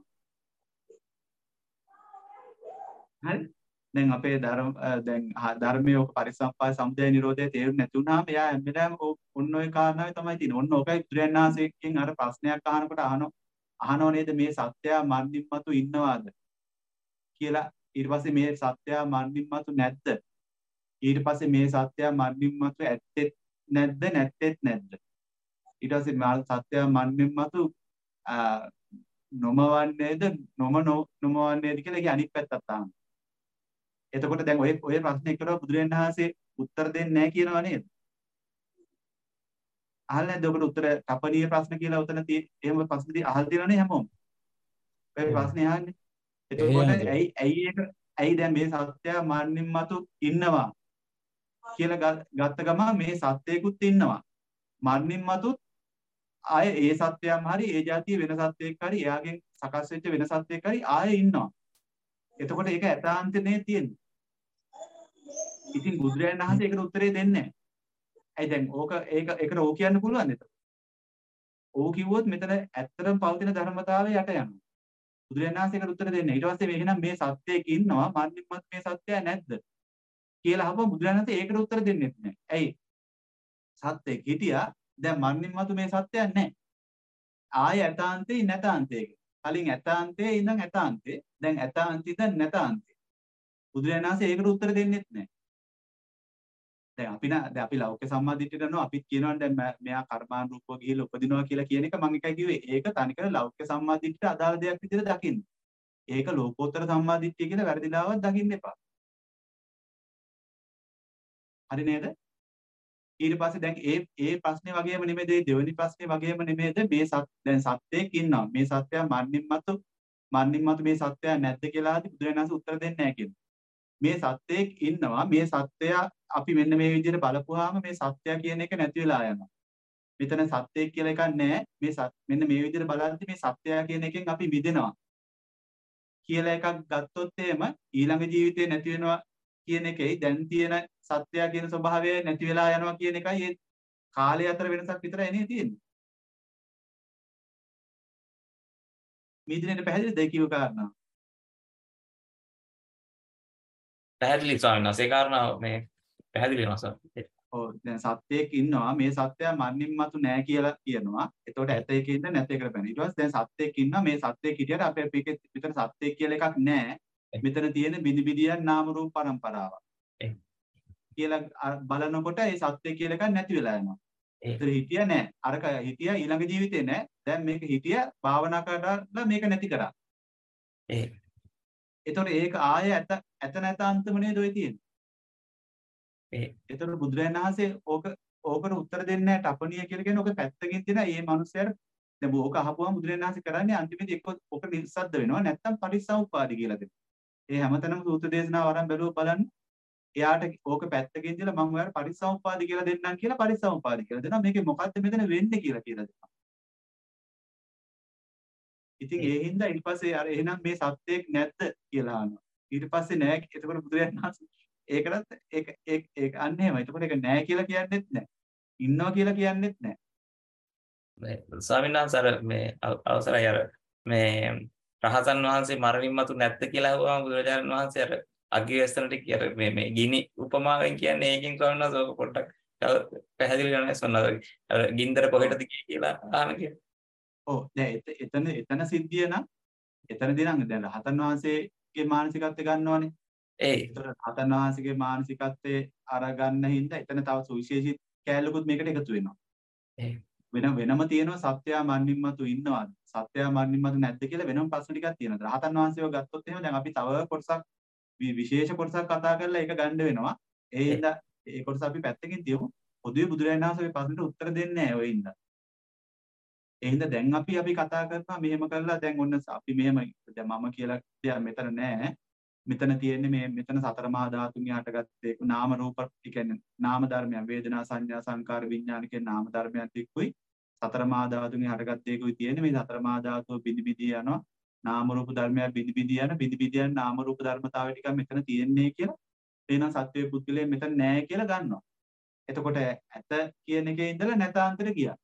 හරි? දැන් අපේ ධර්ම දැන් ධර්මයේ ඔක පරිසම්පාද සමුදය නිරෝධය තේරුම් නැති වුණාම එයා හැමදාම ඔන්න ඔය කාරණාවේ තමයි තියෙන්නේ. ඔන්න ඔකයි බුදුරජාණන් වහන්සේගෙන් අර ප්‍රශ්නයක් අහනකොට අහනෝ අහනෝ නේද මේ සත්‍යය මරණින් මතු ඉන්නවාද කියලා. ඊට පස්සේ මේ සත්‍යය මරණින් මතු නැද්ද? ඊට පස්සේ මේ සත්‍යය මරණින් මතු ඇත්තෙත් නැද්ද නැත්තෙත් නැද්ද? ඊට පස්සේ මේ සත්‍යය මරණින් මතු නොමවන්නේද නොම නොමවන්නේද කියලා ඒ අනිත් පැත්තත් අහනවා. එතකොට දැන් ඔය ඔය ප්‍රශ්නේ කරලා බුදුරජාණන් වහන්සේ උත්තර දෙන්නේ නැහැ කියනවා නේද? අහලා නැද්ද ඔකට උත්තර තපනීය ප්‍රශ්න කියලා උතන තියෙ එහෙම ප්‍රශ්න දී අහලා තියෙනවනේ හැමෝම. ඔය ප්‍රශ්නේ අහන්නේ. එතකොට ඇයි ඇයි ඒක ඇයි දැන් මේ සත්‍යය මරණින් මතු ඉන්නවා කියලා ගත්ත ගමන් මේ සත්‍යයකුත් ඉන්නවා. මරණින් මතුත් ආයේ ඒ සත්‍යයම හරි ඒ જાතිය වෙන සත්‍යයක් හරි එයාගෙන් සකස් වෙච්ච වෙන සත්‍යයක් හරි ආයේ ඉන්නවා. එතකොට ඒක ඇතාන්තනේ තියෙන්නේ. ඉතින් බුදුරජාණන් වහන්සේ ඒකට උත්තරේ දෙන්නේ නැහැ. ඇයි දැන් ඕක ඒක ඒකට ඕක කියන්න පුළුවන්ද එතකොට? ඕක කිව්වොත් මෙතන ඇත්තටම පවතින ධර්මතාවය යට යනවා. බුදුරජාණන් වහන්සේ ඒකට උත්තර දෙන්නේ. ඊට පස්සේ එහෙනම් මේ සත්‍යයක ඉන්නවා මරණින් මත් මේ සත්‍යය නැද්ද? කියලා අහපුවා බුදුරජාණන් වහන්සේ ඒකට උත්තර දෙන්නේ නැහැ. ඇයි? සත්‍යයක හිටියා දැන් මරණින් මතු මේ සත්‍යයක් නැහැ. ආය ඇතාන්තේ නැතාන්තේ. කලින් ඇතාන්තේ ඉඳන් ඇතාන්තේ දැන් ඇතාන්තේ ඉඳන් නැතාන්තේ. බුදුරජාණන් වහන්සේ ඒකට උත්තර දෙන්නෙත් නැහැ. දැන් අපි නා දැන් අපි ලෞකික සම්මාදිටියට යනවා අපිත් කියනවා දැන් මෙයා කර්මානුරූපව ගිහිල්ලා උපදිනවා කියලා කියන එක මම එකයි කිව්වේ ඒක තනිකර ලෞකික සම්මාදිටියට අදාළ දෙයක් විදිහට දකින්න. ඒක ලෝකෝත්තර සම්මාදිටිය කියලා වැරදිලාවක් දකින්න එපා. හරි නේද? ඊට පස්සේ දැන් ඒ ඒ ප්‍රශ්නේ වගේම නෙමෙයි දෙවෙනි ප්‍රශ්නේ වගේම නෙමෙයිද මේ සත් දැන් සත්‍යයක් ඉන්නවා. මේ සත්‍යය මරණින් මතු මරණින් මතු මේ සත්‍යය නැද්ද කියලා ආදි බුදුරජාණන් වහන්සේ උත්තර දෙන්නේ නැහැ කියනවා. මේ සත්‍යයක් ඉන්නවා මේ සත්‍යය අපි මෙන්න මේ විදිහට බලපුවාම මේ සත්‍යය කියන එක නැති වෙලා යනවා. මෙතන සත්‍යයක් කියලා එකක් නැහැ. මේ මෙන්න මේ විදිහට බලද්දි මේ සත්‍යය කියන එකෙන් අපි මිදෙනවා කියලා එකක් ගත්තොත් එහෙම ඊළඟ ජීවිතේ නැති වෙනවා කියන එකයි දැන් තියෙන සත්‍යය කියන ස්වභාවය නැති වෙලා යනවා කියන එකයි ඒ කාලය අතර වෙනසක් විතරයි නේ තියෙන්නේ. මේ දිනෙට පැහැදිලිද ඒ කිව්ව කාරණා? පැහැදිලි ස්වාමීන් වහන්සේ කාරණා මේ පැහැදිලි වෙනවා සර්. ඔව් දැන් සත්‍යයක් ඉන්නවා මේ සත්‍යය මරණින් මතු නෑ කියලා කියනවා. එතකොට ඇත එකේ ඉඳන් නැත එකට බැන. ඊට පස්සේ දැන් සත්‍යයක් ඉන්නවා මේ සත්‍යයක් හිටියට අපේ අපේ විතර සත්‍යයක් කියලා එකක් නෑ. මෙතන තියෙන බිනි බිදියන් නාම රූප පරම්පරාවක්. කියලා බලනකොට ඒ සත්‍ය කියලා එකක් නැති වෙලා යනවා. ඒතර හිටිය නෑ. අරක හිටිය ඊළඟ ජීවිතේ නෑ. දැන් මේක හිටිය භාවනා කරලා මේක නැති කරා. ඒ. ඒතර ඒක ආය ඇත ඇත නැත අන්තම නේද ඔය තියෙන්නේ. ඒ. ඒතර බුදුරජාණන් වහන්සේ ඕක ඕකට උත්තර දෙන්නේ නැහැ තපණිය කියලා කියන ඕක පැත්තකින් තියෙන මේ මිනිස්සයාට දැන් ඕක අහපුවම බුදුරජාණන් වහන්සේ කරන්නේ අන්තිමේදී එක්ක ඕක නිස්සද්ද වෙනවා නැත්තම් පරිසම්පාදි කියලා දෙනවා. ඒ හැමතැනම සූත්‍ර දේශනාව වරන් බැලුව බලන්න එයාට ඕක පැත්තකින් දාලා මම ඔයාලට පරිසම්පාදි කියලා දෙන්නම් කියලා පරිසම්පාදි කියලා දෙනවා. මේකේ මොකද්ද මෙතන වෙන්නේ කියලා කියලා දෙනවා. ඉතින් ඒ හින්දා ඊට පස්සේ අර එහෙනම් මේ සත්‍යයක් නැද්ද කියලා අහනවා. ඊට පස්සේ නෑ. එතකොට බුදුරජාණන් වහන්සේ ඒකටත් ඒක ඒක ඒක අන්න එහෙමයි. එතකොට ඒක නෑ කියලා කියන්නෙත් නෑ. ඉන්නවා කියලා කියන්නෙත් නෑ. මේ ස්වාමීන් වහන්සේ අර මේ අවසරයි අර මේ රහතන් වහන්සේ මරණින් මතු නැද්ද කියලා අහුවාම බුදුරජාණන් වහන්සේ අර අග්ගිවස්තනට කිය මේ මේ ගිනි උපමාවෙන් කියන්නේ ඒකෙන් ස්වාමීන් වහන්සේ ඔක පොඩ්ඩක් පැහැදිලි කරන්න සොන්නද අර ගින්දර කොහෙටද කියලා අහන කියලා. ඔව් දැන් එතන එතන සිද්ධිය නම් එතනදී නම් දැන් රහතන් වහන්සේගේ මානසිකත්වය ගන්නවනේ. ඒ ඒතර රහතන් වහන්සේගේ මානසිකත්වයේ අරගන්න හින්දා එතන තව සුවිශේෂී කැලලකුත් මේකට එකතු වෙනවා. වෙන වෙනම තියෙනවා සත්‍යයා මන්නින්මතු ඉන්නවාද? සත්‍යයා මන්නින්මතු නැද්ද කියලා වෙනම ප්‍රශ්න ටිකක් තියෙනවා. රහතන් වහන්සේව ගත්තොත් එහෙම දැන් අපි තව කොටසක් විශේෂ කොටසක් කතා කරලා ඒක ගන්න වෙනවා. ඒ හින්දා ඒ කොටස අපි පැත්තකින් තියමු. පොදුවේ බුදුරජාණන් වහන්සේ ප්‍රශ්නෙට උත්තර දෙන්නේ නැහැ ඔය හින්දා. ඒ හින්දා දැන් අපි අපි කතා කරනවා මෙහෙම කරලා දැන් ඔන්න අපි මෙහෙම දැන් මම කියලා දෙයක් මෙතන නැහැ. මෙතන තියෙන්නේ මේ මෙතන සතර මහා ධාතුන්ගේ හටගත්තේ නාම රූප කියන්නේ නාම ධර්මයන් වේදනා සංඥා සංකාර විඥාන කියන නාම ධර්මයන් එක්කුයි සතර මහා ධාතුන්ගේ හටගත්තේකුයි තියෙන්නේ මේ සතර මහා ධාතුව බිනි බිදී යනවා නාම රූප ධර්මයන් බිනි බිදී යන බිනි බිදී යන නාම රූප ධර්මතාවය ටිකක් මෙතන තියෙන්නේ කියලා එහෙනම් සත්වයේ පුද්ගලයා මෙතන නැහැ කියලා ගන්නවා. එතකොට ඇත කියන එකේ ඉඳලා නැතාන්තර ගියා.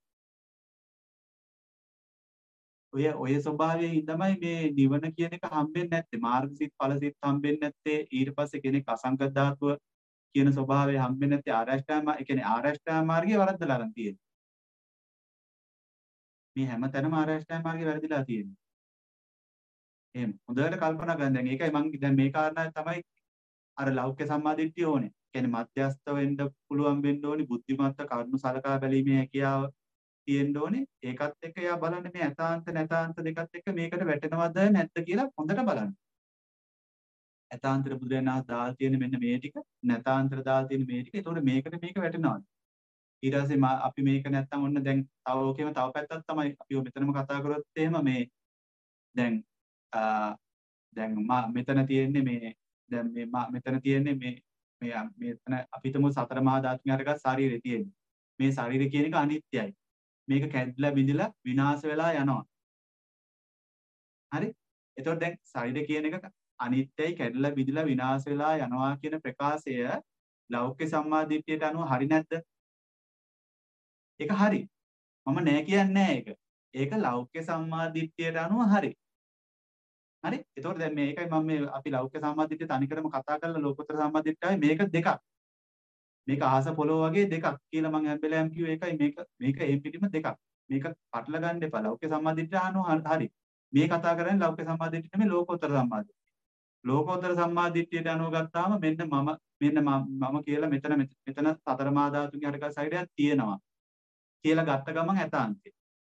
ඔය ඔය ස්වභාවයෙන් තමයි මේ නිවන කියන එක හම්බෙන්නේ නැත්තේ. මාර්ගසිත ඵලසිත හම්බෙන්නේ නැත්තේ. ඊට පස්සේ කෙනෙක් අසංගත ධාතුව කියන ස්වභාවය හම්බෙන්නේ නැත්තේ ආරෂ්ඨාම ඒ කියන්නේ ආරෂ්ඨාම මාර්ගයේ වරද්දලා අරන් තියෙන්නේ. මේ හැම තැනම ආරෂ්ඨාම මාර්ගයේ වැරදිලා තියෙන්නේ. එහෙම හොඳට කල්පනා කරන්න. දැන් ඒකයි මම දැන් මේ කාරණාව තමයි අර ලෞකික සම්මාදිට්ඨිය ඕනේ. කියන්නේ මධ්‍යස්ථ වෙන්න පුළුවන් වෙන්න ඕනේ. බුද්ධිමත්ත කරුණු සලකා බැලීමේ හැකියාව තියෙන්න ඕනේ. ඒකත් එක්ක එයා බලන්න මේ ඇතාන්ත නැතාන්ත දෙකත් එක්ක මේකට වැටෙනවද නැද්ද කියලා හොඳට බලන්න. ඇතාන්තර බුදුරජාණන් දාල් තියෙන මෙන්න මේ ටික, නැතාන්තර දාල් තියෙන මේ ටික. ඒතකොට මේකට මේක වැටෙනවද? ඊට පස්සේ අපි මේක නැත්තම් ඔන්න දැන් තව ඕකේම තව පැත්තක් තමයි අපි ඔය මෙතනම කතා කරොත් එහෙම මේ දැන් දැන් මෙතන තියෙන්නේ මේ දැන් මේ මෙතන තියෙන්නේ මේ මේ මෙතන අපිටම සතර මහා ධාතුන් හරගත් ශරීරය තියෙන්නේ. මේ ශරීරය කියන එක අනිත්‍යයි. මේක කැඩිලා බිඳිලා විනාශ වෙලා යනවා. හරි? එතකොට දැන් ශරීරය කියන එක අනිත්‍යයි කැඩිලා බිඳිලා විනාශ වෙලා යනවා කියන ප්‍රකාශය ලෞකික සම්මාදිට්ඨියට අනුව හරි නැද්ද? ඒක හරි. මම නෑ කියන්නේ නෑ ඒක. ඒක ලෞකික සම්මාදිට්ඨියට අනුව හරි. හරි? එතකොට දැන් මේකයි මම මේ අපි ලෞකික සම්මාදිට්ඨිය තනිකරම කතා කරලා ලෝකෝත්තර සම්මාදිට්ඨියයි මේක දෙකක්. මේක අහස පොළොව වගේ දෙකක් කියලා මම හැම වෙලාවෙම කිව්වේ ඒකයි මේක මේක ඒ පිටිම දෙකක්. මේක පටල ගන්න එපා. ලෞකික සම්මාදිට්ඨිය අනුව හරි. මේ කතා කරන්නේ ලෞකික සම්මාදිට්ඨිය නෙමෙයි ලෝකෝත්තර සම්මාදිට්ඨිය. ලෝකෝත්තර සම්මාදිට්ඨියට අනුව ගත්තාම මෙන්න මම මෙන්න මම කියලා මෙතන මෙතන සතර මහා ධාතුන්ගේ හටගත් සයිඩයක් තියෙනවා කියලා ගත්ත ගමන් ඇතාන්තේ.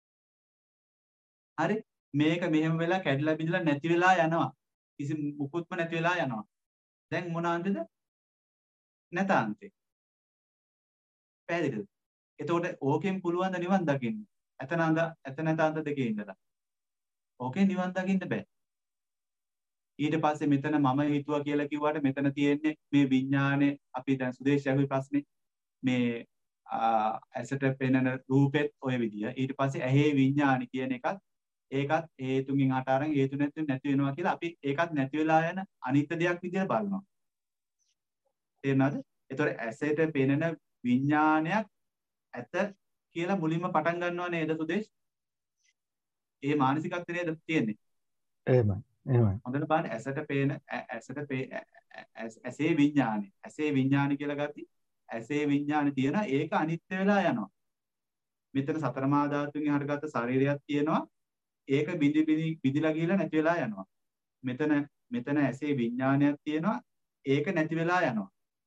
හරි? මේක මෙහෙම වෙලා කැඩිලා බිඳලා නැති වෙලා යනවා. කිසි මුකුත්ම නැති වෙලා යනවා. දැන් මොන අන්තද? නැතාන්තේ. පැහැදිලිද? එතකොට ඕකෙන් පුළුවන් ද නිවන් දකින්න? එතන අඳ එතන නැතාන්ත දෙකේ ඉඳලා. ඕකෙන් නිවන් දකින්න බෑ. ඊට පස්සේ මෙතන මම හිතුවා කියලා කිව්වට මෙතන තියෙන්නේ මේ විඥානේ අපි දැන් සුදේශයගේ ප්‍රශ්නේ මේ ඇසට පෙනෙන රූපෙත් ඔය විදිය. ඊට පස්සේ ඇහි විඥානි කියන එකත් ඒකත් හේතුන්ගෙන් හට අරන් හේතු නැති නැති වෙනවා කියලා අපි ඒකත් නැති වෙලා යන අනිත්‍ය දෙයක් විදියට බලනවා. තේරුණාද? ඒතකොට ඇසට පෙනෙන විඥානයක් ඇත කියලා මුලින්ම පටන් ගන්නව නේද සුදේශ්? ඒ මානසිකත්වය නේද තියෙන්නේ? එහෙමයි. එහෙමයි. හොඳට බලන්න ඇසට පේන ඇසට ඇසේ විඥානි. ඇසේ විඥානි කියලා ගatti ඇසේ විඥානි තියෙන ඒක අනිත්‍ය වෙලා යනවා. මෙතන සතර මහා ධාතුන්ගෙන් හටගත්ත ශරීරයක් තියෙනවා. ඒක බිඳි බිඳි බිඳිලා ගිහලා නැති වෙලා යනවා. මෙතන මෙතන ඇසේ විඥානයක් තියෙනවා. ඒක නැති වෙලා යනවා.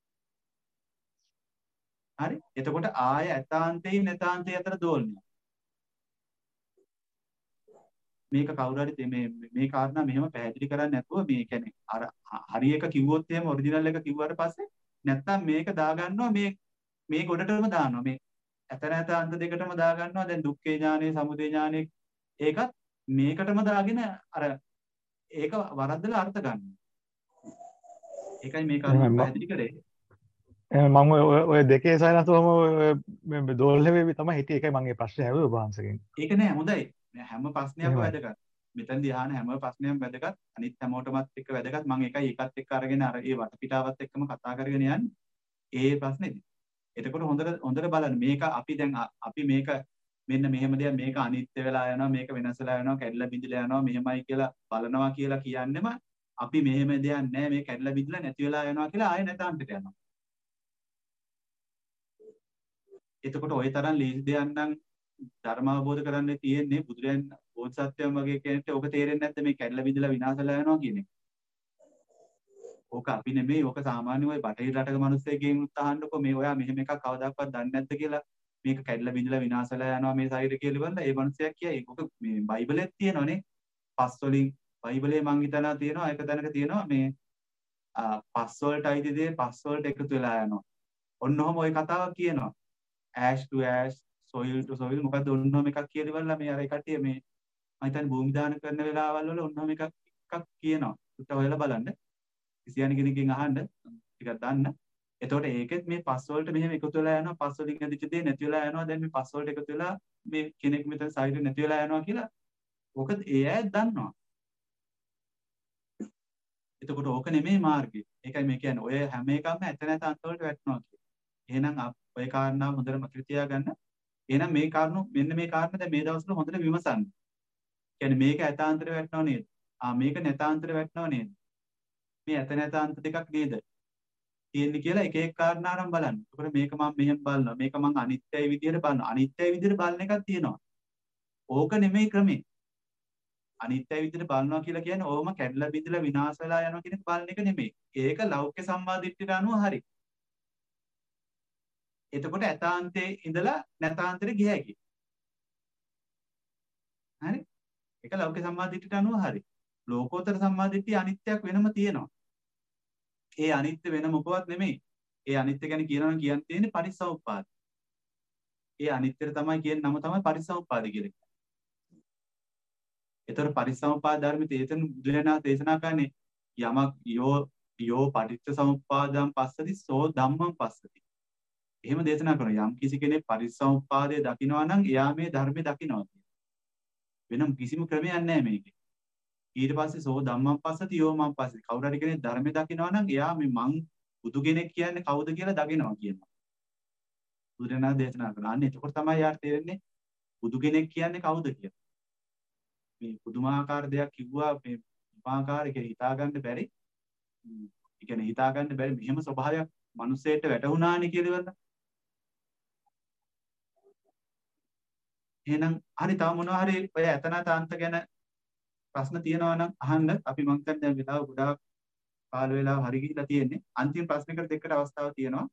හරි? එතකොට ආය ඇතාන්තේ නැතාන්තේ අතර දෝලනය. මේක කවුරු හරි මේ මේ කාරණා මෙහෙම පැහැදිලි කරන්නේ නැතුව මේ කියන්නේ අර හරි එක කිව්වොත් එහෙම ඔරිජිනල් එක කිව්වට පස්සේ නැත්තම් මේක දාගන්නවා මේ මේ ගොඩටම දානවා මේ ඇත නැත අන්ත දෙකටම දාගන්නවා දැන් දුක්ඛේ ඥානෙ සමුදය ඥානෙ ඒකත් මේකටම දාගෙන අර ඒක වරද්දලා අර්ථ ගන්නවා. ඒකයි මේ කාරණා පැහැදිලි කරේ. එහෙනම් මම ඔය දෙකේ සයනතෝම මේ දෝල්ලෙවි තමයි හිටියේ. ඒකයි මම මේ ප්‍රශ්නේ ඇහුවේ ඔබ වහන්සේගෙන්. ඒක නෑ හොඳයි. හැම ප්‍රශ්නයක්ම වැදගත්. මෙතනදී අහන හැම ප්‍රශ්නයක්ම වැදගත්. අනිත් හැමෝටමත් එක්ක වැදගත්. මම ඒකයි එකත් එක්ක අරගෙන අර ඒ වටපිටාවත් එක්කම කතා කරගෙන යන්නේ. ඒ ප්‍රශ්නේදී. එතකොට හොඳට හොඳට බලන්න මේක අපි දැන් අපි මේක මෙන්න මෙහෙම දෙයක් මේක අනිත්‍ය වෙලා යනවා මේක වෙනස් වෙලා යනවා කැඩිලා බිඳිලා යනවා මෙහෙමයි කියලා බලනවා කියලා කියන්නෙම අපි මෙහෙම දෙයක් නෑ මේ කැඩිලා බිඳිලා නැති වෙලා යනවා කියලා ආයෙ නැතාන්තට යනවා. එතකොට ওই තරම් ලීසි දෙයක් නම් ධර්ම අවබෝධ කරන්න තියෙන්නේ බුදුරයන් බෝධිසත්වයන් වගේ කෙනෙක්ට ඔබ තේරෙන්නේ නැද්ද මේ කැඩලා බිඳලා විනාශ වෙලා යනවා කියන එක? ඕක අපි නෙමෙයි ඕක සාමාන්‍ය ඔය බටහිර රටක මිනිස්සෙක්ගෙන් උත්හාන්නකො මේ ඔයා මෙහෙම එකක් කවදාකවත් දන්නේ නැද්ද කියලා මේක කැඩලා බිඳලා විනාශ වෙලා යනවා මේ ශරීරය කියලා ඉවරලා ඒ මිනිස්සයා කියයි ඕක මේ බයිබලෙත් තියෙනවනේ පස් වලින් බයිබලේ මං හිතනවා තියෙනවා එක තැනක තියෙනවා මේ පස් වලට අයිති දේ පස් වලට එකතු වෙලා යනවා ඔන්න ඔහම ওই කතාවක් කියනවා ash to ash soil to soil මොකද්ද ඔන්න ඔහම එකක් කියලා ඉවරලා මේ අර කට්ටිය මේ මම හිතන්නේ භූමි දාන කරන වෙලාවල් වල ඔන්න ඔහම එකක් එකක් කියනවා උට හොයලා බලන්න කිසියම් කෙනෙක්ගෙන් අහන්න ටිකක් දන්න එතකොට ඒකෙත් මේ පස් වලට මෙහෙම එකතු වෙලා යනවා පස් වලින් ඇදිච්ච දේ නැති වෙලා යනවා දැන් මේ පස් වලට එකතු වෙලා මේ කෙනෙක් මෙතන ශරීරය නැති වෙලා යනවා කියලා ඕක ඒ අය දන්නවා එතකොට ඕක නෙමෙයි මාර්ගය ඒකයි මේ කියන්නේ ඔය හැම එකක්ම ඇත නැත අන්ත වලට වැටෙනවා කියන්නේ එහෙනම් ඔය කාරණාව හොඳට මතක තියාගන්න එහෙනම් මේ කාරණු මෙන්න මේ කාරණා දැන් මේ දවස්වල හොඳට විමසන්න කියන්නේ මේක ඇතාන්තර වැටෙනව නේද ආ මේක නැතාන්තර වැටෙනව නේද මේ ඇත නැතාන්ත දෙකක් නේද තියෙන්නේ කියලා එක එක කාරණා නම් බලන්න. ඒකට මේක මම මෙහෙම බලනවා. මේක මම අනිත්‍යයි විදියට බලනවා. අනිත්‍යයි විදියට බලන එකක් තියෙනවා. ඕක නෙමෙයි ක්‍රමේ. අනිත්‍යයි විදියට බලනවා කියලා කියන්නේ ඕම කැඩලා බිඳලා විනාශ වෙලා යනවා කියන එක බලන එක නෙමෙයි. ඒක ලෞකික සම්මාදිට්ඨියට අනුව හරි. එතකොට ඇතාන්තේ ඉඳලා නැතාන්තෙට ගිය හැකියි. හරි? ඒක ලෞකික සම්මාදිට්ඨියට අනුව හරි. ලෝකෝත්තර සම්මාදිට්ඨිය අනිත්‍යයක් වෙනම තියෙනවා. ඒ අනිත්‍ය වෙන මොකවත් නෙමෙයි. ඒ අනිත්‍ය ගැන කියනවා කියන් තියෙන්නේ පරිසම්පාද. ඒ අනිත්‍යට තමයි කියන්නේ නම තමයි පරිසම්පාද කියලා කියන්නේ. ඒතර පරිසම්පාද ධර්මයේ තේතන බුදුරණා දේශනා කරන්නේ යමක් යෝ යෝ පටිච්ච සමුප්පාදම් පස්සති සෝ ධම්මං පස්සති. එහෙම දේශනා කරනවා. යම් කිසි කෙනෙක් පරිසම්පාදයේ දකිනවා නම් එයා මේ ධර්මයේ දකිනවා කියන්නේ. වෙනම කිසිම ක්‍රමයක් නැහැ මේකේ. ඊට පස්සේ සෝ ධම්මං පස්සති යෝ මං පස්සති කවුරු හරි කෙනෙක් ධර්මයේ දකිනවා නම් එයා මේ මං බුදු කෙනෙක් කියන්නේ කවුද කියලා දකිනවා කියනවා බුදුරණා දේශනා කරනවා අන්න එතකොට තමයි යාට තේරෙන්නේ බුදු කෙනෙක් කියන්නේ කවුද කියලා මේ පුදුමාකාර දෙයක් කිව්වා මේ පුදුමාකාර ඒක හිතා ගන්න බැරි ඒ කියන්නේ හිතා ගන්න බැරි මෙහෙම ස්වභාවයක් මිනිස්සෙට වැටහුණානේ කියලා ඉවරලා එහෙනම් හරි තව මොනවා හරි ඔය ඇතනතාන්ත ගැන ප්‍රශ්න තියෙනවා නම් අහන්න අපි මං හිතන්නේ දැන් වෙලාව ගොඩාක් කාල වේලාව හරි ගිහිලා තියෙන්නේ අන්තිම ප්‍රශ්නයකට දෙකට අවස්ථාවක් තියෙනවා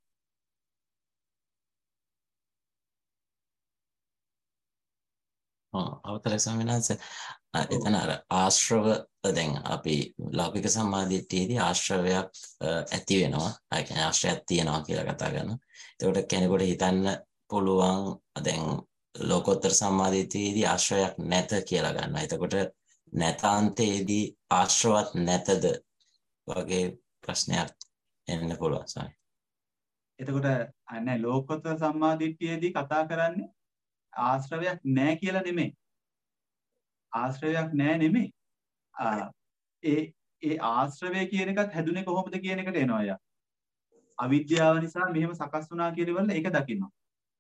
ඔව් අවතර ස්වාමීන් වහන්සේ එතන අර ආශ්‍රව දැන් අපි ලෞකික සම්මාදිට්ඨියේදී ආශ්‍රවයක් ඇති වෙනවා ඒ කියන්නේ ආශ්‍රයයක් තියෙනවා කියලා කතා කරනවා ඒකට කෙනෙකුට හිතන්න පුළුවන් දැන් ලෝකෝත්තර සම්මාදිට්ඨියේදී ආශ්‍රයයක් නැත කියලා ගන්නවා එතකොට නැතාන්තයේදී ආශ්‍රවත් නැතද වගේ ප්‍රශ්නයක් එන්න පුළුවන් සාරයි. එතකොට අනේ ලෝකෝත්තර සම්මාදිට්ඨියේදී කතා කරන්නේ ආශ්‍රවයක් නැහැ කියලා නෙමෙයි. ආශ්‍රවයක් නැහැ නෙමෙයි. ඒ ඒ ආශ්‍රවය කියන එකත් හැදුනේ කොහොමද කියන එකට එනවා යා. අවිද්‍යාව නිසා මෙහෙම සකස් වුණා කියලා ඉවරලා ඒක දකින්නවා.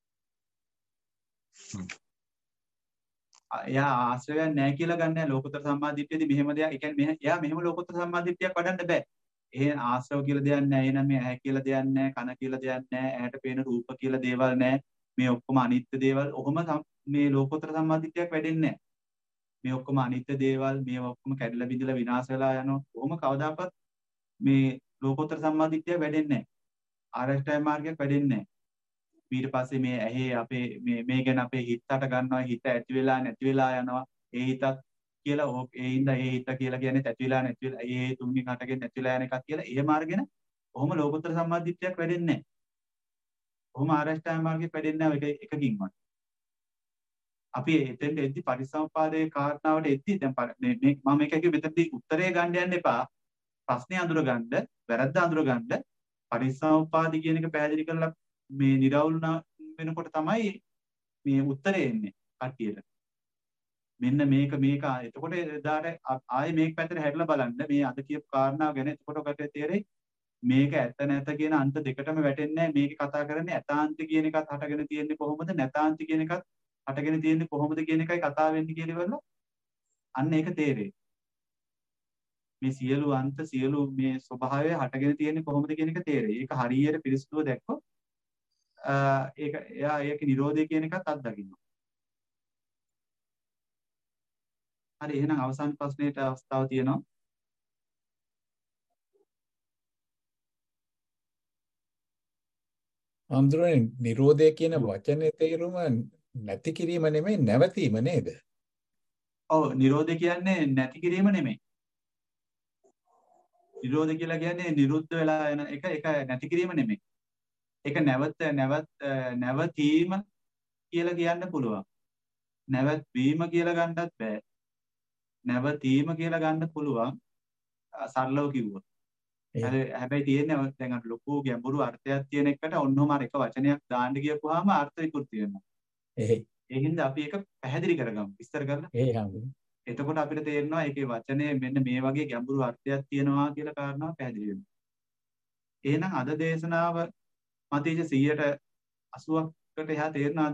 එයා ආශ්‍රයයක් නැහැ කියලා ගන්නෑ ලෝකෝත්තර සම්මාදිට්ඨියේදී මෙහෙම දෙයක්. ඒ කියන්නේ එයා මෙහෙම ලෝකෝත්තර සම්මාදිට්ඨියක් වඩන්න බෑ. එහෙන් ආශ්‍රව කියලා දෙයක් නැහැ. එහෙනම් මේ ඇහැ කියලා දෙයක් නැහැ. කන කියලා දෙයක් නැහැ. ඇහැට පේන රූප කියලා දේවල් නැහැ. මේ ඔක්කොම අනිත්‍ය දේවල්. ඔහොම මේ ලෝකෝත්තර සම්මාදිට්ඨියක් වැඩෙන්නේ නැහැ. මේ ඔක්කොම අනිත්‍ය දේවල්, මේ ඔක්කොම කැඩලා බිඳලා විනාශ වෙලා යනවා. ඔහොම කවදාකවත් මේ ලෝකෝත්තර සම්මාදිට්ඨිය වැඩෙන්නේ නැහැ. ආරෂ්ඨාය මාර්ගයක් වැඩෙන්නේ නැහැ. ඊට පස්සේ මේ ඇහි අපේ මේ මේ ගැන අපේ හිතට ගන්නවා හිත ඇති වෙලා නැති වෙලා යනවා ඒ හිතක් කියලා ඒ හින්දා ඒ හිත කියලා කියන්නේ ඇති වෙලා නැති වෙලා ඒ තුන්ගෙන් හටගෙන නැති වෙලා යන එකක් කියලා එහෙම අරගෙන ඔහොම ලෝකෝත්තර සම්මාදිට්ඨියක් වැඩෙන්නේ නැහැ. ඔහොම ආරෂ්ඨාය මාර්ගයක් වැඩෙන්නේ නැහැ එක එකකින්වත්. අපි එතෙන් එද්දි පරිසම්පාදයේ කාරණාවට එද්දි දැන් මේ මම මේක කිව්වේ මෙතනදී උත්තරේ ගන්න යන්න එපා. ප්‍රශ්නේ අඳුර ගන්න, වැරද්ද අඳුර ගන්න පරිසම්පාදි කියන එක පැහැදිලි කරලා මේ නිරවුල් වෙනකොට තමයි මේ උත්තරේ එන්නේ කට්ටියට. මෙන්න මේක මේක එතකොට එදාට ආයේ මේක පැත්තට හැරිලා බලන්න මේ අද කියපු කාරණාව ගැන එතකොට ඔකට තේරෙයි මේක ඇත්ත නැත කියන අන්ත දෙකටම වැටෙන්නේ නැහැ. මේක කතා කරන්නේ ඇතාන්ත කියන එකත් හටගෙන තියෙන්නේ කොහොමද නැතාන්ත කියන එකත් හටගෙන තියෙන්නේ කොහොමද කියන එකයි කතා වෙන්නේ කියලා ඉවරලා අන්න ඒක තේරෙයි. මේ සියලු අන්ත සියලු මේ ස්වභාවය හටගෙන තියෙන්නේ කොහොමද කියන එක තේරෙයි. ඒක හරියට පිරිසිදුව දැක්කොත් ඒක එයා ඒක නිරෝධය කියන එකත් අත්දකින්නවා. හරි එහෙනම් අවසාන ප්‍රශ්නෙට අවස්ථාව තියෙනවා. හාමුදුරනේ නිරෝධය කියන වචනේ තේරුම නැති කිරීම නෙමෙයි නැවතීම නේද? ඔව් නිරෝධය කියන්නේ නැති කිරීම නෙමෙයි. නිරෝධ කියලා කියන්නේ නිරුද්ධ වෙලා යන එක ඒක නැති කිරීම නෙමෙයි. ඒක නැවත නැවත් නැවතීම කියලා කියන්න පුළුවන්. නැවත්වීම කියලා ගන්නත් බෑ. නැවතීම කියලා ගන්න පුළුවන් සරලව කිව්වොත්. හැබැයි තියෙන්නේ දැන් අර ලොකු ගැඹුරු අර්ථයක් තියෙන එකට ඔන්නෝම අර එක වචනයක් දාන්න ගියපුවාම අර්ථ විකෘති වෙනවා. එහෙයි. ඒ හින්දා අපි ඒක පැහැදිලි කරගමු. විස්තර කරලා. එහෙයි හාමුදුරනේ. එතකොට අපිට තේරෙනවා ඒකේ වචනේ මෙන්න මේ වගේ ගැඹුරු අර්ථයක් තියෙනවා කියලා කාරණාව පැහැදිලි වෙනවා. එහෙනම් අද දේශනාව මතීජ සියයට අසූවකට එහා තේරෙනවද?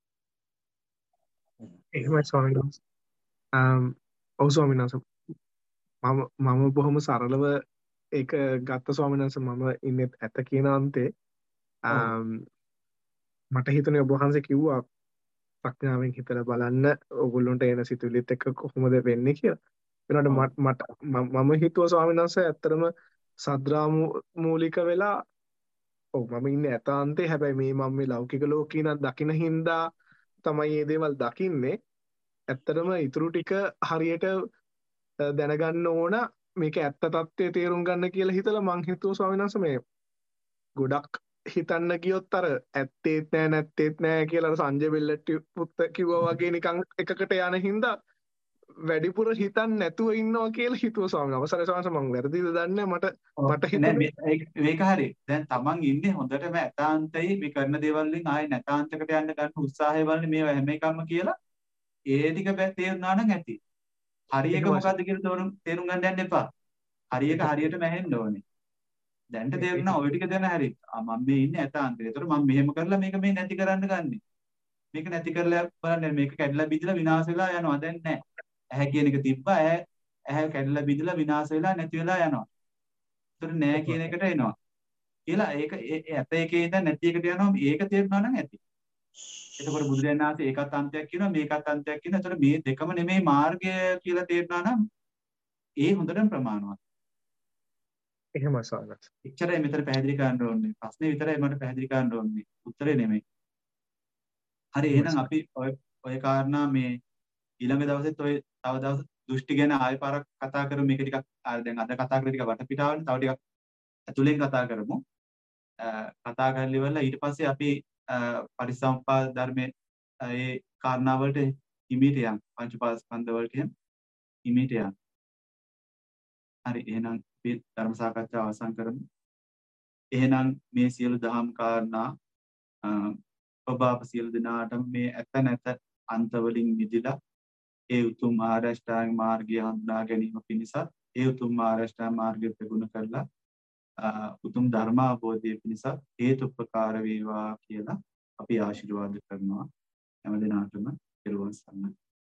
එහෙමයි ස්වාමීන් වහන්සේ. අම් ඔව් ස්වාමීන් වහන්සේ. මම මම බොහොම සරලව ඒක ගත්ත ස්වාමීන් වහන්සේ. මම ඉන්නේ ඇත කියන අන්තේ. අම් මට හිතුනේ ඔබ වහන්සේ කිව්වා ප්‍රඥාවෙන් හිතලා බලන්න ඕගොල්ලොන්ට එන සිතුවිලිත් එක්ක කොහොමද වෙන්නේ කියලා. ඒනකොට මට මම හිතුවා ස්වාමීන් වහන්සේ ඇත්තටම සද්‍රා මූලික වෙලා ඔව් මම ඉන්නේ ඇතාන්තේ. හැබැයි මේ මම මේ ලෞකික ලෝකේ නම් දකින්න හින්දා තමයි මේ දේවල් දකින්නේ. ඇත්තටම ඊටු ටික හරියට දැනගන්න ඕන මේක ඇත්ත తත්වයේ තේරුම් ගන්න කියලා හිතලා මං හිතුවා ස්වාමීන් වහන්සේ මේ ගොඩක් හිතන්න ගියොත් අර ඇත්තේත් නෑ නැත්තේත් නෑ කියලා අර සංජය බෙල්ලට්ටි පුත්ත කිව්වා වගේ නිකන් එකකට යන හින්දා වැඩිපුර හිතන්න නැතුව ඉන්නවා කියලා හිතුවා ස්වාමීන් වහන්සේ. අවසරයි ස්වාමීන් වහන්සේ මං වැරදිද දන්නේ මට මට හිතුනේ මේක හරි. දැන් තමන් ඉන්නේ හොඳටම ඇතාන්තයි මේ කරන දේවල් වලින් ආයේ නැතාන්තකට යන්න ගන්න උත්සාහය බලන්නේ මේවා හැම එකක්ම කියලා ඒ ටික තේරුණා නම් ඇති. හරි එක මොකද්ද කියලා තේරුම් ගන්න යන්න එපා. හරි එක හරියටම ඇහෙන්න ඕනේ. දැන්ට තේරුණා ඔය ටික දැන හරි. මම මේ ඉන්නේ ඇතාන්තේ. ඒතර මම මෙහෙම කරලා මේක මේ නැති කරන්න ගන්නෙ. මේක නැති කරලා බලන්න මේක කැඩලා බිඳලා විනාශ වෙලා යනවා. දැන් නෑ. ඇහැ කියන එක තිබ්බා. ඇහැ ඇහැ කැඩලා බිඳලා විනාශ වෙලා නැති වෙලා යනවා. ඒතර නෑ කියන එකට එනවා. කියලා ඒක ඇත එකේ ඉඳන් නැති එකට යනවා. මේක තේරුණා නම් ඇති. එතකොට බුදුරජාණන් වහන්සේ ඒකත් අන්තයක් කියනවා මේකත් අන්තයක් කියනවා. ඒතර මේ දෙකම නෙමෙයි මාර්ගය කියලා තේරුණා නම් ඒ හොඳටම ප්‍රමාණවත්. එහෙමයි සාරත්. එච්චරයි මෙතන පැහැදිලි කරන්න ඕනේ. ප්‍රශ්නේ විතරයි මට පැහැදිලි කරන්න ඕනේ. උත්තරේ නෙමෙයි. හරි එහෙනම් අපි ඔය ඔය කාරණා මේ ඊළඟ දවසෙත් ඔය තව දවස් දෘෂ්ටි ගැන ආයෙ පාරක් කතා කරමු. මේක ටිකක් දැන් අද කතා කරේ ටික වටපිටාවනේ. තව ටිකක් ඇතුලෙන් කතා කරමු. කතා කරලා ඉවරලා ඊට පස්සේ අපි පරිසම්පාද ධර්මයේ ඒ කාරණා වලට හිමීට යන් පංච පාස්කන්ධ වලට හිමීට යන්. හරි එහෙනම් අපි ධර්ම සාකච්ඡාව අවසන් කරමු. එහෙනම් මේ සියලු දහම් කාරණා ඔබ අප සියලු දෙනාටම මේ ඇත නැත අන්ත වලින් මිදලා ඒ උතුම් ආර්ය අෂ්ටාංග මාර්ගය හඳුනා ගැනීම පිණිස ඒ උතුම් ආර්ය අෂ්ටාංග මාර්ගය ප්‍රගුණ කරලා උතුම් ධර්ම අවබෝධය පිණිස හේතුපකාර වේවා කියලා අපි ආශිර්වාද කරනවා හැම දිනාටම පෙරවන් සරණයි.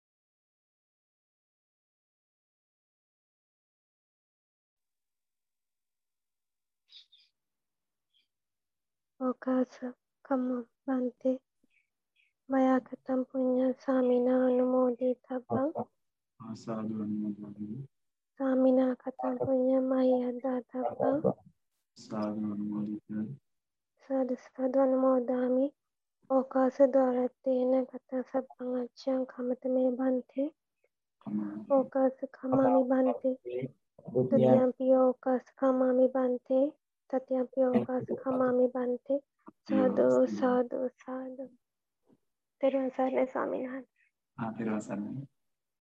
ඕකාස කම්ම බන්තේ මයා කතම් පුඤ්ඤ සාමිනා අනුමෝදිතබ්බං ආසාදු අනුමෝදන් සාමිනා කතම් පුඤ්ඤ මයදාතබ්බං සාදු අනුමෝදිතං සාදු සාදු අනුමෝදාමි ඕකාස දරතේන කත සබ්බං අච්ඡං කමතමේ බන්තේ ඕකාස කමාමි බන්තේ තුතියම්පි ඕකාස කමාමි බන්තේ තතියම්පි ඕකාස කමාමි බන්තේ සාදු සාදු සාදු තෙරුවන් සරණයි ස්වාමීන් වහන්සේ. ආ තෙරුවන් සරණයි.